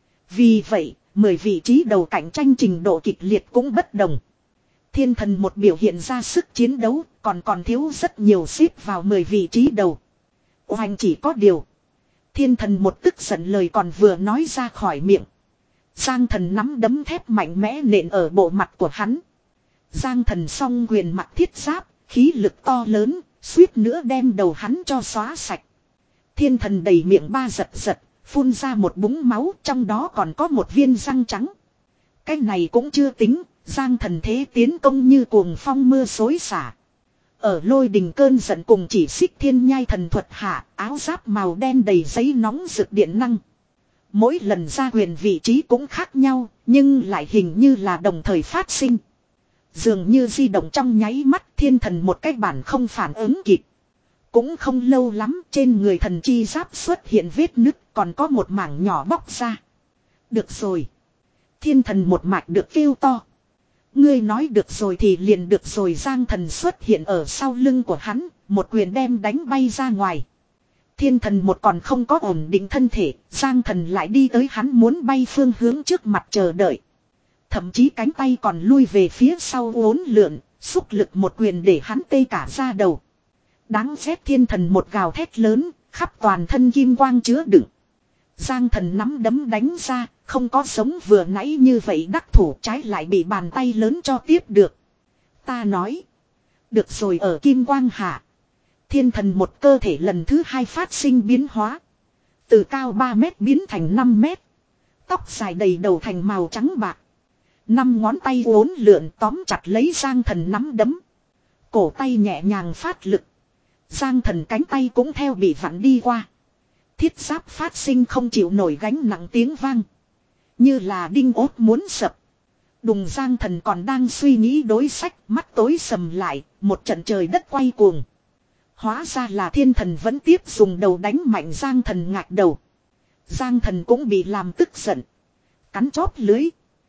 Vì vậy, mười vị trí đầu cạnh tranh trình độ kịch liệt cũng bất đồng. Thiên thần một biểu hiện ra sức chiến đấu, còn còn thiếu rất nhiều xếp vào mười vị trí đầu. Oanh chỉ có điều. Thiên thần một tức giận lời còn vừa nói ra khỏi miệng. Giang thần nắm đấm thép mạnh mẽ nện ở bộ mặt của hắn. Giang thần song quyền mặt thiết giáp, khí lực to lớn, suýt nữa đem đầu hắn cho xóa sạch. Thiên thần đầy miệng ba giật giật, phun ra một búng máu, trong đó còn có một viên răng trắng. Cái này cũng chưa tính. Giang thần thế tiến công như cuồng phong mưa xối xả. Ở lôi đình cơn giận cùng chỉ xích thiên nhai thần thuật hạ, áo giáp màu đen đầy giấy nóng rực điện năng. Mỗi lần ra quyền vị trí cũng khác nhau, nhưng lại hình như là đồng thời phát sinh. Dường như di động trong nháy mắt, thiên thần một cái bản không phản ứng kịp. Cũng không lâu lắm, trên người thần chi giáp xuất hiện vết nứt, còn có một mảng nhỏ bóc ra. Được rồi. Thiên thần một mạch được kêu to. Ngươi nói được rồi thì liền được rồi. Giang thần xuất hiện ở sau lưng của hắn, một quyền đem đánh bay ra ngoài. Thiên thần một còn không có ổn định thân thể, Giang thần lại đi tới hắn muốn bay phương hướng trước mặt chờ đợi. Thậm chí cánh tay còn lui về phía sau uốn lượn, xúc lực một quyền để hắn tê cả ra đầu. Đáng ghét. Thiên thần một gào thét lớn, khắp toàn thân kim quang chứa đựng. Giang thần nắm đấm đánh ra, không có giống vừa nãy như vậy đắc thủ, trái lại bị bàn tay lớn cho tiếp được. Ta nói. Được rồi. Ở kim quang hạ. Thiên thần một cơ thể lần thứ hai phát sinh biến hóa. Từ cao ba mét biến thành năm mét. Tóc dài đầy đầu thành màu trắng bạc. Năm ngón tay uốn lượn tóm chặt lấy Giang thần nắm đấm. Cổ tay nhẹ nhàng phát lực. Giang thần cánh tay cũng theo bị vặn đi qua. Thiết giáp phát sinh không chịu nổi gánh nặng tiếng vang. Như là đinh ốt muốn sập. Đùng. Giang thần còn đang suy nghĩ đối sách, mắt tối sầm lại, một trận trời đất quay cuồng. Hóa ra là thiên thần vẫn tiếp dùng đầu đánh mạnh Giang thần ngạc đầu. Giang thần cũng bị làm tức giận. Cắn chóp lưới.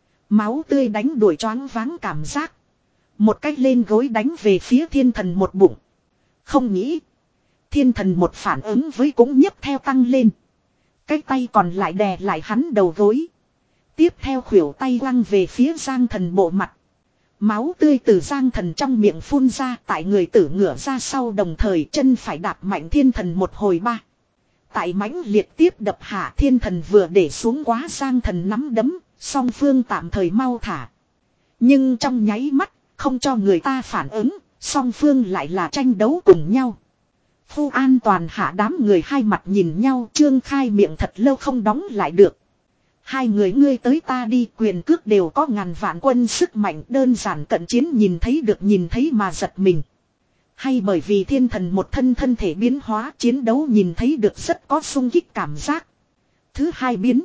Máu tươi đánh đuổi choáng váng cảm giác. Một cách lên gối đánh về phía thiên thần một bụng. Không nghĩ. Thiên thần một phản ứng với cũng nhấc theo tăng lên. Cái tay còn lại đè lại hắn đầu gối. Tiếp theo khuỷu tay quăng về phía Giang Thần bộ mặt. Máu tươi từ Giang Thần trong miệng phun ra, tại người tử ngửa ra sau, đồng thời chân phải đạp mạnh Thiên Thần một hồi ba. Tại mãnh liệt tiếp đập hạ, Thiên Thần vừa để xuống quá Giang Thần nắm đấm, song phương tạm thời mau thả. Nhưng trong nháy mắt, không cho người ta phản ứng, song phương lại là tranh đấu cùng nhau. Phu an toàn hạ, đám người hai mặt nhìn nhau, trương khai miệng thật lâu không đóng lại được. Hai người ngươi tới ta đi, quyền cước đều có ngàn vạn quân sức mạnh, đơn giản cận chiến nhìn thấy được nhìn thấy mà giật mình. Hay bởi vì Thiên Thần một thân thân thể biến hóa, chiến đấu nhìn thấy được rất có sung kích cảm giác. Thứ hai biến.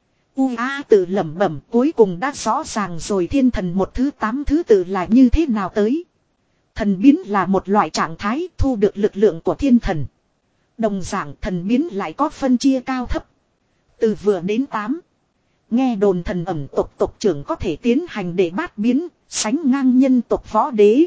U a tự lẩm bẩm, cuối cùng đã rõ ràng rồi Thiên Thần một thứ tám thứ tự là như thế nào tới. Thần biến là một loại trạng thái thu được lực lượng của Thiên Thần. Đồng dạng thần biến lại có phân chia cao thấp. Từ vừa đến tám. Nghe đồn thần ẩm tộc tộc trưởng có thể tiến hành để bát biến, sánh ngang nhân tộc võ đế.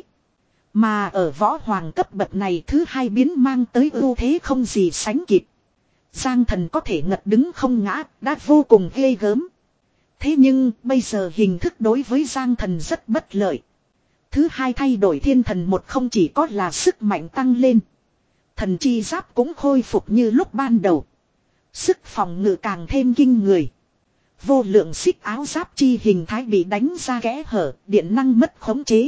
Mà ở võ hoàng cấp bậc này thứ hai biến mang tới ưu thế không gì sánh kịp. Giang Thần có thể ngật đứng không ngã, đã vô cùng ghê gớm. Thế nhưng bây giờ hình thức đối với Giang Thần rất bất lợi. Thứ hai thay đổi Thiên Thần một không chỉ có là sức mạnh tăng lên. Thần chi giáp cũng khôi phục như lúc ban đầu. Sức phòng ngự càng thêm kinh người. Vô lượng xích áo giáp chi hình thái bị đánh ra kẽ hở, điện năng mất khống chế.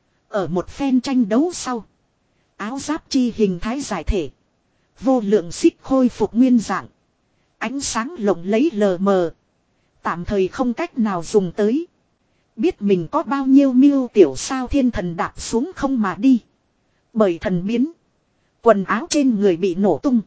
Ở một phen tranh đấu sau, áo giáp chi hình thái giải thể. Vô lượng xích khôi phục nguyên dạng. Ánh sáng lộng lẫy lờ mờ. Tạm thời không cách nào dùng tới. Biết mình có bao nhiêu mưu tiểu sao Thiên Thần đạp xuống không mà đi. Bởi thần biến. Quần áo trên người bị nổ tung.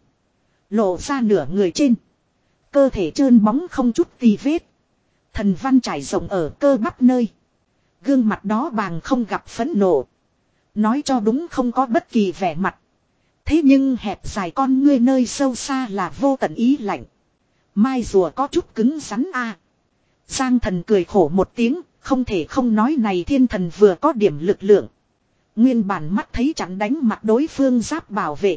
Lộ ra nửa người trên. Cơ thể trơn bóng không chút tì vết. Thần văn trải rộng ở cơ bắp nơi. Gương mặt đó bàng không gặp phẫn nộ. Nói cho đúng không có bất kỳ vẻ mặt. Thế nhưng hẹp dài con ngươi nơi sâu xa là vô tận ý lạnh. Mai rùa có chút cứng rắn a. À. Giang Thần cười khổ một tiếng, không thể không nói này Thiên Thần vừa có điểm lực lượng. Nguyên bản mắt thấy chặn đánh mặt đối phương giáp bảo vệ.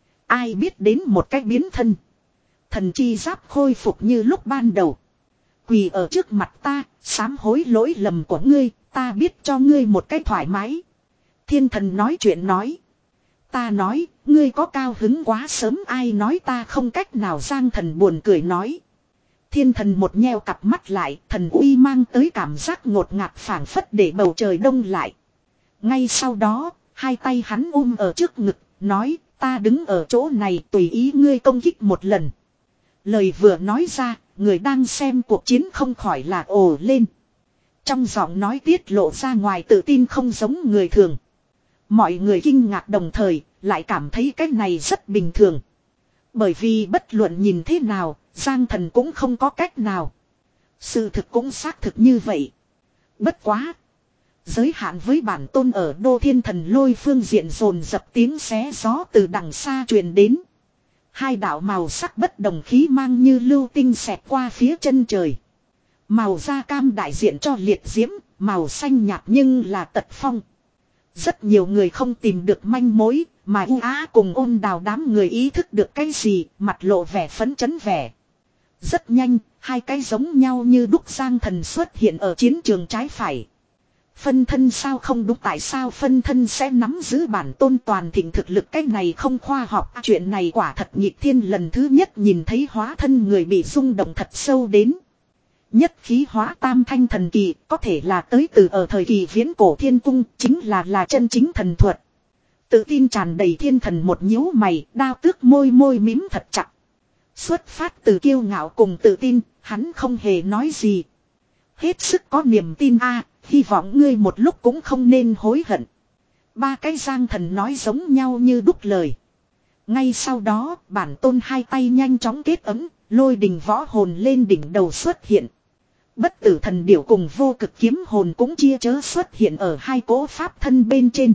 Ai biết đến một cách biến thân. Thần chi giáp khôi phục như lúc ban đầu. Quỳ ở trước mặt ta, sám hối lỗi lầm của ngươi, ta biết cho ngươi một cách thoải mái. Thiên Thần nói chuyện nói. Ta nói, ngươi có cao hứng quá sớm, ai nói ta không cách nào. Giang Thần buồn cười nói. Thiên Thần một nheo cặp mắt lại, thần uy mang tới cảm giác ngột ngạt phảng phất để bầu trời đông lại. Ngay sau đó, hai tay hắn ôm ở trước ngực, nói, ta đứng ở chỗ này tùy ý ngươi công kích một lần. Lời vừa nói ra, người đang xem cuộc chiến không khỏi là ồ lên. Trong giọng nói tiết lộ ra ngoài tự tin không giống người thường. Mọi người kinh ngạc đồng thời, lại cảm thấy cái này rất bình thường. Bởi vì bất luận nhìn thế nào, Giang Thần cũng không có cách nào. Sự thực cũng xác thực như vậy. Bất quá. Giới hạn với bản tôn ở Đô Thiên Thần Lôi phương diện dồn dập tiếng xé gió từ đằng xa truyền đến. Hai đạo màu sắc bất đồng khí mang như lưu tinh xẹt qua phía chân trời. Màu da cam đại diện cho liệt diễm, màu xanh nhạt nhưng là tật phong. Rất nhiều người không tìm được manh mối, mà U Á cùng Ôn Đào đám người ý thức được cái gì, mặt lộ vẻ phấn chấn vẻ. Rất nhanh, hai cái giống nhau như đúc Giang Thần xuất hiện ở chiến trường trái phải. Phân thân sao không đúng, tại sao phân thân sẽ nắm giữ bản tôn toàn thịnh thực lực, cái này không khoa học. Chuyện này quả thật nghịch thiên, lần thứ nhất nhìn thấy hóa thân người bị rung động thật sâu đến. Nhất khí hóa tam thanh thần kỳ có thể là tới từ ở thời kỳ viễn cổ thiên cung, chính là là chân chính thần thuật. Tự tin tràn đầy Thiên Thần một nhíu mày, đao tước môi môi mím thật chặt. Xuất phát từ kiêu ngạo cùng tự tin, hắn không hề nói gì. Hết sức có niềm tin a, hy vọng ngươi một lúc cũng không nên hối hận. Ba cái Giang Thần nói giống nhau như đúc lời. Ngay sau đó, bản tôn hai tay nhanh chóng kết ấm, lôi đình võ hồn lên đỉnh đầu xuất hiện. Bất tử thần điểu cùng vô cực kiếm hồn cũng chia chớ xuất hiện ở hai cỗ pháp thân bên trên.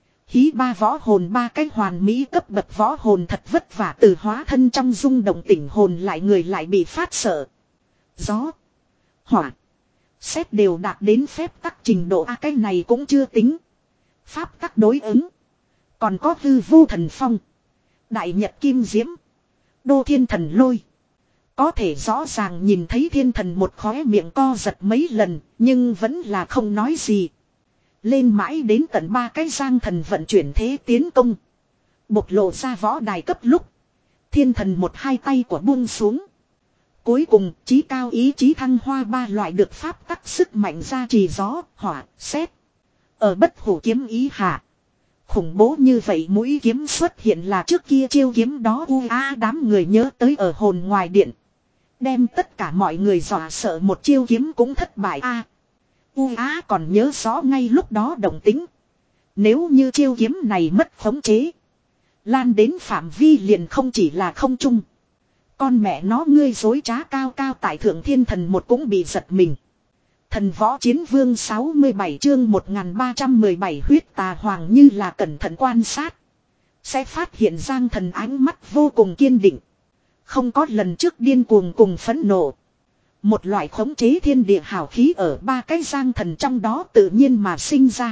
Hí ba võ hồn, ba cái hoàn mỹ cấp bậc võ hồn thật vất vả từ hóa thân trong rung động tỉnh hồn lại, người lại bị phát sợ. Gió, hỏa, xét đều đạt đến phép tắc trình độ a, cái này cũng chưa tính. Pháp tắc đối ứng. Còn có hư vô thần phong, đại nhật kim diễm, Đô Thiên Thần Lôi. Có thể rõ ràng nhìn thấy thiên thần một khóe miệng co giật mấy lần, nhưng vẫn là không nói gì. Lên mãi đến tận ba cái giang thần vận chuyển thế tiến công. Bộc lộ ra võ đài cấp lúc. Thiên thần một hai tay của buông xuống. Cuối cùng, chí cao ý chí thăng hoa ba loại được pháp tắc sức mạnh ra trì gió, hỏa, sét. Ở bất hủ kiếm ý hạ. Khủng bố như vậy mũi kiếm xuất hiện là trước kia chiêu kiếm đó u a đám người nhớ tới ở hồn ngoài điện. Đem tất cả mọi người dọa sợ một chiêu kiếm cũng thất bại a. U a còn nhớ rõ ngay lúc đó động tính. Nếu như chiêu kiếm này mất khống chế. Lan đến phạm vi liền không chỉ là không trung. Con mẹ nó ngươi dối trá cao cao tại thượng thiên thần một cũng bị giật mình. Thần võ chiến vương sáu mươi bảy chương một nghìn ba trăm mười bảy huyết tà hoàng như là cẩn thận quan sát. Sẽ phát hiện giang thần ánh mắt vô cùng kiên định. Không có lần trước điên cuồng cùng phẫn nộ. Một loại khống chế thiên địa hào khí ở ba cái giang thần trong đó tự nhiên mà sinh ra.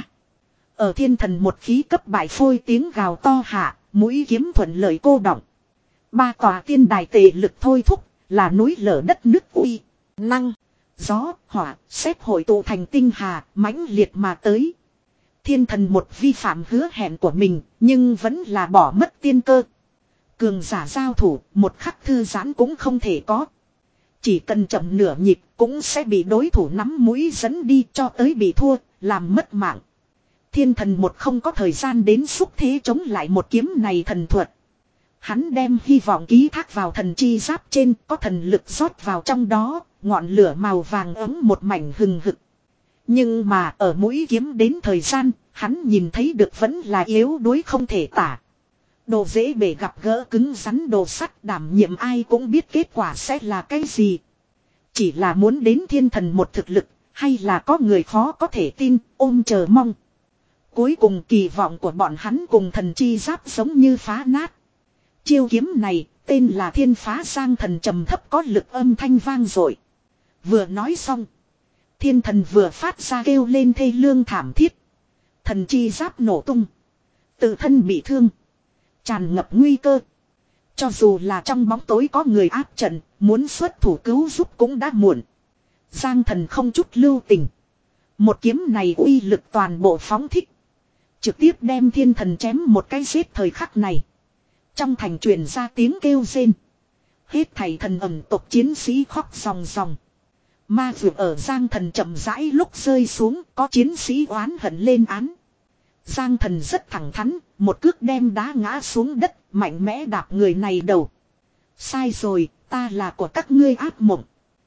Ở thiên thần một khí cấp bại phôi tiếng gào to hạ, mũi kiếm thuận lợi cô đọng. Ba tòa tiên đài tề lực thôi thúc, là núi lở đất nước uy, năng, gió, hỏa, xếp hội tụ thành tinh hà, mãnh liệt mà tới. Thiên thần một vi phạm hứa hẹn của mình, nhưng vẫn là bỏ mất tiên cơ. Cường giả giao thủ, một khắc thư giãn cũng không thể có. Chỉ cần chậm nửa nhịp cũng sẽ bị đối thủ nắm mũi dẫn đi cho tới bị thua, làm mất mạng. Thiên thần một không có thời gian đến xúc thế chống lại một kiếm này thần thuật. Hắn đem hy vọng ký thác vào thần chi giáp trên, có thần lực rót vào trong đó, ngọn lửa màu vàng ấm một mảnh hừng hực. Nhưng mà ở mũi kiếm đến thời gian, hắn nhìn thấy được vẫn là yếu đuối không thể tả. Đồ dễ bể gặp gỡ cứng rắn đồ sắt đảm nhiệm ai cũng biết kết quả sẽ là cái gì. Chỉ là muốn đến thiên thần một thực lực, hay là có người khó có thể tin, ôm chờ mong. Cuối cùng kỳ vọng của bọn hắn cùng thần chi giáp giống như phá nát. Chiêu kiếm này, tên là thiên phá giang thần trầm thấp có lực âm thanh vang dội. Vừa nói xong. Thiên thần vừa phát ra kêu lên thê lương thảm thiết. Thần chi giáp nổ tung. Tự thân bị thương. Tràn ngập nguy cơ. Cho dù là trong bóng tối có người áp trận, muốn xuất thủ cứu giúp cũng đã muộn. Giang thần không chút lưu tình. Một kiếm này uy lực toàn bộ phóng thích. Trực tiếp đem thiên thần chém một cái giết thời khắc này. Trong thành truyền ra tiếng kêu rên. Hết thảy thần ẩm tộc chiến sĩ khóc ròng ròng. Ma vượt ở giang thần chậm rãi lúc rơi xuống, có chiến sĩ oán hận lên án. Giang thần rất thẳng thắn, một cước đem đá ngã xuống đất, mạnh mẽ đạp người này đầu. Sai rồi, ta là của các ngươi ác mộng.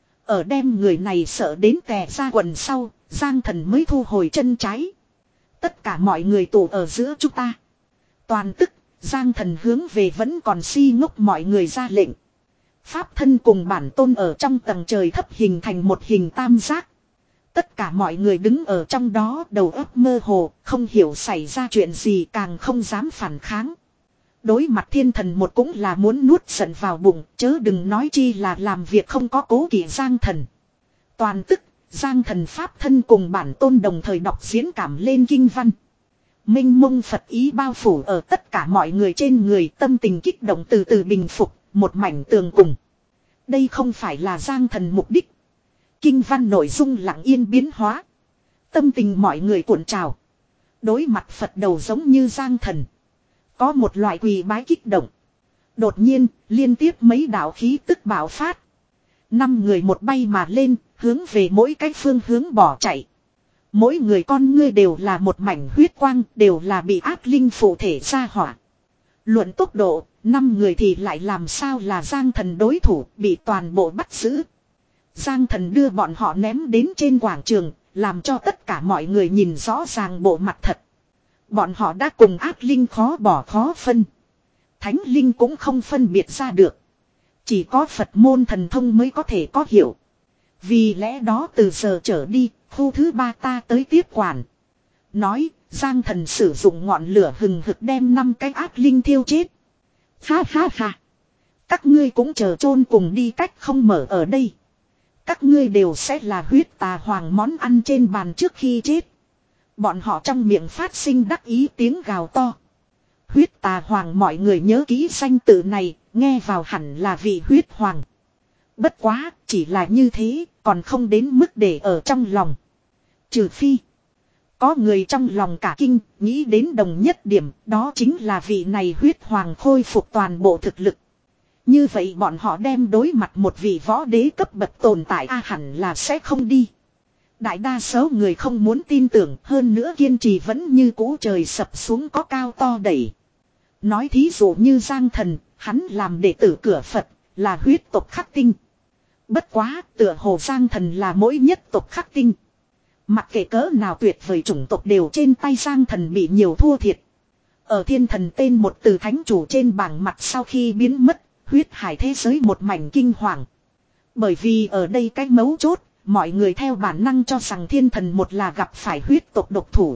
Ở đem người này sợ đến tè ra quần sau, giang thần mới thu hồi chân trái. Tất cả mọi người tụ ở giữa chúng ta. Toàn tức, giang thần hướng về vẫn còn si ngốc mọi người ra lệnh. Pháp thân cùng bản tôn ở trong tầng trời thấp hình thành một hình tam giác. Tất cả mọi người đứng ở trong đó đầu óc mơ hồ, không hiểu xảy ra chuyện gì càng không dám phản kháng. Đối mặt thiên thần một cũng là muốn nuốt giận vào bụng, chớ đừng nói chi là làm việc không có cố kỵ giang thần. Toàn tức, giang thần pháp thân cùng bản tôn đồng thời đọc diễn cảm lên kinh văn. Minh mông Phật ý bao phủ ở tất cả mọi người trên người, tâm tình kích động từ từ bình phục, một mảnh tường cùng. Đây không phải là giang thần mục đích. Kinh văn nội dung lặng yên biến hóa. Tâm tình mọi người cuộn trào. Đối mặt Phật đầu giống như giang thần. Có một loại quỳ bái kích động. Đột nhiên, liên tiếp mấy đạo khí tức bạo phát. Năm người một bay mà lên, hướng về mỗi cái phương hướng bỏ chạy. Mỗi người con ngươi đều là một mảnh huyết quang, đều là bị ác linh phụ thể ra hỏa. Luận tốc độ, năm người thì lại làm sao là giang thần đối thủ, bị toàn bộ bắt giữ. Giang thần đưa bọn họ ném đến trên quảng trường, làm cho tất cả mọi người nhìn rõ ràng bộ mặt thật. Bọn họ đã cùng ác linh khó bỏ khó phân. Thánh linh cũng không phân biệt ra được. Chỉ có Phật môn thần thông mới có thể có hiểu. Vì lẽ đó từ giờ trở đi, khu thứ ba ta tới tiếp quản. Nói, giang thần sử dụng ngọn lửa hừng hực đem năm cái ác linh thiêu chết. Ha ha ha. Các ngươi cũng chờ chôn cùng đi, cách không mở ở đây. Các ngươi đều sẽ là huyết tà hoàng món ăn trên bàn trước khi chết. Bọn họ trong miệng phát sinh đắc ý tiếng gào to. Huyết tà hoàng mọi người nhớ kỹ danh tự này, nghe vào hẳn là vị huyết hoàng. Bất quá, chỉ là như thế, còn không đến mức để ở trong lòng. Trừ phi, có người trong lòng cả kinh, nghĩ đến đồng nhất điểm, đó chính là vị này huyết hoàng khôi phục toàn bộ thực lực. Như vậy bọn họ đem đối mặt một vị võ đế cấp bậc tồn tại a hẳn là sẽ không đi. Đại đa số người không muốn tin tưởng, hơn nữa kiên trì vẫn như cũ trời sập xuống có cao to đẩy. Nói thí dụ như Giang Thần, hắn làm đệ tử cửa Phật, là huyết tộc khắc tinh. Bất quá, tựa hồ Giang Thần là mỗi nhất tộc khắc tinh. Mặc kệ cỡ nào tuyệt vời chủng tộc đều trên tay Giang Thần bị nhiều thua thiệt. Ở thiên thần tên một từ thánh chủ trên bảng mặt sau khi biến mất, huyết hải thế giới một mảnh kinh hoàng. Bởi vì ở đây cái mấu chốt, mọi người theo bản năng cho rằng thiên thần một là gặp phải huyết tộc độc thủ.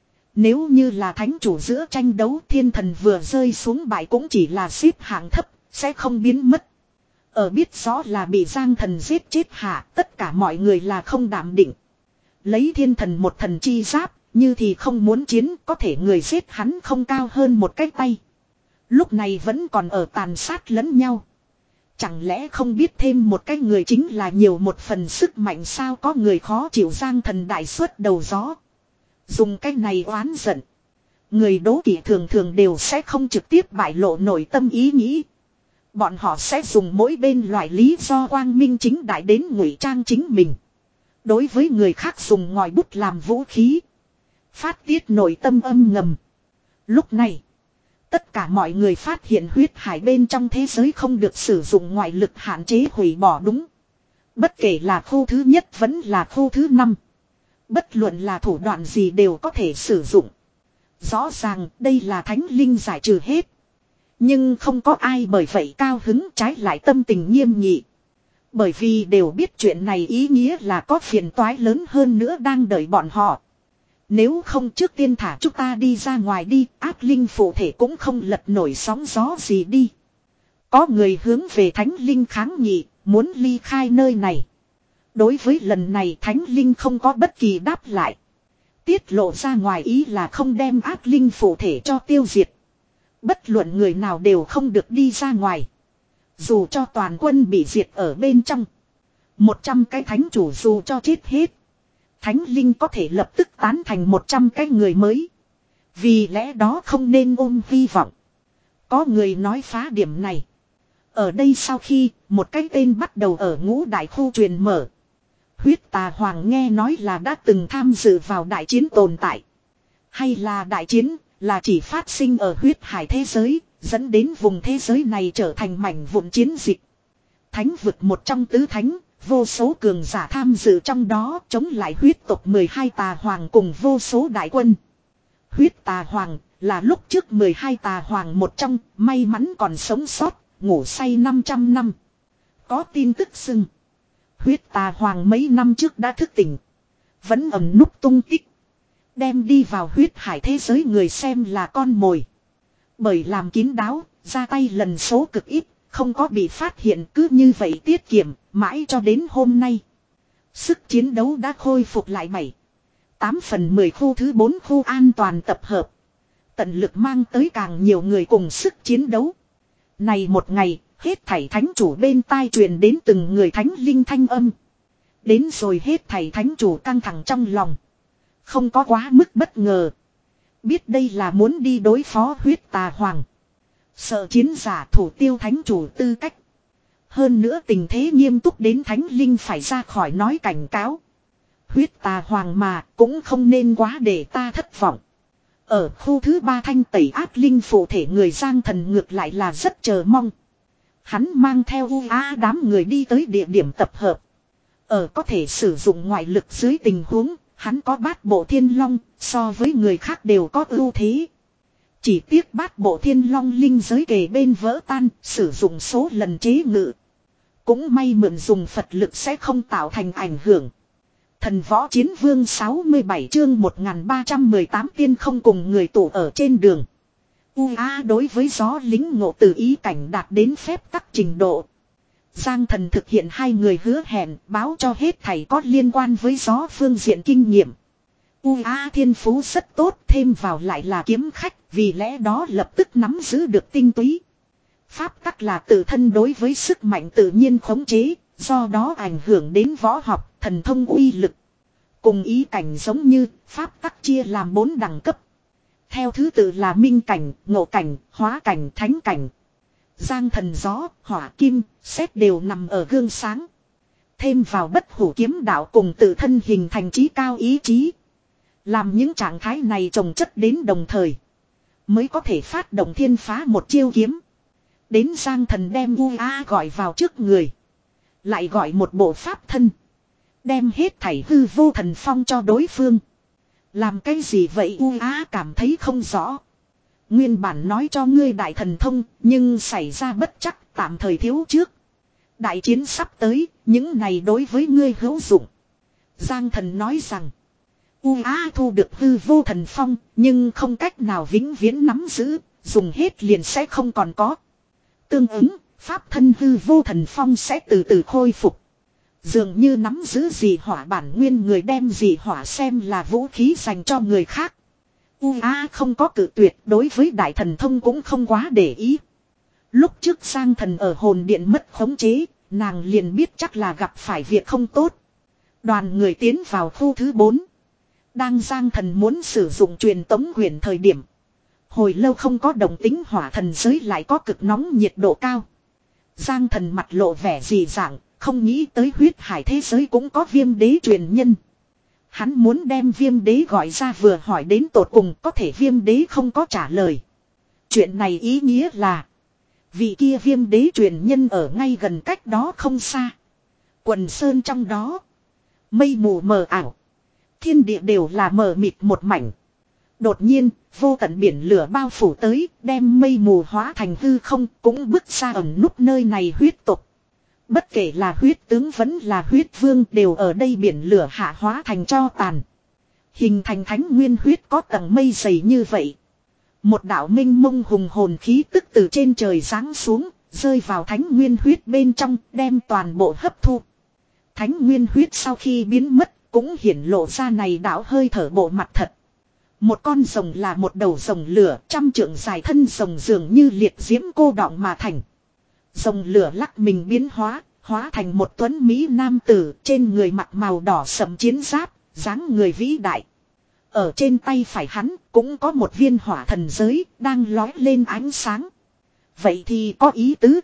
Nếu như là thánh chủ giữa tranh đấu, thiên thần vừa rơi xuống bại cũng chỉ là xếp hạng thấp, sẽ không biến mất. Ở biết rõ là bị Giang Thần giết chết hạ, tất cả mọi người là không đảm định. Lấy thiên thần một thần chi giáp, như thì không muốn chiến, có thể người giết hắn không cao hơn một cái tay. Lúc này vẫn còn ở tàn sát lẫn nhau. Chẳng lẽ không biết thêm một cái người chính là nhiều một phần sức mạnh sao, có người khó chịu Giang Thần đại suất đầu gió. Dùng cái này oán giận. Người đố kỵ thường thường đều sẽ không trực tiếp bại lộ nội tâm ý nghĩ. Bọn họ sẽ dùng mỗi bên loại lý do quang minh chính đại đến ngụy trang chính mình. Đối với người khác dùng ngòi bút làm vũ khí. Phát tiết nội tâm âm ngầm. Lúc này, tất cả mọi người phát hiện huyết hải bên trong thế giới không được sử dụng ngoại lực hạn chế hủy bỏ đúng. Bất kể là khu thứ nhất vẫn là khu thứ năm. Bất luận là thủ đoạn gì đều có thể sử dụng. Rõ ràng đây là thánh linh giải trừ hết. Nhưng không có ai bởi vậy cao hứng, trái lại tâm tình nghiêm nghị. Bởi vì đều biết chuyện này ý nghĩa là có phiền toái lớn hơn nữa đang đợi bọn họ. Nếu không trước tiên thả chúng ta đi ra ngoài đi, ác linh phụ thể cũng không lật nổi sóng gió gì đi. Có người hướng về thánh linh kháng nghị, muốn ly khai nơi này. Đối với lần này thánh linh không có bất kỳ đáp lại. Tiết lộ ra ngoài ý là không đem ác linh phụ thể cho tiêu diệt. Bất luận người nào đều không được đi ra ngoài. Dù cho toàn quân bị diệt ở bên trong. Một trăm cái thánh chủ dù cho chết hết. Thánh linh có thể lập tức tán thành một trăm cái người mới. Vì lẽ đó không nên ôm hy vọng. Có người nói phá điểm này. Ở đây sau khi một cái tên bắt đầu ở ngũ đại khu truyền mở. Huyết tà hoàng nghe nói là đã từng tham dự vào đại chiến tồn tại. Hay là đại chiến là chỉ phát sinh ở huyết hải thế giới, dẫn đến vùng thế giới này trở thành mảnh vụn chiến dịch. Thánh vực một trong tứ thánh, vô số cường giả tham dự trong đó chống lại huyết tộc mười hai tà hoàng cùng vô số đại quân. Huyết tà hoàng là lúc trước mười hai tà hoàng một trong, may mắn còn sống sót, ngủ say năm trăm năm. Có tin tức xưng huyết tà hoàng mấy năm trước đã thức tỉnh. Vẫn ẩn núp tung tích. Đem đi vào huyết hải thế giới người xem là con mồi. Bởi làm kín đáo, ra tay lần số cực ít, không có bị phát hiện, cứ như vậy tiết kiệm, mãi cho đến hôm nay. Sức chiến đấu đã khôi phục lại bảy, tám phần mười khu thứ bốn khu an toàn tập hợp. Tận lực mang tới càng nhiều người cùng sức chiến đấu. Này một ngày, hết thảy thánh chủ bên tai truyền đến từng người thánh linh thanh âm. Đến rồi hết thảy thánh chủ căng thẳng trong lòng. Không có quá mức bất ngờ. Biết đây là muốn đi đối phó huyết tà hoàng. Sợ chiến giả thủ tiêu thánh chủ tư cách. Hơn nữa tình thế nghiêm túc đến thánh linh phải ra khỏi nói cảnh cáo. Huyết tà hoàng mà cũng không nên quá để ta thất vọng. Ở khu thứ ba thanh tẩy ác linh phụ thể người Giang Thần ngược lại là rất chờ mong. Hắn mang theo u á đám người đi tới địa điểm tập hợp. Ở có thể sử dụng ngoại lực dưới tình huống, hắn có bát bộ thiên long, so với người khác đều có ưu thế. Chỉ tiếc bát bộ thiên long linh giới kề bên vỡ tan, sử dụng số lần chế ngự. Cũng may mượn dùng Phật lực sẽ không tạo thành ảnh hưởng. Thần võ chiến vương sáu mươi bảy chương một nghìn ba trăm mười tám tiên không cùng người tụ ở trên đường. U A đối với gió lính ngộ từ ý cảnh đạt đến phép tắc trình độ. Giang Thần thực hiện hai người hứa hẹn báo cho hết thầy có liên quan với gió phương diện kinh nghiệm. U A thiên phú rất tốt, thêm vào lại là kiếm khách, vì lẽ đó lập tức nắm giữ được tinh túy. Pháp tắc là tự thân đối với sức mạnh tự nhiên khống chế, Do đó ảnh hưởng đến võ học, thần thông uy lực. Cùng ý cảnh giống như pháp tắc chia làm bốn đẳng cấp. Theo thứ tự là minh cảnh, ngộ cảnh, hóa cảnh, thánh cảnh. Giang thần gió, hỏa kim, sét đều nằm ở gương sáng. Thêm vào bất hủ kiếm đạo cùng tự thân hình thành trí cao ý chí. Làm những trạng thái này chồng chất đến đồng thời. Mới có thể phát động thiên phá một chiêu kiếm. Đến Giang thần đem u a gọi vào trước người. Lại gọi một bộ pháp thân. Đem hết thảy hư vô thần phong cho đối phương. Làm cái gì vậy u a cảm thấy không rõ. Nguyên bản nói cho ngươi đại thần thông, nhưng xảy ra bất chắc tạm thời thiếu trước. Đại chiến sắp tới, những này đối với ngươi hữu dụng. Giang thần nói rằng, u a thu được hư vô thần phong, nhưng không cách nào vĩnh viễn nắm giữ, dùng hết liền sẽ không còn có. Tương ứng, pháp thân hư vô thần phong sẽ từ từ khôi phục. Dường như nắm giữ dị hỏa bản nguyên người đem dị hỏa xem là vũ khí dành cho người khác. u a không có cự tuyệt, đối với đại thần thông cũng không quá để ý. Lúc trước Giang thần ở hồn điện mất khống chế, nàng liền biết chắc là gặp phải việc không tốt. Đoàn người tiến vào khu thứ bốn. Đang Giang thần muốn sử dụng truyền tống huyền thời điểm. Hồi lâu không có động tính hỏa thần giới lại có cực nóng nhiệt độ cao. Giang thần mặt lộ vẻ dị dạng, không nghĩ tới huyết hải thế giới cũng có viêm đế truyền nhân. Hắn muốn đem viêm đế gọi ra vừa hỏi đến tột cùng có thể viêm đế không có trả lời. Chuyện này ý nghĩa là vị kia viêm đế truyền nhân ở ngay gần cách đó không xa. Quần sơn trong đó. Mây mù mờ ảo. Thiên địa đều là mờ mịt một mảnh. Đột nhiên, vô tận biển lửa bao phủ tới, đem mây mù hóa thành hư không, cũng bước ra ẩn núp nơi này huyết tục. Bất kể là huyết tướng vẫn là huyết vương đều ở đây biển lửa hạ hóa thành tro tàn. Hình thành thánh nguyên huyết có tầng mây dày như vậy. Một đạo minh mông hùng hồn khí tức từ trên trời giáng xuống, rơi vào thánh nguyên huyết bên trong, đem toàn bộ hấp thu. Thánh nguyên huyết sau khi biến mất, cũng hiển lộ ra này đạo hơi thở bộ mặt thật. Một con rồng là một đầu rồng lửa, trăm trượng dài thân rồng dường như liệt diễm cô đọng mà thành. Rồng lửa lắc mình biến hóa, hóa thành một tuấn mỹ nam tử, trên người mặc màu đỏ sẫm chiến giáp, dáng người vĩ đại. Ở trên tay phải hắn cũng có một viên hỏa thần giới đang lói lên ánh sáng. Vậy thì có ý tứ.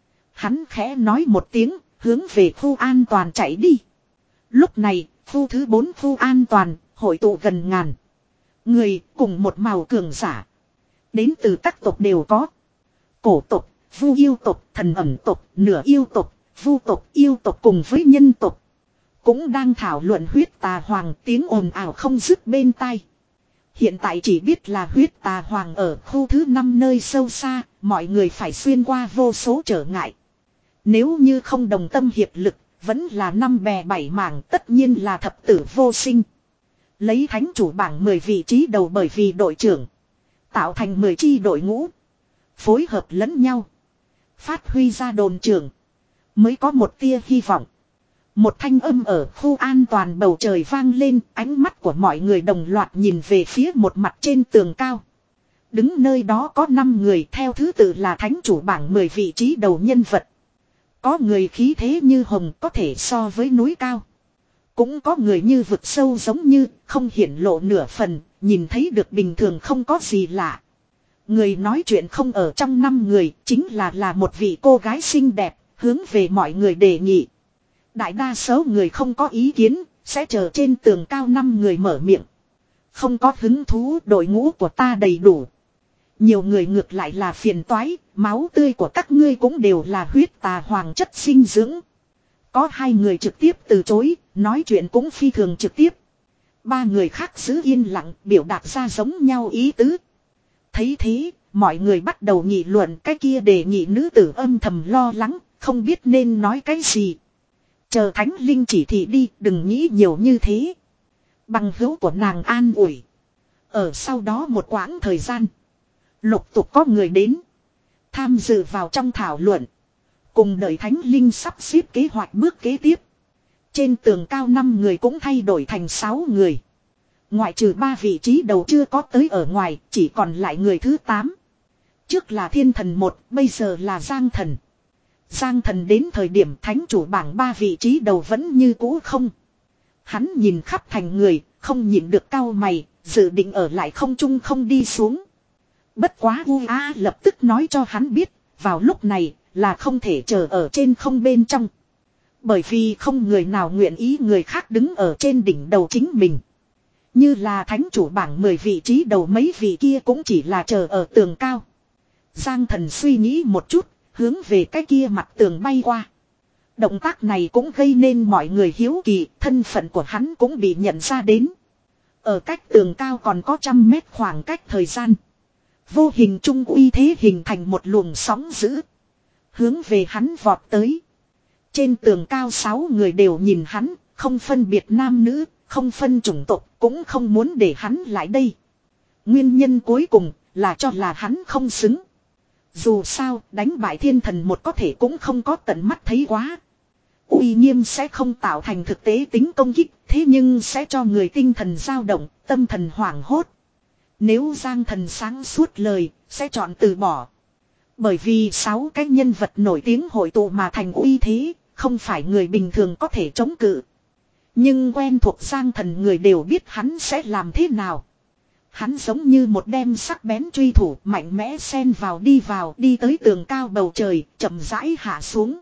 Hắn khẽ nói một tiếng, hướng về khu an toàn chạy đi. Lúc này, khu thứ bốn khu an toàn, hội tụ gần ngàn người cùng một màu cường giả. Đến từ các tộc đều có. Cổ tộc, vu yêu tộc, thần ẩm tộc, nửa yêu tộc, vu tộc, yêu tộc cùng với nhân tộc. Cũng đang thảo luận huyết tà hoàng, tiếng ồn ào không dứt bên tai. Hiện tại chỉ biết là huyết tà hoàng ở khu thứ năm nơi sâu xa, mọi người phải xuyên qua vô số trở ngại. Nếu như không đồng tâm hiệp lực, vẫn là năm bè bảy mảng, tất nhiên là thập tử vô sinh. Lấy thánh chủ bảng mười vị trí đầu bởi vì đội trưởng tạo thành mười chi đội ngũ, phối hợp lẫn nhau, phát huy ra đồn trưởng, mới có một tia hy vọng. Một thanh âm ở khu an toàn bầu trời vang lên, ánh mắt của mọi người đồng loạt nhìn về phía một mặt trên tường cao. Đứng nơi đó có năm người, theo thứ tự là thánh chủ bảng mười vị trí đầu nhân vật. Có người khí thế như hồng, có thể so với núi cao. Cũng có người như vực sâu giống như không hiển lộ nửa phần, nhìn thấy được bình thường không có gì lạ. Người nói chuyện không ở trong năm người, chính là là một vị cô gái xinh đẹp, hướng về mọi người đề nghị. Đại đa số người không có ý kiến, sẽ chờ trên tường cao năm người mở miệng. Không có hứng thú, đội ngũ của ta đầy đủ. Nhiều người ngược lại là phiền toái, máu tươi của các ngươi cũng đều là huyết tà hoàng chất sinh dưỡng. Có hai người trực tiếp từ chối, nói chuyện cũng phi thường trực tiếp. Ba người khác giữ yên lặng, biểu đạt ra giống nhau ý tứ. Thấy thế, mọi người bắt đầu nghị luận, cái kia đề nghị nữ tử âm thầm lo lắng, không biết nên nói cái gì. Chờ thánh linh chỉ thị đi, đừng nghĩ nhiều như thế. Bằng hữu của nàng an ủi. Ở sau đó một quãng thời gian, lục tục có người đến, tham dự vào trong thảo luận. Cùng đợi thánh linh sắp xếp kế hoạch bước kế tiếp. Trên tường cao năm người cũng thay đổi thành sáu người. Ngoại trừ ba vị trí đầu chưa có tới ở ngoài, chỉ còn lại người thứ tám. Trước là thiên thần một, bây giờ là giang thần. Giang Thần đến thời điểm thánh chủ bảng ba vị trí đầu vẫn như cũ không. Hắn nhìn khắp thành người, không nhìn được cau mày, dự định ở lại không trung không đi xuống. Bất quá u a lập tức nói cho hắn biết, vào lúc này là không thể chờ ở trên không bên trong. Bởi vì không người nào nguyện ý người khác đứng ở trên đỉnh đầu chính mình. Như là thánh chủ bảng mười vị trí đầu mấy vị kia cũng chỉ là chờ ở tường cao. Giang Thần suy nghĩ một chút, hướng về cái kia mặt tường bay qua. Động tác này cũng gây nên mọi người hiếu kỳ, thân phận của hắn cũng bị nhận ra đến. Ở cách tường cao còn có trăm mét khoảng cách thời gian. Vô hình trung uy thế hình thành một luồng sóng dữ. Hướng về hắn vọt tới. Trên tường cao sáu người đều nhìn hắn, không phân biệt nam nữ, không phân chủng tộc, cũng không muốn để hắn lại đây. Nguyên nhân cuối cùng là cho là hắn không xứng. Dù sao, đánh bại thiên thần một có thể cũng không có tận mắt thấy quá. Uy nghiêm sẽ không tạo thành thực tế tính công kích, thế nhưng sẽ cho người tinh thần dao động, tâm thần hoảng hốt. Nếu Giang Thần sáng suốt lời, sẽ chọn từ bỏ. Bởi vì sáu cái nhân vật nổi tiếng hội tụ mà thành uy thế, không phải người bình thường có thể chống cự. Nhưng quen thuộc Giang Thần người đều biết hắn sẽ làm thế nào. Hắn giống như một đem sắc bén truy thủ mạnh mẽ xen vào đi vào đi tới tường cao bầu trời, chậm rãi hạ xuống.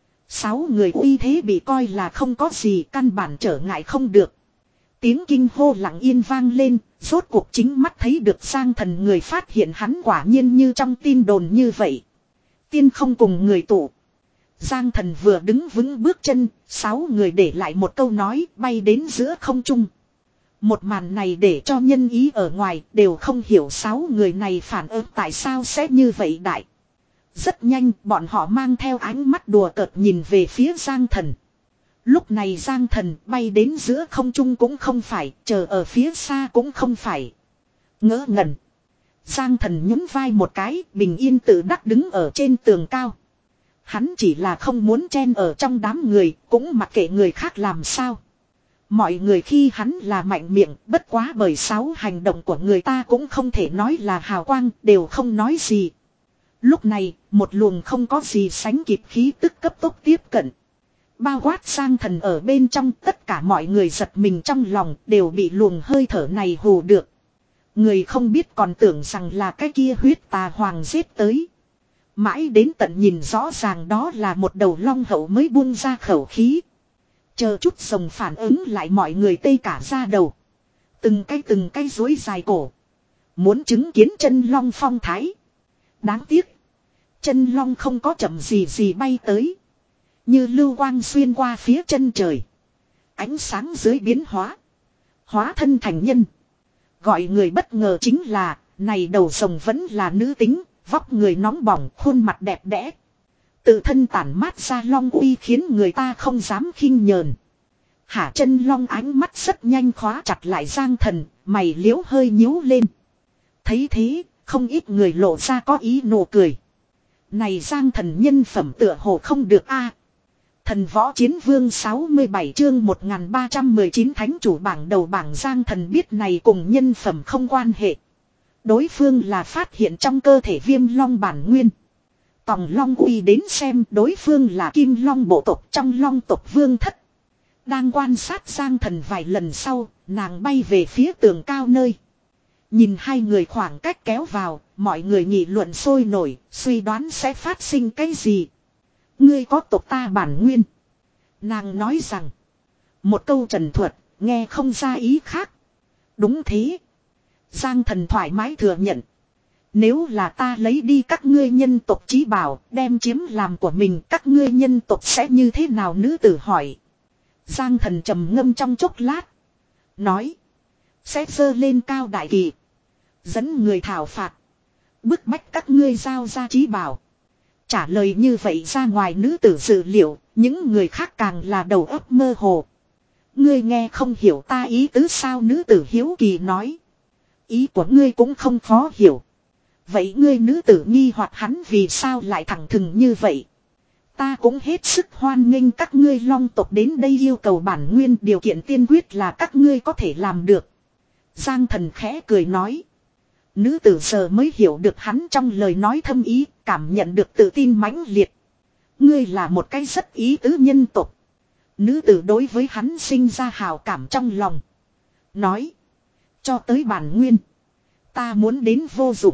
Sáu người uy thế bị coi là không có gì căn bản trở ngại không được. Tiếng kinh hô lặng yên vang lên, rốt cuộc chính mắt thấy được Giang Thần người phát hiện hắn quả nhiên như trong tin đồn như vậy. Tiên không cùng người tụ. Giang Thần vừa đứng vững bước chân, sáu người để lại một câu nói bay đến giữa không trung. Một màn này để cho nhân ý ở ngoài đều không hiểu sáu người này phản ứng tại sao sẽ như vậy đại. Rất nhanh bọn họ mang theo ánh mắt đùa cợt nhìn về phía Giang Thần. Lúc này Giang Thần bay đến giữa không trung cũng không phải, chờ ở phía xa cũng không phải. Ngỡ ngẩn. Giang Thần nhún vai một cái, bình yên tự đắc đứng ở trên tường cao. Hắn chỉ là không muốn chen ở trong đám người, cũng mặc kệ người khác làm sao. Mọi người khi hắn là mạnh miệng, bất quá bởi sáu hành động của người ta cũng không thể nói là hào quang, đều không nói gì. Lúc này, một luồng không có gì sánh kịp khí tức cấp tốc tiếp cận. Bao quát Giang Thần ở bên trong, tất cả mọi người giật mình trong lòng, đều bị luồng hơi thở này hù được. Người không biết còn tưởng rằng là cái kia huyết tà hoàng giết tới. Mãi đến tận nhìn rõ ràng đó là một đầu long hậu mới buông ra khẩu khí. Chờ chút rồng phản ứng lại mọi người tê cả ra đầu. Từng cái từng cái rối dài cổ. Muốn chứng kiến chân long phong thái. Đáng tiếc. Chân long không có chậm gì gì bay tới. Như lưu quang xuyên qua phía chân trời. Ánh sáng dưới biến hóa. Hóa thân thành nhân. Gọi người bất ngờ chính là, này đầu rồng vẫn là nữ tính, vóc người nóng bỏng, khuôn mặt đẹp đẽ. Tự thân tản mát ra long uy khiến người ta không dám khinh nhờn. Hả chân long ánh mắt rất nhanh khóa chặt lại Giang Thần, mày liễu hơi nhíu lên. Thấy thế, không ít người lộ ra có ý nụ cười. Này Giang Thần nhân phẩm tựa hồ không được a. Thần võ chiến vương sáu mươi bảy chương một nghìn ba trăm mười chín thánh chủ bảng đầu bảng Giang Thần biết này cùng nhân phẩm không quan hệ. Đối phương là phát hiện trong cơ thể viêm long bản nguyên. Tòng long uy đến xem đối phương là kim long bộ tộc trong long tộc vương thất. Đang quan sát Giang Thần vài lần sau, nàng bay về phía tường cao nơi. Nhìn hai người khoảng cách kéo vào, mọi người nghị luận sôi nổi, suy đoán sẽ phát sinh cái gì. Ngươi có tộc ta bản nguyên. Nàng nói rằng. Một câu trần thuật, nghe không ra ý khác. Đúng thế. Giang Thần thoải mái thừa nhận. Nếu là ta lấy đi các ngươi nhân tộc chí bảo, đem chiếm làm của mình, các ngươi nhân tộc sẽ như thế nào nữ tử hỏi. Giang Thần trầm ngâm trong chốc lát. Nói. Sẽ dơ lên cao đại kỳ. Dẫn người thảo phạt. Bức bách các ngươi giao ra chí bảo. Trả lời như vậy ra ngoài nữ tử dự liệu, những người khác càng là đầu óc mơ hồ. Ngươi nghe không hiểu ta ý tứ sao nữ tử hiếu kỳ nói. Ý của ngươi cũng không khó hiểu. Vậy ngươi nữ tử nghi hoặc hắn vì sao lại thẳng thừng như vậy. Ta cũng hết sức hoan nghênh các ngươi long tộc đến đây yêu cầu bản nguyên điều kiện tiên quyết là các ngươi có thể làm được. Giang Thần khẽ cười nói. Nữ tử giờ mới hiểu được hắn trong lời nói thâm ý, cảm nhận được tự tin mãnh liệt. Ngươi là một cái rất ý tứ nhân tục. Nữ tử đối với hắn sinh ra hào cảm trong lòng. Nói. Cho tới bản nguyên. Ta muốn đến vô dụng.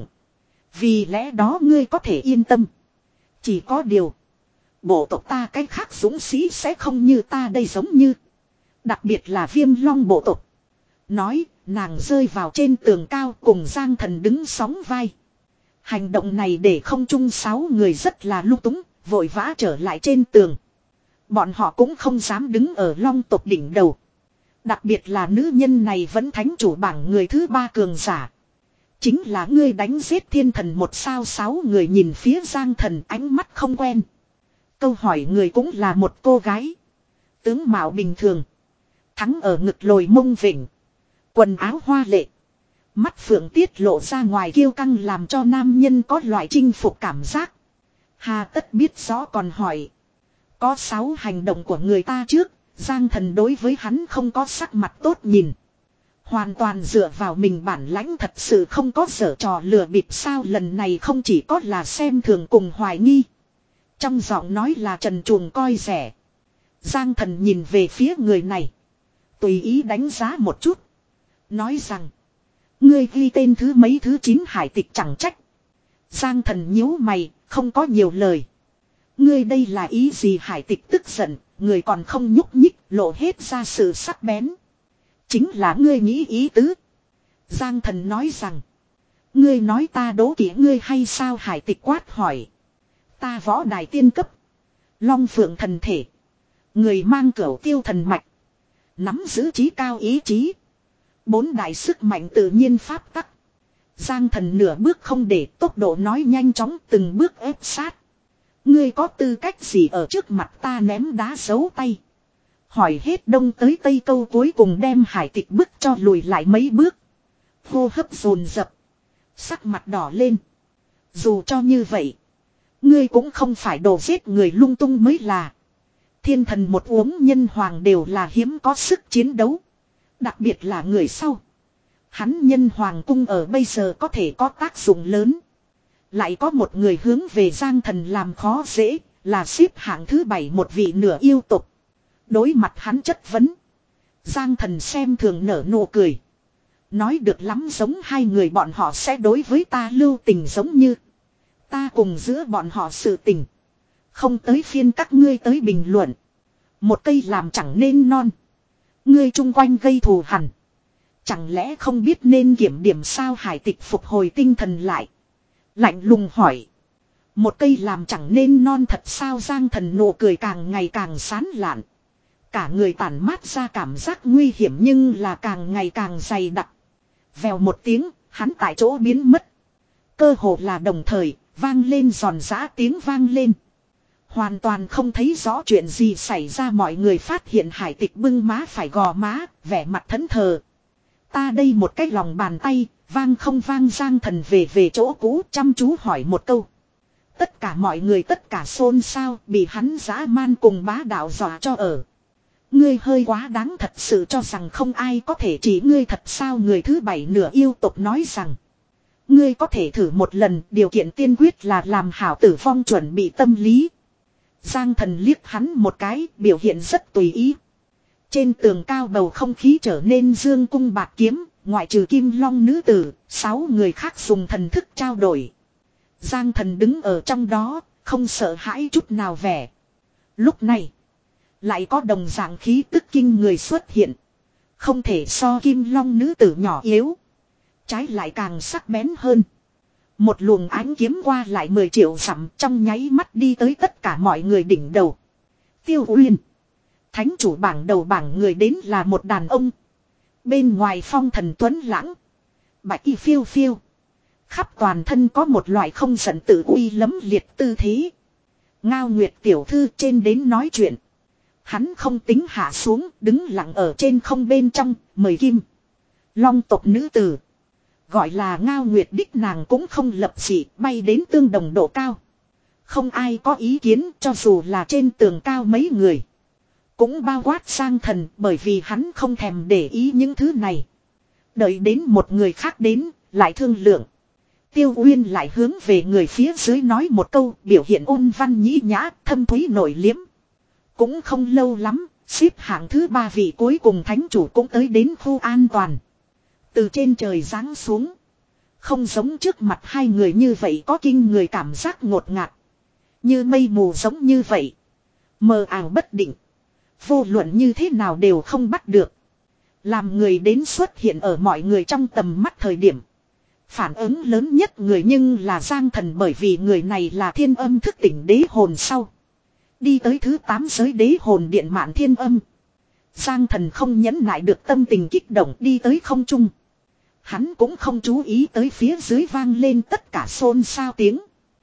Vì lẽ đó ngươi có thể yên tâm. Chỉ có điều. Bộ tộc ta cái khác dũng sĩ sẽ không như ta đây giống như. Đặc biệt là Viêm Long bộ tộc. Nói, nàng rơi vào trên tường cao cùng Giang Thần đứng sóng vai. Hành động này để không chung sáu người rất là lung túng, vội vã trở lại trên tường. Bọn họ cũng không dám đứng ở Long tộc đỉnh đầu. Đặc biệt là nữ nhân này vẫn thánh chủ bảng người thứ ba cường giả. Chính là ngươi đánh giết thiên thần một sao sáu người nhìn phía Giang Thần ánh mắt không quen. Câu hỏi người cũng là một cô gái. Tướng mạo bình thường. Thắng ở ngực lồi mông vịnh. Quần áo hoa lệ. Mắt phượng tiết lộ ra ngoài kiêu căng làm cho nam nhân có loại chinh phục cảm giác. Hà tất biết rõ còn hỏi. Có sáu hành động của người ta trước. Giang Thần đối với hắn không có sắc mặt tốt nhìn. Hoàn toàn dựa vào mình bản lãnh thật sự không có giở trò lừa bịp sao lần này không chỉ có là xem thường cùng hoài nghi. Trong giọng nói là trần truồng coi rẻ. Giang Thần nhìn về phía người này. Tùy ý đánh giá một chút. Nói rằng. Ngươi ghi tên thứ mấy thứ chín hải tịch chẳng trách. Giang Thần nhíu mày, không có nhiều lời. Ngươi đây là ý gì hải tịch tức giận, người còn không nhúc nhích, lộ hết ra sự sắc bén. Chính là ngươi nghĩ ý tứ. Giang Thần nói rằng. Ngươi nói ta đố kỵ ngươi hay sao hải tịch quát hỏi. Ta võ đài tiên cấp. Long phượng thần thể. Người mang cửu tiêu thần mạch. Nắm giữ trí cao ý chí. Bốn đại sức mạnh tự nhiên pháp tắc. Giang Thần nửa bước không để tốc độ nói nhanh chóng từng bước ép sát. Ngươi có tư cách gì ở trước mặt ta ném đá giấu tay. Hỏi hết đông tới tây câu cuối cùng đem hải tịch bức cho lùi lại mấy bước. Hô hấp dồn dập. Sắc mặt đỏ lên. Dù cho như vậy. Ngươi cũng không phải đồ giết người lung tung mới là. Thiên thần một uống nhân hoàng đều là hiếm có sức chiến đấu. Đặc biệt là người sau. Hắn nhân hoàng cung ở bây giờ có thể có tác dụng lớn. Lại có một người hướng về Giang Thần làm khó dễ. Là xếp hạng thứ bảy một vị nửa yêu tục. Đối mặt hắn chất vấn. Giang Thần xem thường nở nụ cười. Nói được lắm giống hai người bọn họ sẽ đối với ta lưu tình giống như. Ta cùng giữa bọn họ sự tình. Không tới phiên các ngươi tới bình luận. Một cây làm chẳng nên non. Ngươi chung quanh gây thù hằn. Chẳng lẽ không biết nên kiểm điểm sao hải tịch phục hồi tinh thần lại. Lạnh lùng hỏi. Một cây làm chẳng nên non thật sao Giang Thần nụ cười càng ngày càng sán lạn. Cả người tản mát ra cảm giác nguy hiểm nhưng là càng ngày càng dày đặc. Vèo một tiếng, hắn tại chỗ biến mất. Cơ hồ là đồng thời, vang lên giòn giã tiếng vang lên. Hoàn toàn không thấy rõ chuyện gì xảy ra mọi người phát hiện hải tịch bưng má phải gò má, vẻ mặt thẫn thờ. Ta đây một cái lòng bàn tay, vang không vang Giang Thần về về chỗ cũ chăm chú hỏi một câu. Tất cả mọi người tất cả xôn xao bị hắn dã man cùng bá đạo dọa cho ở. Ngươi hơi quá đáng thật sự cho rằng không ai có thể chỉ ngươi thật sao người thứ bảy nửa yêu tục nói rằng. Ngươi có thể thử một lần điều kiện tiên quyết là làm hảo tử vong chuẩn bị tâm lý. Giang Thần liếc hắn một cái biểu hiện rất tùy ý. Trên tường cao bầu không khí trở nên dương cung bạc kiếm, ngoại trừ Kim Long nữ tử, sáu người khác dùng thần thức trao đổi. Giang Thần đứng ở trong đó, không sợ hãi chút nào vẻ. Lúc này, lại có đồng dạng khí tức kinh người xuất hiện. Không thể so Kim Long nữ tử nhỏ yếu. Trái lại càng sắc bén hơn. Một luồng ánh kiếm qua lại mười triệu dặm trong nháy mắt đi tới tất cả mọi người đỉnh đầu. Tiêu Uyên. Thánh chủ bảng đầu bảng người đến là một đàn ông. Bên ngoài phong thần tuấn lãng. Bạch y phiêu phiêu. Khắp toàn thân có một loại không giận tự uy lấm liệt tư thế. Ngao Nguyệt tiểu thư trên đến nói chuyện. Hắn không tính hạ xuống, đứng lặng ở trên không bên trong, mời Kim. Long tộc nữ tử. Gọi là Ngao Nguyệt đích nàng cũng không lập dị, bay đến tương đồng độ cao. Không ai có ý kiến cho dù là trên tường cao mấy người. Cũng bao quát Giang Thần bởi vì hắn không thèm để ý những thứ này. Đợi đến một người khác đến, lại thương lượng. Tiêu Uyên lại hướng về người phía dưới nói một câu, biểu hiện ôn văn nhĩ nhã, thâm thúy nội liếm. Cũng không lâu lắm, xếp hạng thứ ba vị cuối cùng thánh chủ cũng tới đến khu an toàn. Từ trên trời giáng xuống. Không giống trước mặt hai người như vậy có kinh người cảm giác ngột ngạt. Như mây mù giống như vậy. Mờ ảo bất định. Vô luận như thế nào đều không bắt được. Làm người đến xuất hiện ở mọi người trong tầm mắt thời điểm. Phản ứng lớn nhất người nhưng là Giang Thần, bởi vì người này là thiên âm thức tỉnh đế hồn sau. Đi tới thứ tám giới đế hồn điện Mạn Thiên Âm. Giang Thần không nhẫn nại được tâm tình kích động đi tới không trung. Hắn cũng không chú ý tới phía dưới vang lên tất cả xôn xao tiếng.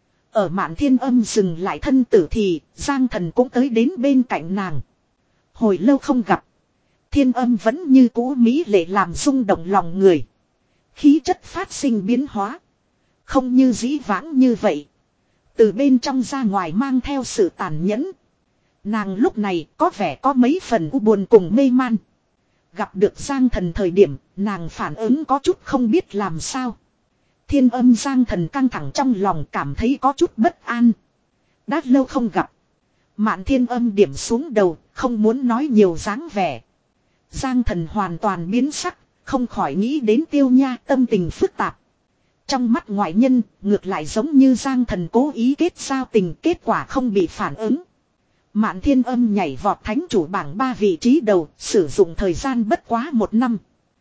Ở Mạn Thiên Âm dừng lại thân tử thì Giang Thần cũng tới đến bên cạnh nàng. Hồi lâu không gặp. Thiên Âm vẫn như cũ mỹ lệ làm rung động lòng người. Khí chất phát sinh biến hóa. Không như dĩ vãng như vậy. Từ bên trong ra ngoài mang theo sự tàn nhẫn. Nàng lúc này có vẻ có mấy phần u buồn cùng mê man. Gặp được Giang Thần thời điểm, nàng phản ứng có chút không biết làm sao. Thiên Âm Giang Thần căng thẳng trong lòng, cảm thấy có chút bất an. Đã lâu không gặp. Mạn Thiên Âm điểm xuống đầu, không muốn nói nhiều dáng vẻ. Giang Thần hoàn toàn biến sắc, không khỏi nghĩ đến Tiêu Nha, tâm tình phức tạp. Trong mắt ngoại nhân, ngược lại giống như Giang Thần cố ý kết giao tình, kết quả không bị phản ứng. Mạn Thiên Âm nhảy vọt thánh chủ bảng ba vị trí đầu, sử dụng thời gian bất quá một năm.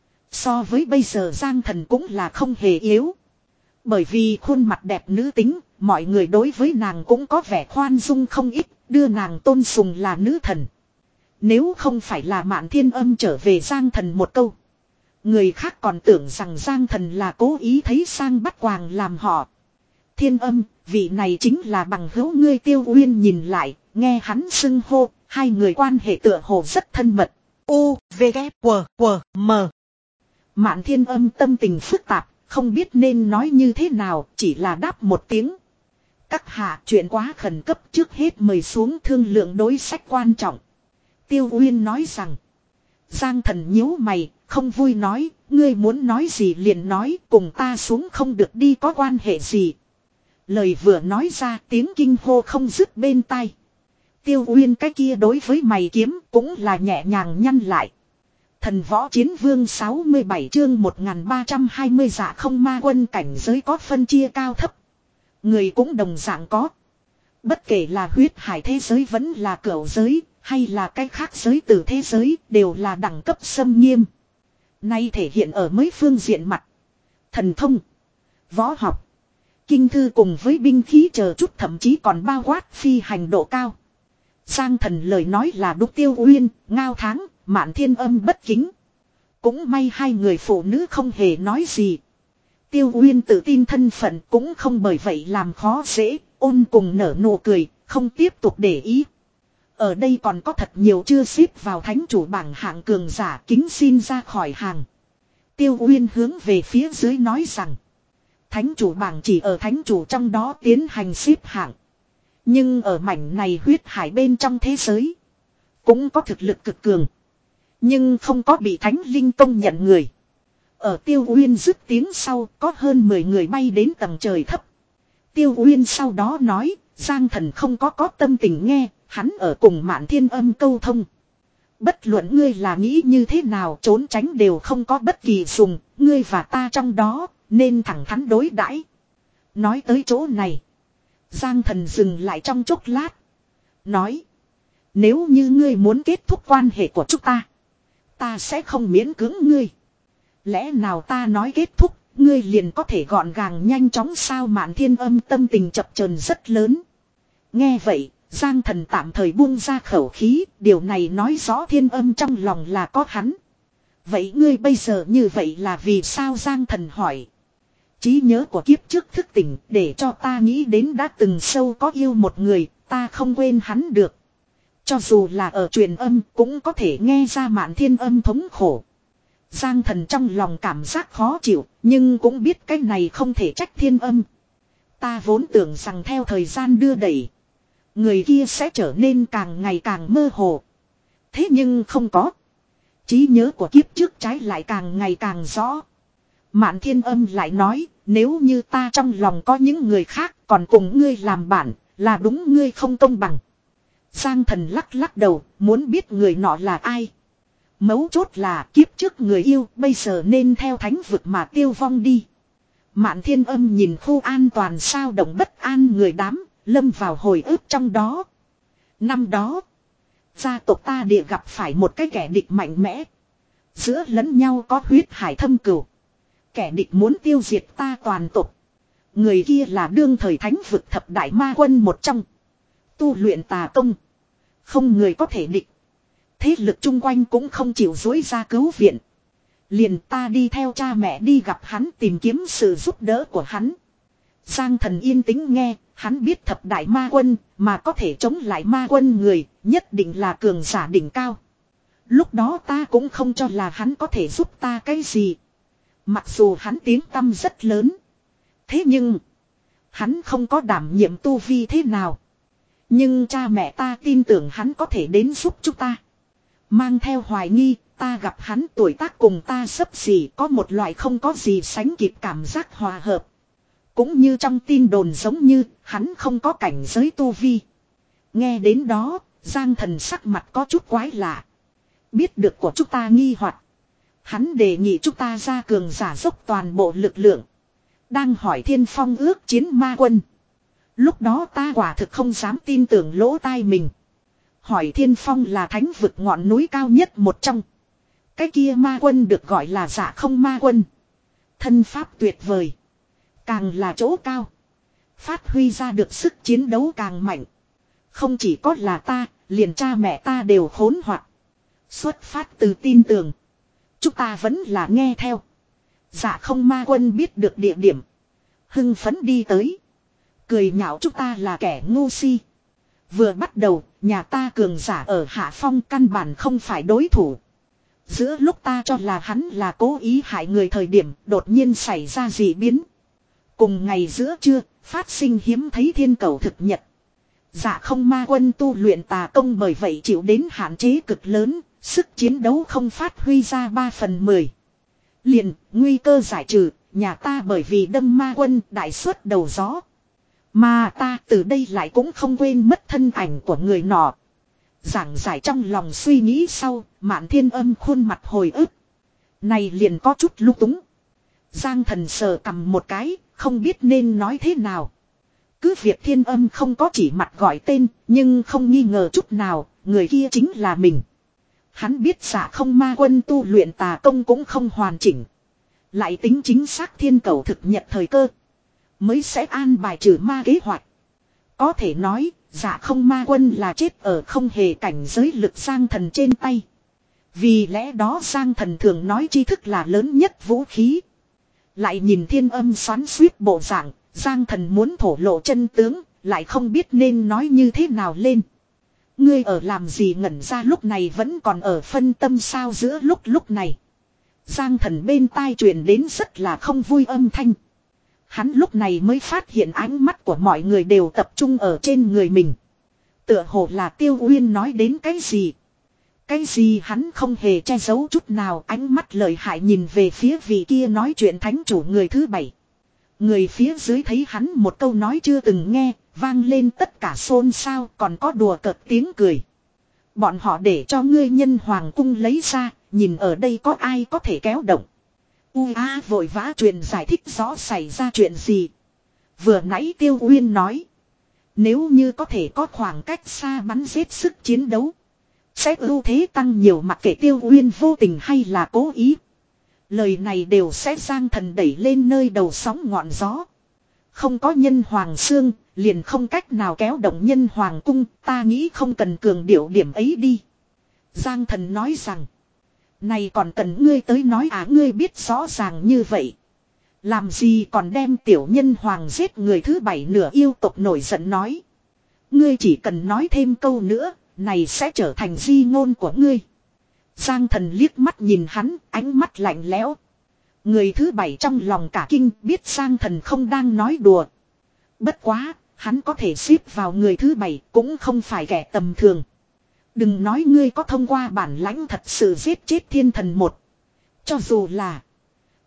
So với bây giờ Giang Thần cũng là không hề yếu. Bởi vì khuôn mặt đẹp nữ tính, mọi người đối với nàng cũng có vẻ khoan dung không ít, đưa nàng tôn sùng là nữ thần. Nếu không phải là Mạn Thiên Âm trở về Giang Thần một câu, người khác còn tưởng rằng Giang Thần là cố ý thấy sang bắt quàng làm họ. Thiên Âm, vị này chính là bằng hữu ngươi. Tiêu Uyên nhìn lại, nghe hắn xưng hô, hai người quan hệ tựa hồ rất thân mật. U, V, K, W, W, M. Mạn Thiên Âm tâm tình phức tạp, không biết nên nói như thế nào, chỉ là đáp một tiếng. Các hạ, chuyện quá khẩn cấp, trước hết mời xuống thương lượng đối sách quan trọng. Tiêu Uyên nói rằng. Giang Thần nhíu mày, không vui nói, ngươi muốn nói gì liền nói, cùng ta xuống không được đi có quan hệ gì. Lời vừa nói ra, tiếng kinh hô không dứt bên tai. Tiêu Uyên cái kia đối với mày kiếm cũng là nhẹ nhàng nhăn lại. Thần Võ Chiến Vương sáu mươi bảy chương một nghìn ba trăm hai mươi dạ không ma quân cảnh giới có phân chia cao thấp. Người cũng đồng dạng có. Bất kể là huyết hải thế giới vẫn là cửu giới, hay là cái khác giới từ thế giới, đều là đẳng cấp xâm nghiêm. Nay thể hiện ở mấy phương diện mặt. Thần thông, võ học, kinh thư cùng với binh khí chờ chút, thậm chí còn bao quát phi hành độ cao. Giang Thần lời nói là đúc. Tiêu Uyên, ngao tháng, Mạn Thiên Âm bất kính. Cũng may hai người phụ nữ không hề nói gì. Tiêu Uyên tự tin thân phận cũng không bởi vậy làm khó dễ, ôn cùng nở nụ cười, không tiếp tục để ý. Ở đây còn có thật nhiều chưa xếp vào thánh chủ bảng hạng cường giả, kính xin ra khỏi hàng. Tiêu Uyên hướng về phía dưới nói rằng. Thánh chủ bảng chỉ ở thánh chủ trong đó tiến hành xếp hạng. Nhưng ở mảnh này huyết hải bên trong thế giới, cũng có thực lực cực cường. Nhưng không có bị thánh linh công nhận người. Ở Tiêu Uyên dứt tiếng sau, có hơn mười người bay đến tầng trời thấp. Tiêu Uyên sau đó nói, Giang Thần không có có tâm tình nghe, hắn ở cùng Mạn Thiên Âm câu thông. Bất luận ngươi là nghĩ như thế nào, trốn tránh đều không có bất kỳ dùng, ngươi và ta trong đó, nên thẳng thắn đối đãi. Nói tới chỗ này, Giang Thần dừng lại trong chốc lát. Nói, nếu như ngươi muốn kết thúc quan hệ của chúng ta, ta sẽ không miễn cưỡng ngươi. Lẽ nào ta nói kết thúc, ngươi liền có thể gọn gàng nhanh chóng sao? Mạn Thiên Âm tâm tình chập chờn rất lớn. Nghe vậy, Giang Thần tạm thời buông ra khẩu khí, điều này nói rõ Thiên Âm trong lòng là có hắn. Vậy ngươi bây giờ như vậy là vì sao? Giang Thần hỏi. Trí nhớ của kiếp trước thức tỉnh, để cho ta nghĩ đến đã từng sâu có yêu một người, ta không quên hắn được. Cho dù là ở truyền âm cũng có thể nghe ra Mạn Thiên Âm thống khổ. Giang Thần trong lòng cảm giác khó chịu, nhưng cũng biết cái này không thể trách Thiên Âm. Ta vốn tưởng rằng theo thời gian đưa đẩy, người kia sẽ trở nên càng ngày càng mơ hồ. Thế nhưng không có. Trí nhớ của kiếp trước trái lại càng ngày càng rõ. Mạn Thiên Âm lại nói, nếu như ta trong lòng có những người khác còn cùng ngươi làm bạn, là đúng ngươi không công bằng. Giang Thần lắc lắc đầu, muốn biết người nọ là ai. Mấu chốt là kiếp trước người yêu, bây giờ nên theo thánh vực mà tiêu vong đi. Mạn Thiên Âm nhìn khu an toàn sao động bất an người đám, lâm vào hồi ức trong đó. Năm đó, gia tộc ta địa gặp phải một cái kẻ địch mạnh mẽ. Giữa lẫn nhau có huyết hải thâm cửu. Kẻ địch muốn tiêu diệt ta toàn tộc. Người kia là đương thời thánh vực thập đại ma quân một trong. Tu luyện tà công. Không người có thể địch. Thế lực chung quanh cũng không chịu dối ra cứu viện. Liền ta đi theo cha mẹ đi gặp hắn tìm kiếm sự giúp đỡ của hắn. Giang Thần yên tĩnh nghe, hắn biết thập đại ma quân, mà có thể chống lại ma quân người, nhất định là cường giả đỉnh cao. Lúc đó ta cũng không cho là hắn có thể giúp ta cái gì. Mặc dù hắn tiếng tăm rất lớn. Thế nhưng, hắn không có đảm nhiệm tu vi thế nào. Nhưng cha mẹ ta tin tưởng hắn có thể đến giúp chúng ta. Mang theo hoài nghi, ta gặp hắn tuổi tác cùng ta xấp xỉ có một loại không có gì sánh kịp cảm giác hòa hợp. Cũng như trong tin đồn giống như, hắn không có cảnh giới tu vi. Nghe đến đó, Giang Thần sắc mặt có chút quái lạ. Biết được của chúng ta nghi hoặc, hắn đề nghị chúng ta ra cường giả dốc toàn bộ lực lượng. Đang hỏi Thiên Phong ước chiến ma quân. Lúc đó ta quả thực không dám tin tưởng lỗ tai mình. Hỏi Thiên Phong là thánh vực ngọn núi cao nhất một trong. Cái kia ma quân được gọi là Dạ Không Ma Quân. Thân pháp tuyệt vời. Càng là chỗ cao, phát huy ra được sức chiến đấu càng mạnh. Không chỉ có là ta, liền cha mẹ ta đều hỗn hoạt. Xuất phát từ tin tưởng, chúng ta vẫn là nghe theo. Dạ Không Ma Quân biết được địa điểm, hưng phấn đi tới, cười nhạo chúng ta là kẻ ngu si. Vừa bắt đầu, nhà ta cường giả ở hạ phong căn bản không phải đối thủ. Giữa lúc ta cho là hắn là cố ý hại người thời điểm, đột nhiên xảy ra dị biến. Cùng ngày giữa trưa, phát sinh hiếm thấy thiên cầu thực nhật. Dạ Không Ma Quân tu luyện tà công bởi vậy chịu đến hạn chế cực lớn, sức chiến đấu không phát huy ra ba phần mười. Liền, nguy cơ giải trừ, nhà ta bởi vì đâm ma quân đại suất đầu gió. Mà ta từ đây lại cũng không quên mất thân ảnh của người nọ. Giảng giải trong lòng suy nghĩ sau, Mạn Thiên Âm khuôn mặt hồi ức. Này liền có chút lung túng. Giang Thần sờ cầm một cái, không biết nên nói thế nào. Cứ việc Thiên Âm không có chỉ mặt gọi tên, nhưng không nghi ngờ chút nào, người kia chính là mình. Hắn biết Dạ Không Ma Quân tu luyện tà công cũng không hoàn chỉnh. Lại tính chính xác thiên cầu thực nhật thời cơ, mới sẽ an bài trừ ma kế hoạch. Có thể nói, Dạ Không Ma Quân là chết ở không hề cảnh giới lực Giang Thần trên tay. Vì lẽ đó Giang Thần thường nói tri thức là lớn nhất vũ khí. Lại nhìn Thiên Âm xoắn suýt bộ dạng, Giang Thần muốn thổ lộ chân tướng, lại không biết nên nói như thế nào lên. Ngươi ở làm gì ngẩn ra lúc này vẫn còn ở phân tâm sao giữa lúc lúc này. Giang Thần bên tai truyền đến rất là không vui âm thanh. Hắn lúc này mới phát hiện ánh mắt của mọi người đều tập trung ở trên người mình. Tựa hồ là Tiêu Uyên nói đến cái gì. Cái gì hắn không hề che giấu chút nào, ánh mắt lợi hại nhìn về phía vị kia nói chuyện thánh chủ người thứ bảy. Người phía dưới thấy hắn một câu nói chưa từng nghe, vang lên tất cả xôn xao, còn có đùa cợt tiếng cười. Bọn họ để cho ngươi nhân hoàng cung lấy ra, nhìn ở đây có ai có thể kéo động. U A vội vã truyền giải thích rõ xảy ra chuyện gì. Vừa nãy Tiêu Uyên nói, nếu như có thể có khoảng cách xa bắn giết sức chiến đấu, sẽ ưu thế tăng nhiều, mặc kệ Tiêu Uyên vô tình hay là cố ý. Lời này đều sẽ Giang Thần đẩy lên nơi đầu sóng ngọn gió. Không có nhân hoàng xương, liền không cách nào kéo động nhân hoàng cung, ta nghĩ không cần cường điệu điểm ấy đi. Giang Thần nói rằng, này còn cần ngươi tới nói à, ngươi biết rõ ràng như vậy. Làm gì còn đem tiểu nhân hoàng giết người thứ bảy nửa yêu tộc nổi giận nói. Ngươi chỉ cần nói thêm câu nữa, này sẽ trở thành di ngôn của ngươi. Giang Thần liếc mắt nhìn hắn, ánh mắt lạnh lẽo. Người thứ bảy trong lòng cả kinh, biết Giang Thần không đang nói đùa. Bất quá, hắn có thể xếp vào người thứ bảy cũng không phải kẻ tầm thường. Đừng nói ngươi có thông qua bản lãnh thật sự giết chết thiên thần một. Cho dù là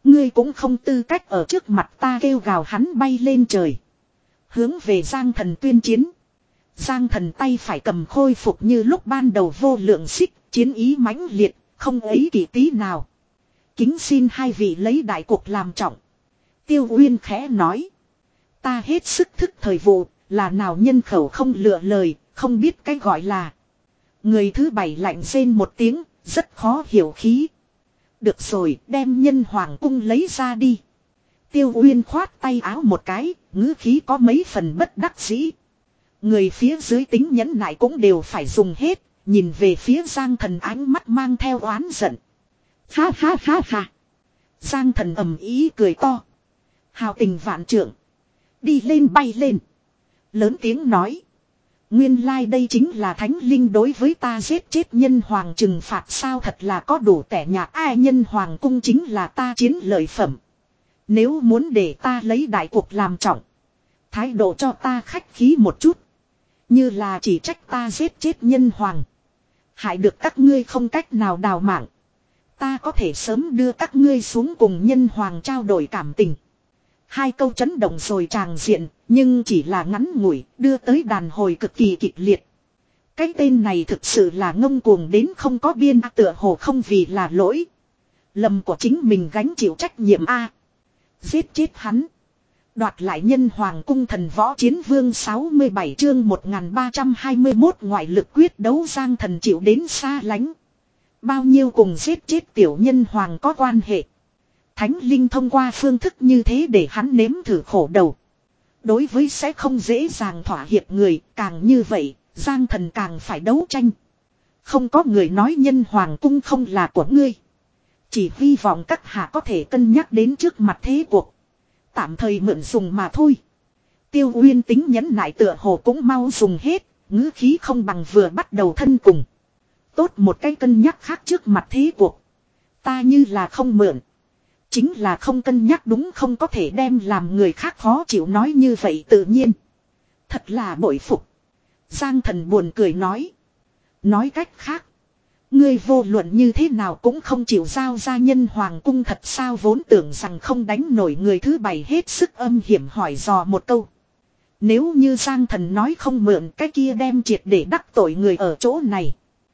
Ngươi cũng không tư cách ở trước mặt ta kêu gào, hắn bay lên trời. Hướng về Giang Thần tuyên chiến. Giang Thần tay phải cầm khôi phục như lúc ban đầu vô lượng xích, chiến ý mãnh liệt, không ấy kỳ tí nào. Kính xin hai vị lấy đại cuộc làm trọng. Tiêu Uyên khẽ nói. Ta hết sức thức thời vụ, là nào nhân khẩu không lựa lời, không biết cái gọi là. Người thứ bảy lạnh rên một tiếng, rất khó hiểu khí. Được rồi, đem nhân hoàng cung lấy ra đi. Tiêu Uyên khoát tay áo một cái, ngữ khí có mấy phần bất đắc dĩ. Người phía dưới tính nhẫn nại cũng đều phải dùng hết, nhìn về phía Giang Thần ánh mắt mang theo oán giận. Ha ha ha ha. Giang Thần ầm ý cười to. Hào tình vạn trượng. Đi lên bay lên. Lớn tiếng nói. Nguyên lai like đây chính là thánh linh đối với ta giết chết nhân hoàng trừng phạt sao, thật là có đủ tẻ nhạt. Ai, nhân hoàng cung chính là ta chiến lợi phẩm. Nếu muốn để ta lấy đại cuộc làm trọng, thái độ cho ta khách khí một chút. Như là chỉ trách ta giết chết nhân hoàng, hại được các ngươi không cách nào đào mạng. Ta có thể sớm đưa các ngươi xuống cùng nhân hoàng trao đổi cảm tình. Hai câu chấn động rồi tràng diện, nhưng chỉ là ngắn ngủi, đưa tới đàn hồi cực kỳ kịch liệt. Cái tên này thực sự là ngông cuồng đến không có biên, tựa hồ không vì là lỗi lầm của chính mình gánh chịu trách nhiệm a. Giết chết hắn. Đoạt lại nhân hoàng cung. Thần võ chiến vương sáu mươi bảy chương một nghìn ba trăm hai mươi mốt ngoại lực quyết đấu. Giang Thần chịu đến xa lánh. Bao nhiêu cùng giết chết tiểu nhân hoàng có quan hệ. Thánh linh thông qua phương thức như thế để hắn nếm thử khổ đầu. Đối với sẽ không dễ dàng thỏa hiệp người, càng như vậy, Giang Thần càng phải đấu tranh. Không có người nói nhân hoàng cung không là của ngươi. Chỉ hy vọng các hạ có thể cân nhắc đến trước mặt thế cuộc. Tạm thời mượn dùng mà thôi. Tiêu Uyên tính nhẫn nại tựa hồ cũng mau dùng hết, ngữ khí không bằng vừa bắt đầu thân cùng. Tốt một cái cân nhắc khác trước mặt thế cuộc. Ta như là không mượn. Chính là không cân nhắc đúng không, có thể đem làm người khác khó chịu nói như vậy tự nhiên. Thật là bội phục. Giang Thần buồn cười nói. Nói cách khác. Ngươi vô luận như thế nào cũng không chịu giao ra nhân hoàng cung thật sao, vốn tưởng rằng không đánh nổi. Người thứ bảy hết sức âm hiểm hỏi dò một câu. Nếu như Giang Thần nói không mượn, cái kia đem triệt để đắc tội người ở chỗ này.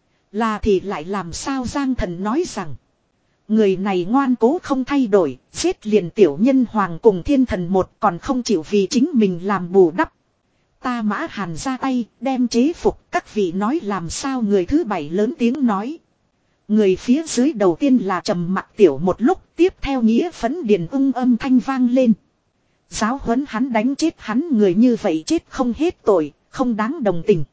Là thì lại làm sao? Giang Thần nói rằng. Người này ngoan cố không thay đổi, giết liền tiểu nhân hoàng cùng thiên thần một, còn không chịu vì chính mình làm bù đắp. Ta Mã Hàn ra tay, đem chế phục. Các vị nói làm sao? Người thứ bảy lớn tiếng nói. Người phía dưới đầu tiên là trầm mặc tiểu một lúc, tiếp theo nghĩa phấn điền ung âm thanh vang lên. Giáo huấn hắn, đánh chết hắn, người như vậy chết không hết tội, không đáng đồng tình.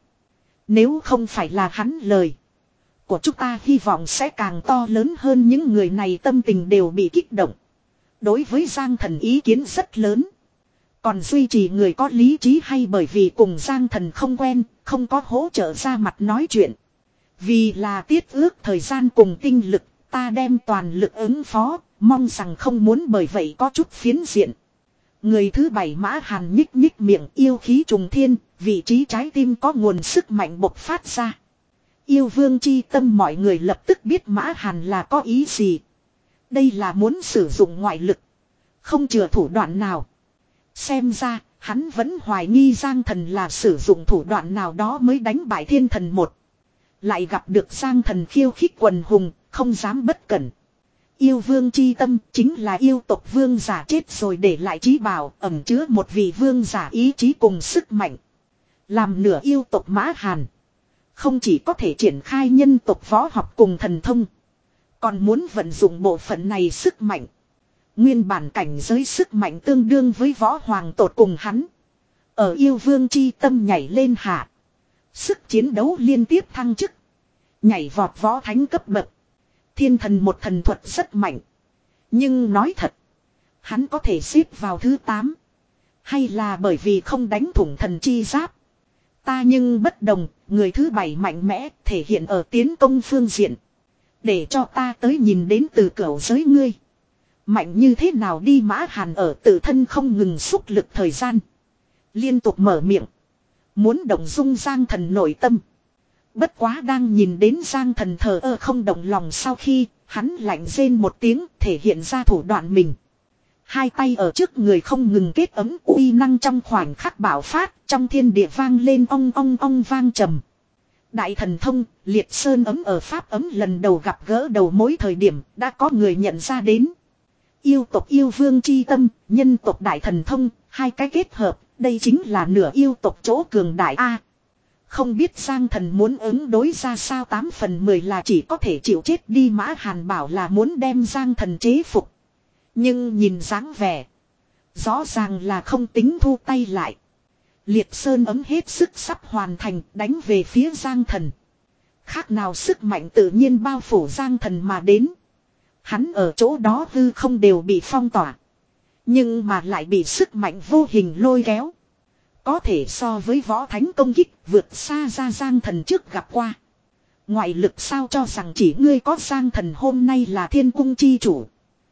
Nếu không phải là hắn, lời của chúng ta hy vọng sẽ càng to lớn hơn. Những người này tâm tình đều bị kích động. Đối với Giang Thần ý kiến rất lớn. Còn duy trì người có lý trí hay bởi vì cùng Giang Thần không quen, không có hỗ trợ ra mặt nói chuyện. Vì là tiết ước thời gian cùng tinh lực, ta đem toàn lực ứng phó, mong rằng không muốn bởi vậy có chút phiến diện. Người thứ bảy Mã Hàn nhích nhích miệng, yêu khí trùng thiên, vị trí trái tim có nguồn sức mạnh bộc phát ra. Yêu vương chi tâm, mọi người lập tức biết Mã Hàn là có ý gì. Đây là muốn sử dụng ngoại lực, không chừa thủ đoạn nào. Xem ra, hắn vẫn hoài nghi Giang Thần là sử dụng thủ đoạn nào đó mới đánh bại thiên thần một. Lại gặp được Giang Thần khiêu khích quần hùng, không dám bất cẩn. Yêu vương chi tâm chính là yêu tộc vương giả chết rồi để lại trí bảo, ẩn chứa một vị vương giả ý chí cùng sức mạnh. Làm nửa yêu tộc Mã Hàn, không chỉ có thể triển khai nhân tộc võ học cùng thần thông, còn muốn vận dụng bộ phận này sức mạnh. Nguyên bản cảnh giới sức mạnh tương đương với võ hoàng tột cùng hắn. Ở yêu vương chi tâm nhảy lên hạ. Sức chiến đấu liên tiếp thăng chức. Nhảy vọt võ thánh cấp bậc. Thiên thần một thần thuật rất mạnh. Nhưng nói thật, hắn có thể xếp vào thứ tám. Hay là bởi vì không đánh thủng thần chi giáp. Ta nhưng bất đồng, người thứ bảy mạnh mẽ thể hiện ở tiến công phương diện. Để cho ta tới nhìn đến từ cửu giới ngươi. Mạnh như thế nào đi. Mã Hàn ở tự thân không ngừng xúc lực thời gian. Liên tục mở miệng. Muốn động dung Giang Thần nội tâm. Bất quá đang nhìn đến Giang Thần thờ ơ không động lòng sau khi, Hắn lạnh rên một tiếng thể hiện ra thủ đoạn mình. Hai tay ở trước người không ngừng kết ấm, uy năng trong khoảnh khắc bạo phát, trong thiên địa vang lên ong ong ong vang trầm. Đại thần thông, liệt sơn ấm ở pháp ấm lần đầu gặp gỡ đầu mối thời điểm đã có người nhận ra đến. Yêu tộc yêu vương chi tâm, nhân tộc đại thần thông, hai cái kết hợp, đây chính là nửa yêu tộc chỗ cường đại A. Không biết Giang Thần muốn ứng đối ra sao, tám phần mười là chỉ có thể chịu chết đi. Mã Hàn bảo là muốn đem Giang Thần chế phục. Nhưng nhìn dáng vẻ, rõ ràng là không tính thu tay lại. Liệt sơn ấm hết sức sắp hoàn thành, đánh về phía Giang Thần. Khác nào sức mạnh tự nhiên bao phủ Giang Thần mà đến. Hắn ở chỗ đó hư không đều bị phong tỏa. Nhưng mà lại bị sức mạnh vô hình lôi kéo. Có thể so với võ thánh công kích vượt xa ra Giang Thần trước gặp qua. Ngoại lực sao cho rằng chỉ ngươi có Giang Thần hôm nay là thiên cung chi chủ.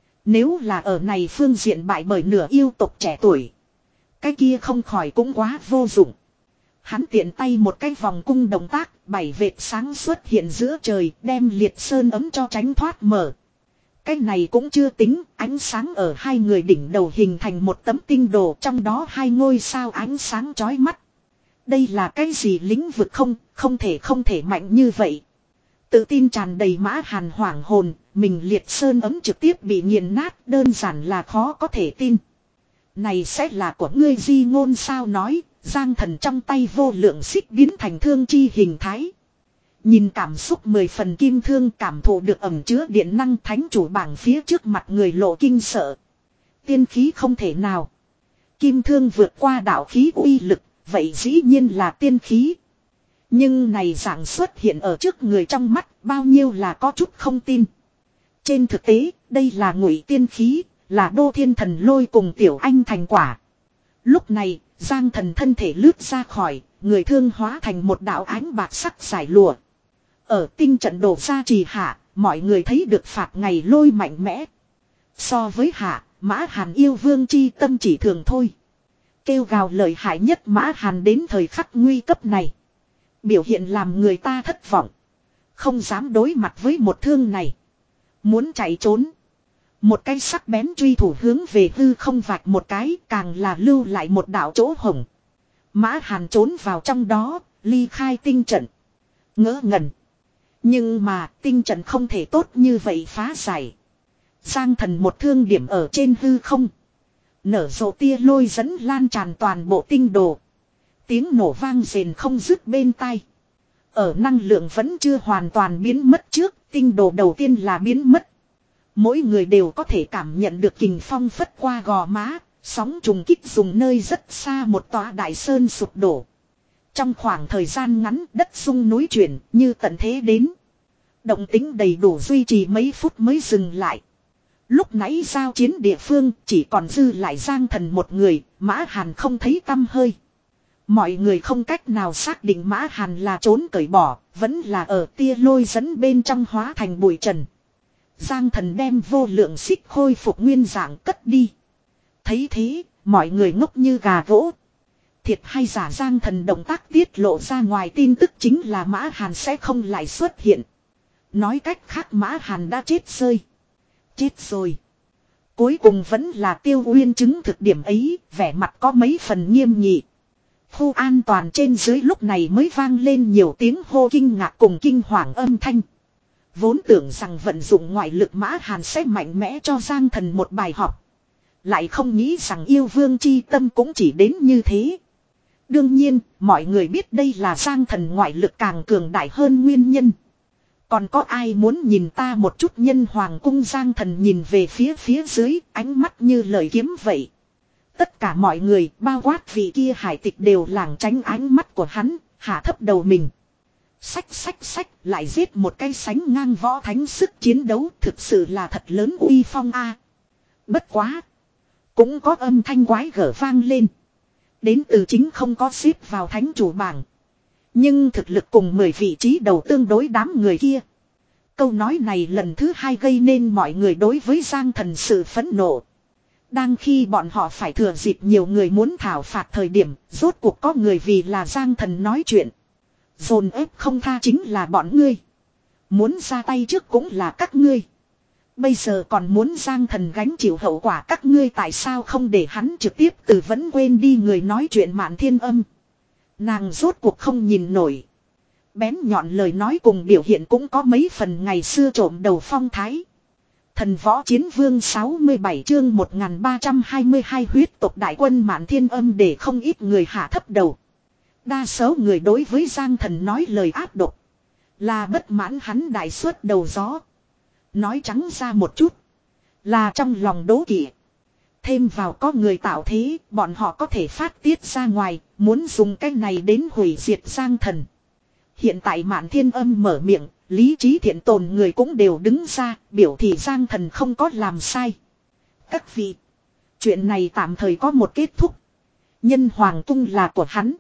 Nếu là ở này phương diện bại bởi nửa yêu tộc trẻ tuổi, cái kia không khỏi cũng quá vô dụng. Hắn tiện tay một cái vòng cung động tác, bảy vệt sáng xuất hiện giữa trời, đem liệt sơn ấm cho tránh thoát mở. Cái này cũng chưa tính, ánh sáng ở hai người đỉnh đầu hình thành một tấm tinh đồ, trong đó hai ngôi sao ánh sáng chói mắt. Đây là cái gì lĩnh vực không, không thể không thể mạnh như vậy. Tự tin tràn đầy Mã Hàn hoảng hồn, mình liệt sơn ấm trực tiếp bị nghiền nát, đơn giản là khó có thể tin. Này sẽ là của ngươi di ngôn sao nói, Giang Thần trong tay vô lượng xích biến thành thương chi hình thái. Nhìn cảm xúc mười phần kim thương, cảm thụ được ẩm chứa điện năng, thánh chủ bảng phía trước mặt người lộ kinh sợ. Tiên khí không thể nào. Kim thương vượt qua đạo khí uy lực, vậy dĩ nhiên là tiên khí. Nhưng này dạng xuất hiện ở trước người trong mắt, bao nhiêu là có chút không tin. Trên thực tế, đây là ngụy tiên khí, là đô thiên thần lôi cùng tiểu anh thành quả. Lúc này, Giang Thần thân thể lướt ra khỏi, người thương hóa thành một đạo ánh bạc sắc giải lụa. Ở tinh trận đổ ra trì hạ, mọi người thấy được phạt ngày lôi mạnh mẽ. So với hạ, Mã Hàn yêu vương chi tâm chỉ thường thôi. Kêu gào lợi hại nhất Mã Hàn đến thời khắc nguy cấp này. Biểu hiện làm người ta thất vọng. Không dám đối mặt với một thương này. Muốn chạy trốn. Một cái sắc bén truy thủ hướng về hư không vạch một cái, càng là lưu lại một đạo chỗ hổng. Mã Hàn trốn vào trong đó, ly khai tinh trận. Ngỡ ngẩn. Nhưng mà tinh trận không thể tốt như vậy phá giải. Giang Thần một thương điểm ở trên hư không. Nở rộ tia lôi dẫn lan tràn toàn bộ tinh đồ. Tiếng nổ vang rền không dứt bên tai. Ở năng lượng vẫn chưa hoàn toàn biến mất trước, tinh đồ đầu tiên là biến mất. Mỗi người đều có thể cảm nhận được kình phong phất qua gò má, sóng trùng kích dùng nơi rất xa một tòa đại sơn sụp đổ. Trong khoảng thời gian ngắn đất rung núi chuyển như tận thế đến. Động tính đầy đủ duy trì mấy phút mới dừng lại. Lúc nãy giao chiến địa phương chỉ còn dư lại Giang Thần một người, Mã Hàn không thấy tăm hơi. Mọi người không cách nào xác định Mã Hàn là trốn cởi bỏ, vẫn là ở tia lôi dẫn bên trong hóa thành bụi trần. Giang Thần đem vô lượng xích khôi phục nguyên dạng cất đi. Thấy thế, mọi người ngốc như gà gỗ. Thiệt hay giả Giang Thần động tác tiết lộ ra ngoài tin tức chính là Mã Hàn sẽ không lại xuất hiện. Nói cách khác Mã Hàn đã chết rơi. Chết rồi. Cuối cùng vẫn là Tiêu Uyên chứng thực điểm ấy, vẻ mặt có mấy phần nghiêm nghị. Khu an toàn trên dưới lúc này mới vang lên nhiều tiếng hô kinh ngạc cùng kinh hoàng âm thanh. Vốn tưởng rằng vận dụng ngoại lực Mã Hàn sẽ mạnh mẽ cho Giang Thần một bài học. Lại không nghĩ rằng yêu vương chi tâm cũng chỉ đến như thế. Đương nhiên, mọi người biết đây là Giang Thần ngoại lực càng cường đại hơn nguyên nhân. Còn có ai muốn nhìn ta một chút nhân hoàng cung? Giang Thần nhìn về phía phía dưới, ánh mắt như lời kiếm vậy. Tất cả mọi người, bao quát vị kia hải tịch đều lảng tránh ánh mắt của hắn, hạ thấp đầu mình. Sách sách sách, lại giết một cái sánh ngang võ thánh sức chiến đấu, thực sự là thật lớn uy phong a. Bất quá. Cũng có âm thanh quái gở vang lên. Đến từ chính không có xếp vào thánh chủ bảng. Nhưng thực lực cùng mười vị trí đầu tương đối đám người kia. Câu nói này lần thứ hai gây nên mọi người đối với Giang Thần sự phẫn nộ. Đang khi bọn họ phải thừa dịp nhiều người muốn thảo phạt thời điểm, rốt cuộc có người vì là Giang Thần nói chuyện. Dồn ép không tha chính là bọn ngươi. Muốn ra tay trước cũng là các ngươi. Bây giờ còn muốn Giang Thần gánh chịu hậu quả, các ngươi tại sao không để hắn trực tiếp từ vẫn quên đi người nói chuyện Mạn Thiên Âm. Nàng rốt cuộc không nhìn nổi. Bén nhọn lời nói cùng biểu hiện cũng có mấy phần ngày xưa trộm đầu phong thái. Thần võ chiến vương sáu mươi bảy chương một nghìn ba trăm hai mươi hai huyết tộc đại quân Mạn Thiên Âm để không ít người hạ thấp đầu. Đa số người đối với Giang Thần nói lời áp độc. Là bất mãn hắn đại suất đầu gió. Nói trắng ra một chút. Là trong lòng đố kỵ. Thêm vào có người tạo thế, bọn họ có thể phát tiết ra ngoài, muốn dùng cái này đến hủy diệt Giang Thần. Hiện tại Mạn Thiên Âm mở miệng, lý trí thiện tồn người cũng đều đứng ra, biểu thị Giang Thần không có làm sai. Các vị, chuyện này tạm thời có một kết thúc. Nhân hoàng cung là của hắn.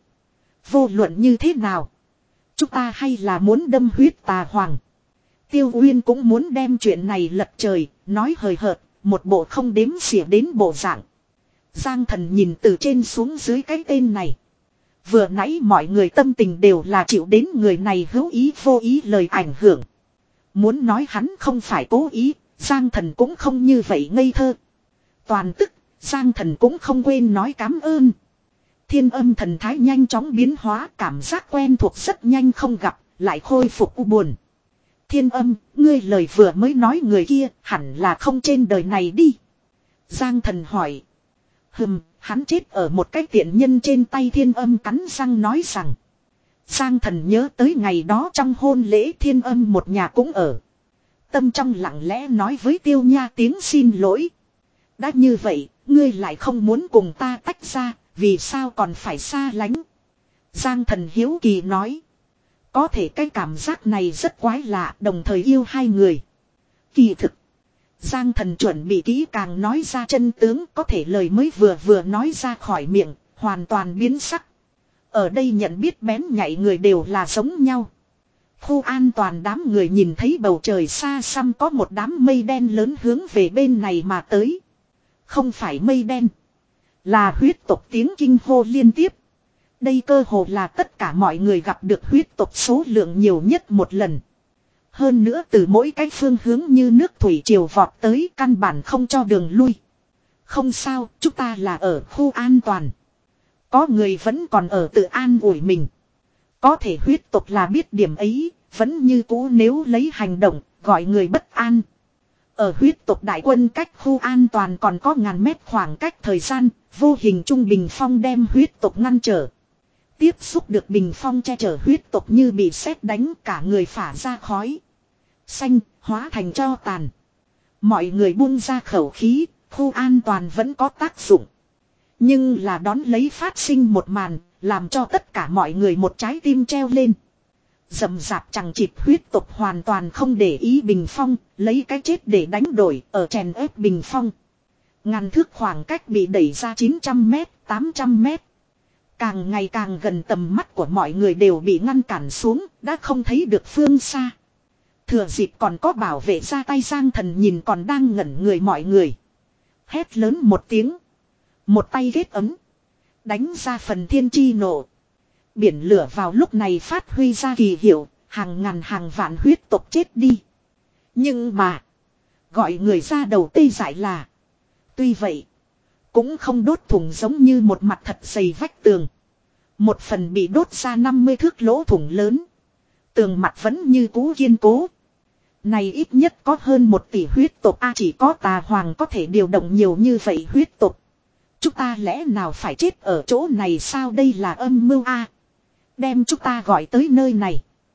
Vô luận như thế nào, chúng ta hay là muốn đâm huyết tà hoàng. Tiêu Uyên cũng muốn đem chuyện này lật trời, nói hời hợt, một bộ không đếm xỉa đến bộ dạng. Giang Thần nhìn từ trên xuống dưới cái tên này. Vừa nãy mọi người tâm tình đều là chịu đến người này hữu ý vô ý lời ảnh hưởng. Muốn nói hắn không phải cố ý, Giang Thần cũng không như vậy ngây thơ. Toàn tức, Giang Thần cũng không quên nói cảm ơn. Thiên Âm thần thái nhanh chóng biến hóa, cảm giác quen thuộc rất nhanh không gặp, lại khôi phục u buồn. Thiên Âm, ngươi lời vừa mới nói người kia hẳn là không trên đời này đi. Giang Thần hỏi. Hừm, hắn chết ở một cái tiện nhân trên tay. Thiên Âm cắn răng nói rằng. Giang Thần nhớ tới ngày đó trong hôn lễ Thiên Âm một nhà cũng ở. Tâm trong lặng lẽ nói với Tiêu Nha tiếng xin lỗi. Đã như vậy, ngươi lại không muốn cùng ta tách ra, vì sao còn phải xa lánh? Giang Thần hiếu kỳ nói. Có thể cái cảm giác này rất quái lạ, đồng thời yêu hai người. Kỳ thực, Giang Thần chuẩn bị kỹ càng nói ra chân tướng, có thể lời mới vừa vừa nói ra khỏi miệng, hoàn toàn biến sắc. Ở đây nhận biết bén nhạy người đều là giống nhau. Khu an toàn đám người nhìn thấy bầu trời xa xăm có một đám mây đen lớn hướng về bên này mà tới. Không phải mây đen, là huyết tộc tiếng kinh hô liên tiếp. Đây cơ hồ là tất cả mọi người gặp được huyết tộc số lượng nhiều nhất một lần. Hơn nữa từ mỗi cái phương hướng như nước thủy triều vọt tới, căn bản không cho đường lui. Không sao, chúng ta là ở khu an toàn. Có người vẫn còn ở tự an ủi mình. Có thể huyết tộc là biết điểm ấy, vẫn như cũ nếu lấy hành động, gọi người bất an. Ở huyết tộc đại quân cách khu an toàn còn có ngàn mét khoảng cách thời gian, vô hình trung bình phong đem huyết tộc ngăn trở. Tiếp xúc được bình phong che chở huyết tộc như bị sét đánh, cả người phả ra khói xanh, hóa thành tro tàn. Mọi người buông ra khẩu khí, khu an toàn vẫn có tác dụng. Nhưng là đón lấy phát sinh một màn, làm cho tất cả mọi người một trái tim treo lên. Rầm rạp chẳng chịt huyết tộc hoàn toàn không để ý bình phong, lấy cái chết để đánh đổi, ở chèn ép bình phong. Ngàn thước khoảng cách bị đẩy ra chín trăm mét, tám trăm mét. Càng ngày càng gần, tầm mắt của mọi người đều bị ngăn cản xuống, đã không thấy được phương xa. Thừa dịp còn có bảo vệ ra tay, Giang Thần nhìn còn đang ngẩn người mọi người. Hét lớn một tiếng. Một tay ghét ấm. Đánh ra phần thiên chi nộ. Biển lửa vào lúc này phát huy ra kỳ hiệu, hàng ngàn hàng vạn huyết tộc chết đi. Nhưng mà, gọi người ra đầu tê dại là, tuy vậy, cũng không đốt thủng giống như một mặt thật dày vách tường. Một phần bị đốt ra năm mươi thước lỗ thủng lớn. Tường mặt vẫn như cũ kiên cố. Này ít nhất có hơn một tỷ huyết tộc a, chỉ có tà hoàng có thể điều động nhiều như vậy huyết tộc. Chúng ta lẽ nào phải chết ở chỗ này sao? Đây là âm mưu a. Đem chúng ta gọi tới nơi này,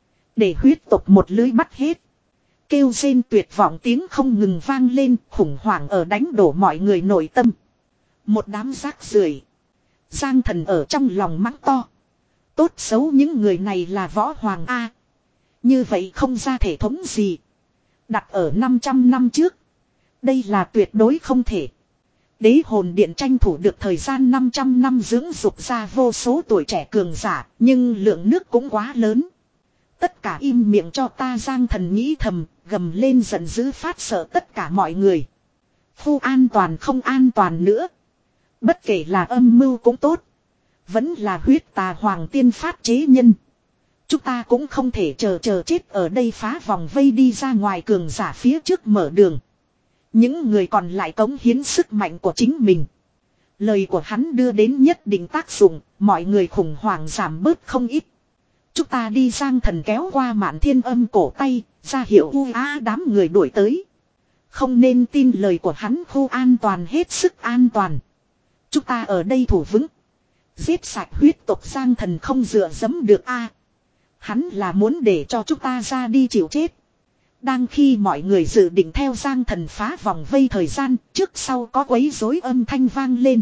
để huyết tộc một lưới bắt hết. Kêu rên tuyệt vọng tiếng không ngừng vang lên, khủng hoảng ở đánh đổ mọi người nội tâm. Một đám rác rưởi. Giang Thần ở trong lòng mắng to. Tốt xấu những người này là võ hoàng a. Như vậy không ra thể thống gì. Đặt ở năm trăm năm trước, đây là tuyệt đối không thể. Đế hồn điện tranh thủ được thời gian năm trăm năm dưỡng dục ra vô số tuổi trẻ cường giả, nhưng lượng nước cũng quá lớn. Tất cả im miệng cho ta, Giang Thần nghĩ thầm, gầm lên giận dữ phát sợ tất cả mọi người. Khu an toàn không an toàn nữa. Bất kể là âm mưu cũng tốt, vẫn là huyết tà hoàng tiên phát chế nhân, chúng ta cũng không thể chờ chờ chết ở đây, phá vòng vây đi ra ngoài, cường giả phía trước mở đường. Những người còn lại cống hiến sức mạnh của chính mình. Lời của hắn đưa đến nhất định tác dụng, mọi người khủng hoảng giảm bớt không ít. Chúng ta đi. Giang Thần kéo qua Mạn Thiên Âm cổ tay, ra hiệu u á đám người đuổi tới. Không nên tin lời của hắn, khu an toàn hết sức an toàn. Chúng ta ở đây thủ vững. Giết sạch huyết tộc Giang Thần không dựa dẫm được a. Hắn là muốn để cho chúng ta ra đi chịu chết. Đang khi mọi người dự định theo Giang Thần phá vòng vây thời gian, trước sau có quấy rối âm thanh vang lên.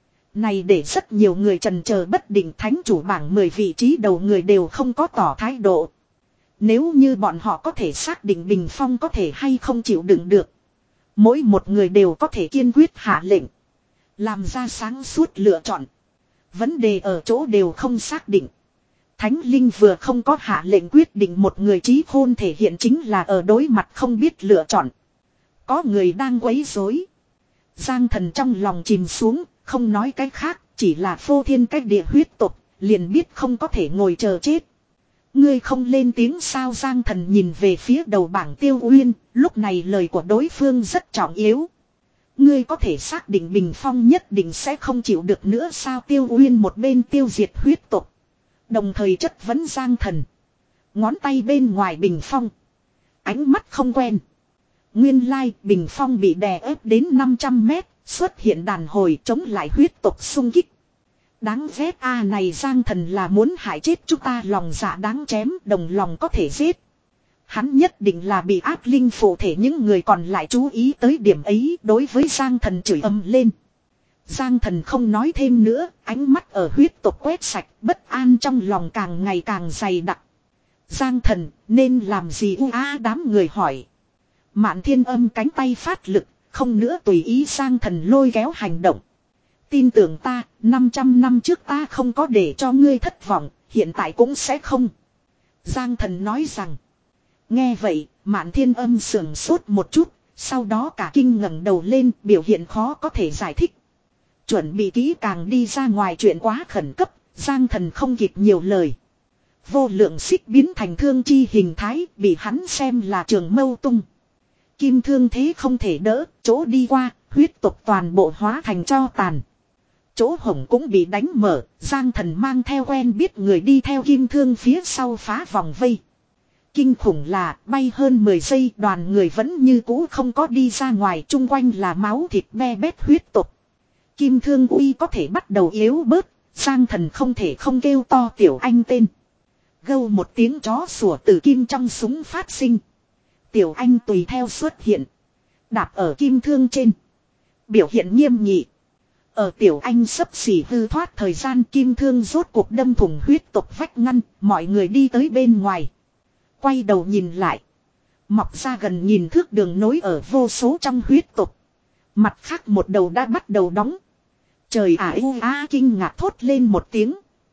Này để rất nhiều người trần chờ bất định, thánh chủ bảng mười vị trí đầu người đều không có tỏ thái độ. Nếu như bọn họ có thể xác định Bình Phong có thể hay không chịu đựng được. Mỗi một người đều có thể kiên quyết hạ lệnh. Làm ra sáng suốt lựa chọn. Vấn đề ở chỗ đều không xác định. Thánh Linh vừa không có hạ lệnh quyết định, một người trí khôn thể hiện chính là ở đối mặt không biết lựa chọn. Có người đang quấy rối. Giang Thần trong lòng chìm xuống, không nói cái khác, chỉ là phô thiên cách địa huyết tộc, liền biết không có thể ngồi chờ chết. Ngươi không lên tiếng sao? Giang Thần nhìn về phía đầu bảng Tiêu Uyên, lúc này lời của đối phương rất trọng yếu. Ngươi có thể xác định Bình Phong nhất định sẽ không chịu được nữa sao? Tiêu Uyên một bên tiêu diệt huyết tộc, đồng thời chất vấn Giang Thần. Ngón tay bên ngoài Bình Phong, ánh mắt không quen. Nguyên lai Bình Phong bị đè ép đến năm trăm mét, xuất hiện đàn hồi chống lại huyết tộc xung kích. Đáng ghét a, này Giang Thần là muốn hại chết chúng ta, lòng dạ đáng chém, đồng lòng có thể giết. Hắn nhất định là bị ác linh phụ thể. Những người còn lại chú ý tới điểm ấy, đối với Giang Thần chửi ầm lên. Giang Thần không nói thêm nữa, ánh mắt ở huyết tộc quét sạch, bất an trong lòng càng ngày càng dày đặc. Giang Thần nên làm gì? U á đám người hỏi. Mạn Thiên Âm cánh tay phát lực, không nữa tùy ý Giang Thần lôi kéo hành động. Tin tưởng ta, năm trăm năm trước ta không có để cho ngươi thất vọng, hiện tại cũng sẽ không. Giang Thần nói rằng. Nghe vậy, Mạn Thiên Âm sườn sốt một chút, sau đó cả kinh ngẩng đầu lên, biểu hiện khó có thể giải thích. Chuẩn bị kỹ càng đi ra ngoài, chuyện quá khẩn cấp, Giang Thần không kịp nhiều lời. Vô lượng xích biến thành thương chi hình thái, bị hắn xem là trường mâu tung. Kim thương thế không thể đỡ, chỗ đi qua, huyết tộc toàn bộ hóa thành tro tàn. Chỗ hổng cũng bị đánh mở, Giang Thần mang theo quen biết người đi theo kim thương phía sau phá vòng vây. Kinh khủng là bay hơn mười giây, đoàn người vẫn như cũ không có đi ra ngoài, chung quanh là máu thịt be bét huyết tộc. Kim thương uy có thể bắt đầu yếu bớt, Giang Thần không thể không kêu to Tiểu Anh tên. Gâu một tiếng chó sủa từ kim trong súng phát sinh. Tiểu Anh tùy theo xuất hiện, đạp ở kim thương trên, biểu hiện nghiêm nghị. Ở Tiểu Anh sấp xỉ hư thoát thời gian, kim thương rốt cuộc đâm thủng huyết tộc vách ngăn, mọi người đi tới bên ngoài. Quay đầu nhìn lại, mọc ra gần nhìn thước đường nối ở vô số trong huyết tộc. Mặt khác một đầu đã bắt đầu đóng. Trời ả u á, kinh ngạc thốt lên một tiếng.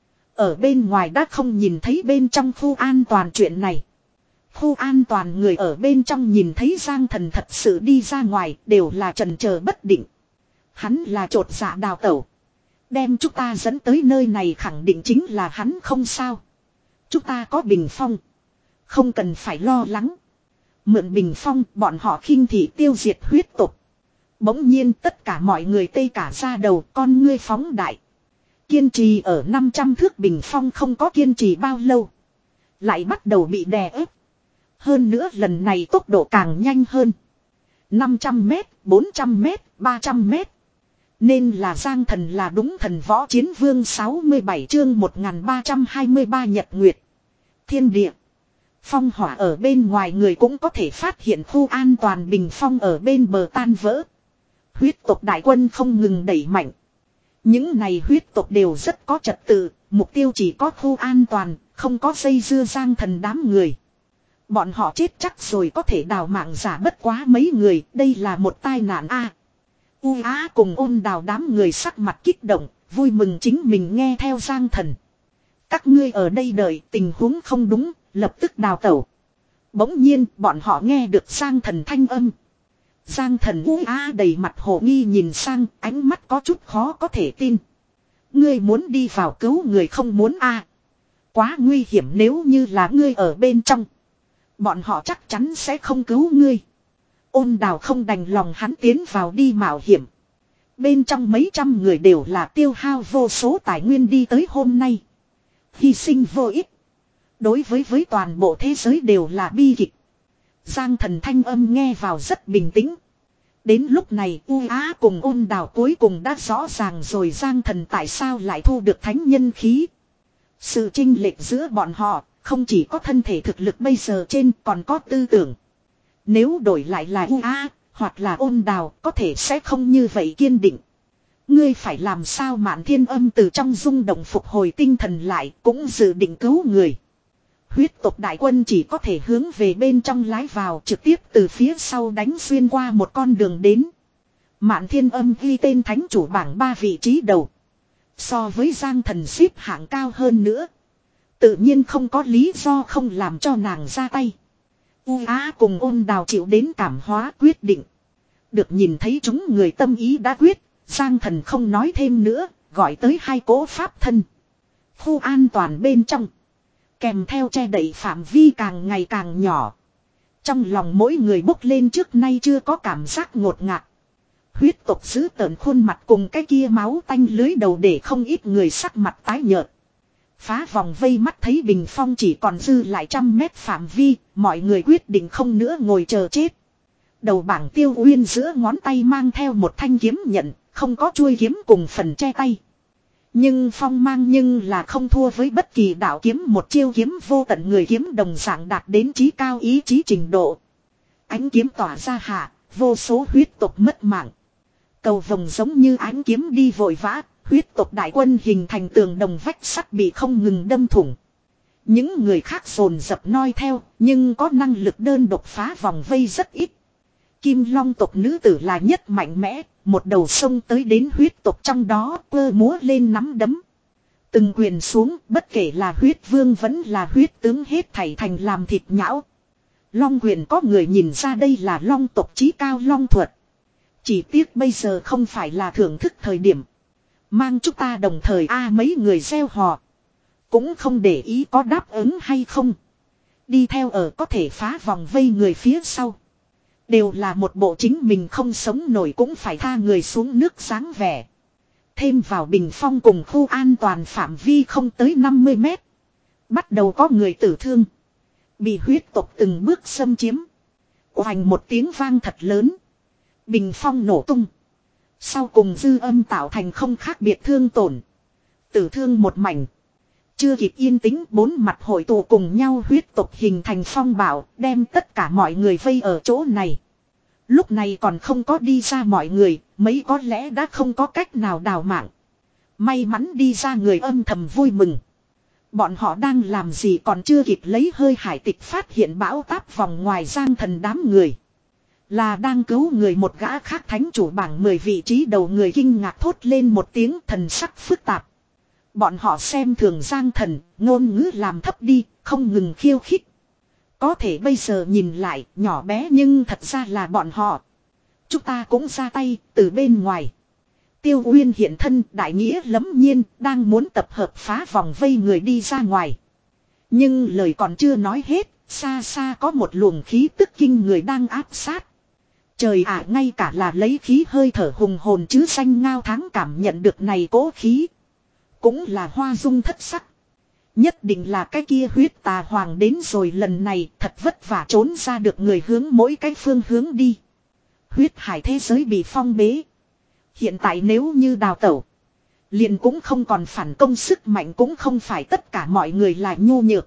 Ở bên ngoài đã không nhìn thấy bên trong khu an toàn chuyện này. Khu an toàn người ở bên trong nhìn thấy Giang Thần thật sự đi ra ngoài, đều là trần chờ bất định. Hắn là trột dạ đào tẩu, đem chúng ta dẫn tới nơi này, khẳng định chính là hắn không sao. Chúng ta có Bình Phong, không cần phải lo lắng. Mượn Bình Phong, bọn họ khinh thị tiêu diệt huyết tộc. Bỗng nhiên tất cả mọi người tê cả ra đầu, con ngươi phóng đại. Kiên trì ở năm trăm thước Bình Phong không có kiên trì bao lâu, lại bắt đầu bị đè ép. Hơn nữa lần này tốc độ càng nhanh hơn. năm trăm mét, bốn trăm mét, ba trăm mét. Nên là Giang Thần là đúng thần võ chiến vương. Sáu mươi bảy chương một nghìn ba trăm hai mươi ba Nhật Nguyệt Thiên Địa. Phong hỏa ở bên ngoài người cũng có thể phát hiện khu an toàn Bình Phong ở bên bờ tan vỡ. Huyết tộc đại quân không ngừng đẩy mạnh. Những này huyết tộc đều rất có trật tự, mục tiêu chỉ có khu an toàn, không có dây dưa Giang Thần đám người. Bọn họ chết chắc rồi, có thể đào mạng giả bất quá mấy người, đây là một tai nạn a. U á cùng Ôn Đào đám người sắc mặt kích động, vui mừng chính mình nghe theo Giang Thần. Các ngươi ở đây đợi, tình huống không đúng, lập tức đào tẩu. Bỗng nhiên bọn họ nghe được Giang Thần thanh âm. Giang Thần u á đầy mặt hồ nghi nhìn sang, ánh mắt có chút khó có thể tin. Ngươi muốn đi vào cứu người không muốn a? Quá nguy hiểm, nếu như là ngươi ở bên trong, bọn họ chắc chắn sẽ không cứu ngươi. Ôn Đào không đành lòng hắn tiến vào đi mạo hiểm. Bên trong mấy trăm người đều là tiêu hao vô số tài nguyên đi tới hôm nay. Hy sinh vô ích. Đối với với toàn bộ thế giới đều là bi kịch. Giang Thần thanh âm nghe vào rất bình tĩnh. Đến lúc này U Á cùng Ôn Đào cuối cùng đã rõ ràng rồi Giang Thần tại sao lại thu được thánh nhân khí. Sự chênh lệch giữa bọn họ không chỉ có thân thể thực lực bây giờ trên còn có tư tưởng. Nếu đổi lại là U Á hoặc là Ôn Đào có thể sẽ không như vậy kiên định. Ngươi phải làm sao Mạn Thiên Âm từ trong rung động phục hồi tinh thần lại cũng dự định cứu người. Huyết tộc đại quân chỉ có thể hướng về bên trong lái vào trực tiếp từ phía sau đánh xuyên qua một con đường đến. Mạn Thiên Âm ghi tên thánh chủ bảng ba vị trí đầu. So với Giang Thần xếp hạng cao hơn nữa. Tự nhiên không có lý do không làm cho nàng ra tay. U Á cùng Ôn Đào chịu đến cảm hóa quyết định. Được nhìn thấy chúng người tâm ý đã quyết. Giang Thần không nói thêm nữa. Gọi tới hai cỗ pháp thân. Khu an toàn bên trong. Kèm theo che đậy phạm vi càng ngày càng nhỏ. Trong lòng mỗi người bốc lên trước nay chưa có cảm giác ngột ngạt. Huyết tộc giữ tợn khuôn mặt cùng cái kia máu tanh lưới đầu để không ít người sắc mặt tái nhợt. Phá vòng vây mắt thấy bình phong chỉ còn dư lại trăm mét phạm vi, mọi người quyết định không nữa ngồi chờ chết. Đầu bảng Tiêu Uyên giữa ngón tay mang theo một thanh kiếm nhận, không có chuôi kiếm cùng phần che tay. Nhưng phong mang nhưng là không thua với bất kỳ đạo kiếm một chiêu kiếm vô tận người kiếm đồng dạng đạt đến chí cao ý chí trình độ. Ánh kiếm tỏa ra hạ, vô số huyết tộc mất mạng. Cầu vồng giống như ánh kiếm đi vội vã, huyết tộc đại quân hình thành tường đồng vách sắt bị không ngừng đâm thủng. Những người khác dồn dập noi theo, nhưng có năng lực đơn độc phá vòng vây rất ít. Kim Long tộc nữ tử là nhất mạnh mẽ, một đầu sông tới đến huyết tộc trong đó cơ múa lên nắm đấm. Từng quyền xuống, bất kể là huyết vương vẫn là huyết tướng hết thảy thành làm thịt nhão. Long quyền có người nhìn ra đây là long tộc chí cao long thuật. Chỉ tiếc bây giờ không phải là thưởng thức thời điểm. Mang chúng ta đồng thời a mấy người gieo hò. Cũng không để ý có đáp ứng hay không. Đi theo ở có thể phá vòng vây người phía sau. Đều là một bộ chính mình không sống nổi cũng phải tha người xuống nước sáng vẻ. Thêm vào bình phong cùng khu an toàn phạm vi không tới năm mươi mét. Bắt đầu có người tử thương. Bị huyết tộc từng bước xâm chiếm. Oành một tiếng vang thật lớn. Bình phong nổ tung. Sau cùng dư âm tạo thành không khác biệt thương tổn. Tử thương một mảnh. Chưa kịp yên tĩnh bốn mặt hội tụ cùng nhau huyết tộc hình thành phong bạo đem tất cả mọi người vây ở chỗ này. Lúc này còn không có đi ra mọi người, mấy có lẽ đã không có cách nào đào mạng. May mắn đi ra người âm thầm vui mừng. Bọn họ đang làm gì còn chưa kịp lấy hơi hải tịch phát hiện bão táp vòng ngoài Giang Thần đám người. Là đang cứu người một gã khác thánh chủ bảng mười vị trí đầu người kinh ngạc thốt lên một tiếng thần sắc phức tạp. Bọn họ xem thường Giang Thần, ngôn ngữ làm thấp đi, không ngừng khiêu khích. Có thể bây giờ nhìn lại, nhỏ bé nhưng thật ra là bọn họ. Chúng ta cũng ra tay, từ bên ngoài. Tiêu Uyên hiện thân, đại nghĩa lẫm nhiên, đang muốn tập hợp phá vòng vây người đi ra ngoài. Nhưng lời còn chưa nói hết, xa xa có một luồng khí tức kinh người đang áp sát. Trời ạ, ngay cả là lấy khí hơi thở hùng hồn chứ xanh ngao tháng cảm nhận được này cố khí. Cũng là hoa dung thất sắc. Nhất định là cái kia huyết tà hoàng đến rồi lần này thật vất vả trốn ra được người hướng mỗi cái phương hướng đi. Huyết hải thế giới bị phong bế. Hiện tại nếu như đào tẩu. Liền cũng không còn phản công sức mạnh cũng không phải tất cả mọi người là nhu nhược.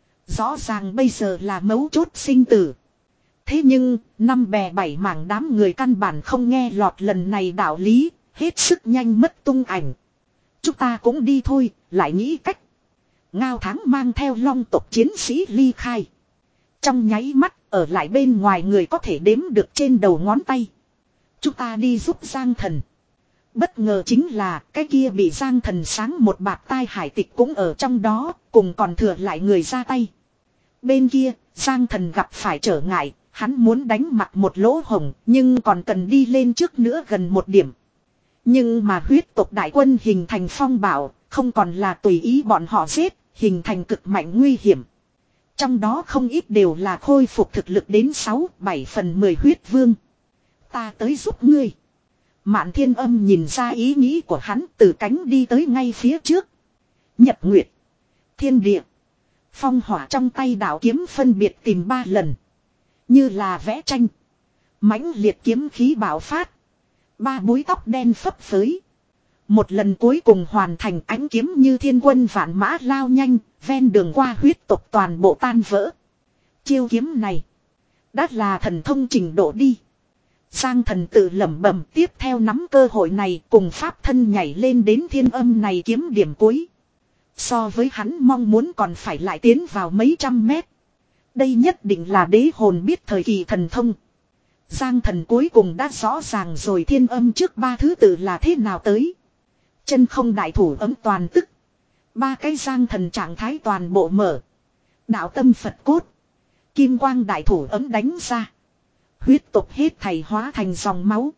Rõ ràng bây giờ là mấu chốt sinh tử. Thế nhưng, năm bè bảy mảng đám người căn bản không nghe lọt lần này đạo lý, hết sức nhanh mất tung ảnh. Chúng ta cũng đi thôi, lại nghĩ cách. Ngao tháng mang theo long tộc chiến sĩ ly khai. Trong nháy mắt, ở lại bên ngoài người có thể đếm được trên đầu ngón tay. Chúng ta đi giúp Giang Thần. Bất ngờ chính là cái kia bị Giang Thần sáng một bạt tai hải tịch cũng ở trong đó, cùng còn thừa lại người ra tay. Bên kia, Giang Thần gặp phải trở ngại, hắn muốn đánh mặt một lỗ hổng, nhưng còn cần đi lên trước nữa gần một điểm. Nhưng mà huyết tộc đại quân hình thành phong bạo, không còn là tùy ý bọn họ giết, hình thành cực mạnh nguy hiểm. Trong đó không ít đều là khôi phục thực lực đến sáu, bảy phần mười huyết vương. Ta tới giúp ngươi. Mạn Thiên Âm nhìn ra ý nghĩ của hắn, từ cánh đi tới ngay phía trước. Nhật Nguyệt, Thiên Địa, Phong Hỏa trong tay đạo kiếm phân biệt tìm ba lần. Như là vẽ tranh. Mãnh liệt kiếm khí bạo phát. Ba búi tóc đen phấp phới. Một lần cuối cùng hoàn thành, ánh kiếm như thiên quân vạn mã lao nhanh, ven đường qua huyết tộc toàn bộ tan vỡ. Chiêu kiếm này đã là thần thông trình độ đi. Giang Thần tự lẩm bẩm, tiếp theo nắm cơ hội này cùng pháp thân nhảy lên đến Thiên Âm này kiếm điểm cuối. So với hắn mong muốn còn phải lại tiến vào mấy trăm mét. Đây nhất định là đế hồn biết thời kỳ thần thông. Giang Thần cuối cùng đã rõ ràng rồi Thiên Âm trước ba thứ tự là thế nào tới. Chân không đại thủ ấm toàn tức. Ba cái Giang Thần trạng thái toàn bộ mở. Đạo tâm Phật cốt. Kim quang đại thủ ấm đánh ra. Huyết tộc hết thảy hóa thành dòng máu.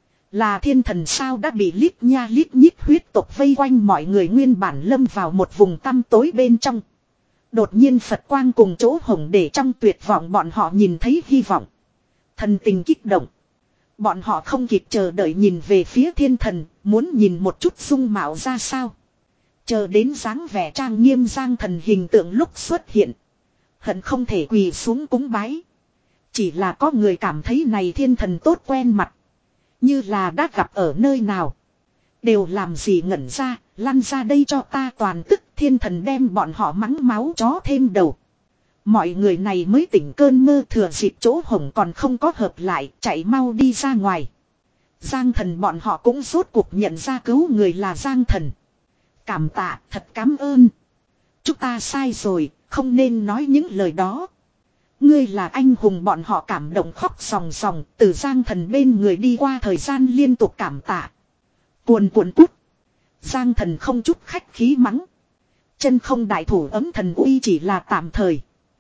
Là thiên thần sao đã bị lít nha lít nhít huyết tộc vây quanh, mọi người nguyên bản lâm vào một vùng tăm tối bên trong. Đột nhiên Phật quang cùng chỗ hồng để trong tuyệt vọng bọn họ nhìn thấy hy vọng. Thần tình kích động. Bọn họ không kịp chờ đợi nhìn về phía thiên thần, muốn nhìn một chút dung mạo ra sao. Chờ đến dáng vẻ trang nghiêm Giang Thần hình tượng lúc xuất hiện. Hận không thể quỳ xuống cúng bái. Chỉ là có người cảm thấy này thiên thần tốt quen mặt. Như là đã gặp ở nơi nào. Đều làm gì ngẩn ra, lăn ra đây cho ta toàn tức. Thiên thần đem bọn họ mắng máu chó thêm đầu. Mọi người này mới tỉnh cơn mơ, thừa dịp chỗ hổng còn không có hợp lại, chạy mau đi ra ngoài. Giang Thần bọn họ cũng rốt cuộc nhận ra cứu người là Giang Thần. Cảm tạ, thật cảm ơn. Chúng ta sai rồi, không nên nói những lời đó. Ngươi là anh hùng, bọn họ cảm động khóc sòng sòng, từ Giang Thần bên người đi qua, thời gian liên tục cảm tạ. Cuồn cuộn cút. Giang Thần không chút khách khí mắng. Chân không đại thủ ấm thần uy chỉ là tạm thời.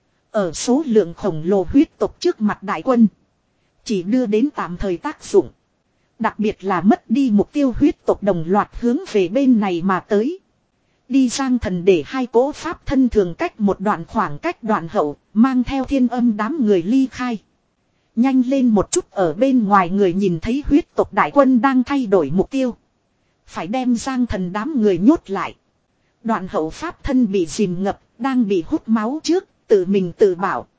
Ở số lượng khổng lồ huyết tộc trước mặt đại quân. Chỉ đưa đến tạm thời tác dụng. Đặc biệt là mất đi mục tiêu huyết tộc đồng loạt hướng về bên này mà tới. Đi Giang Thần để hai cỗ pháp thân thường cách một đoạn khoảng cách đoạn hậu, mang theo Thiên Âm đám người ly khai. Nhanh lên một chút, ở bên ngoài người nhìn thấy huyết tộc đại quân đang thay đổi mục tiêu. Phải đem Giang Thần đám người nhốt lại. Đoạn hậu pháp thân bị dìm ngập, đang bị hút máu trước, tự mình tự bảo.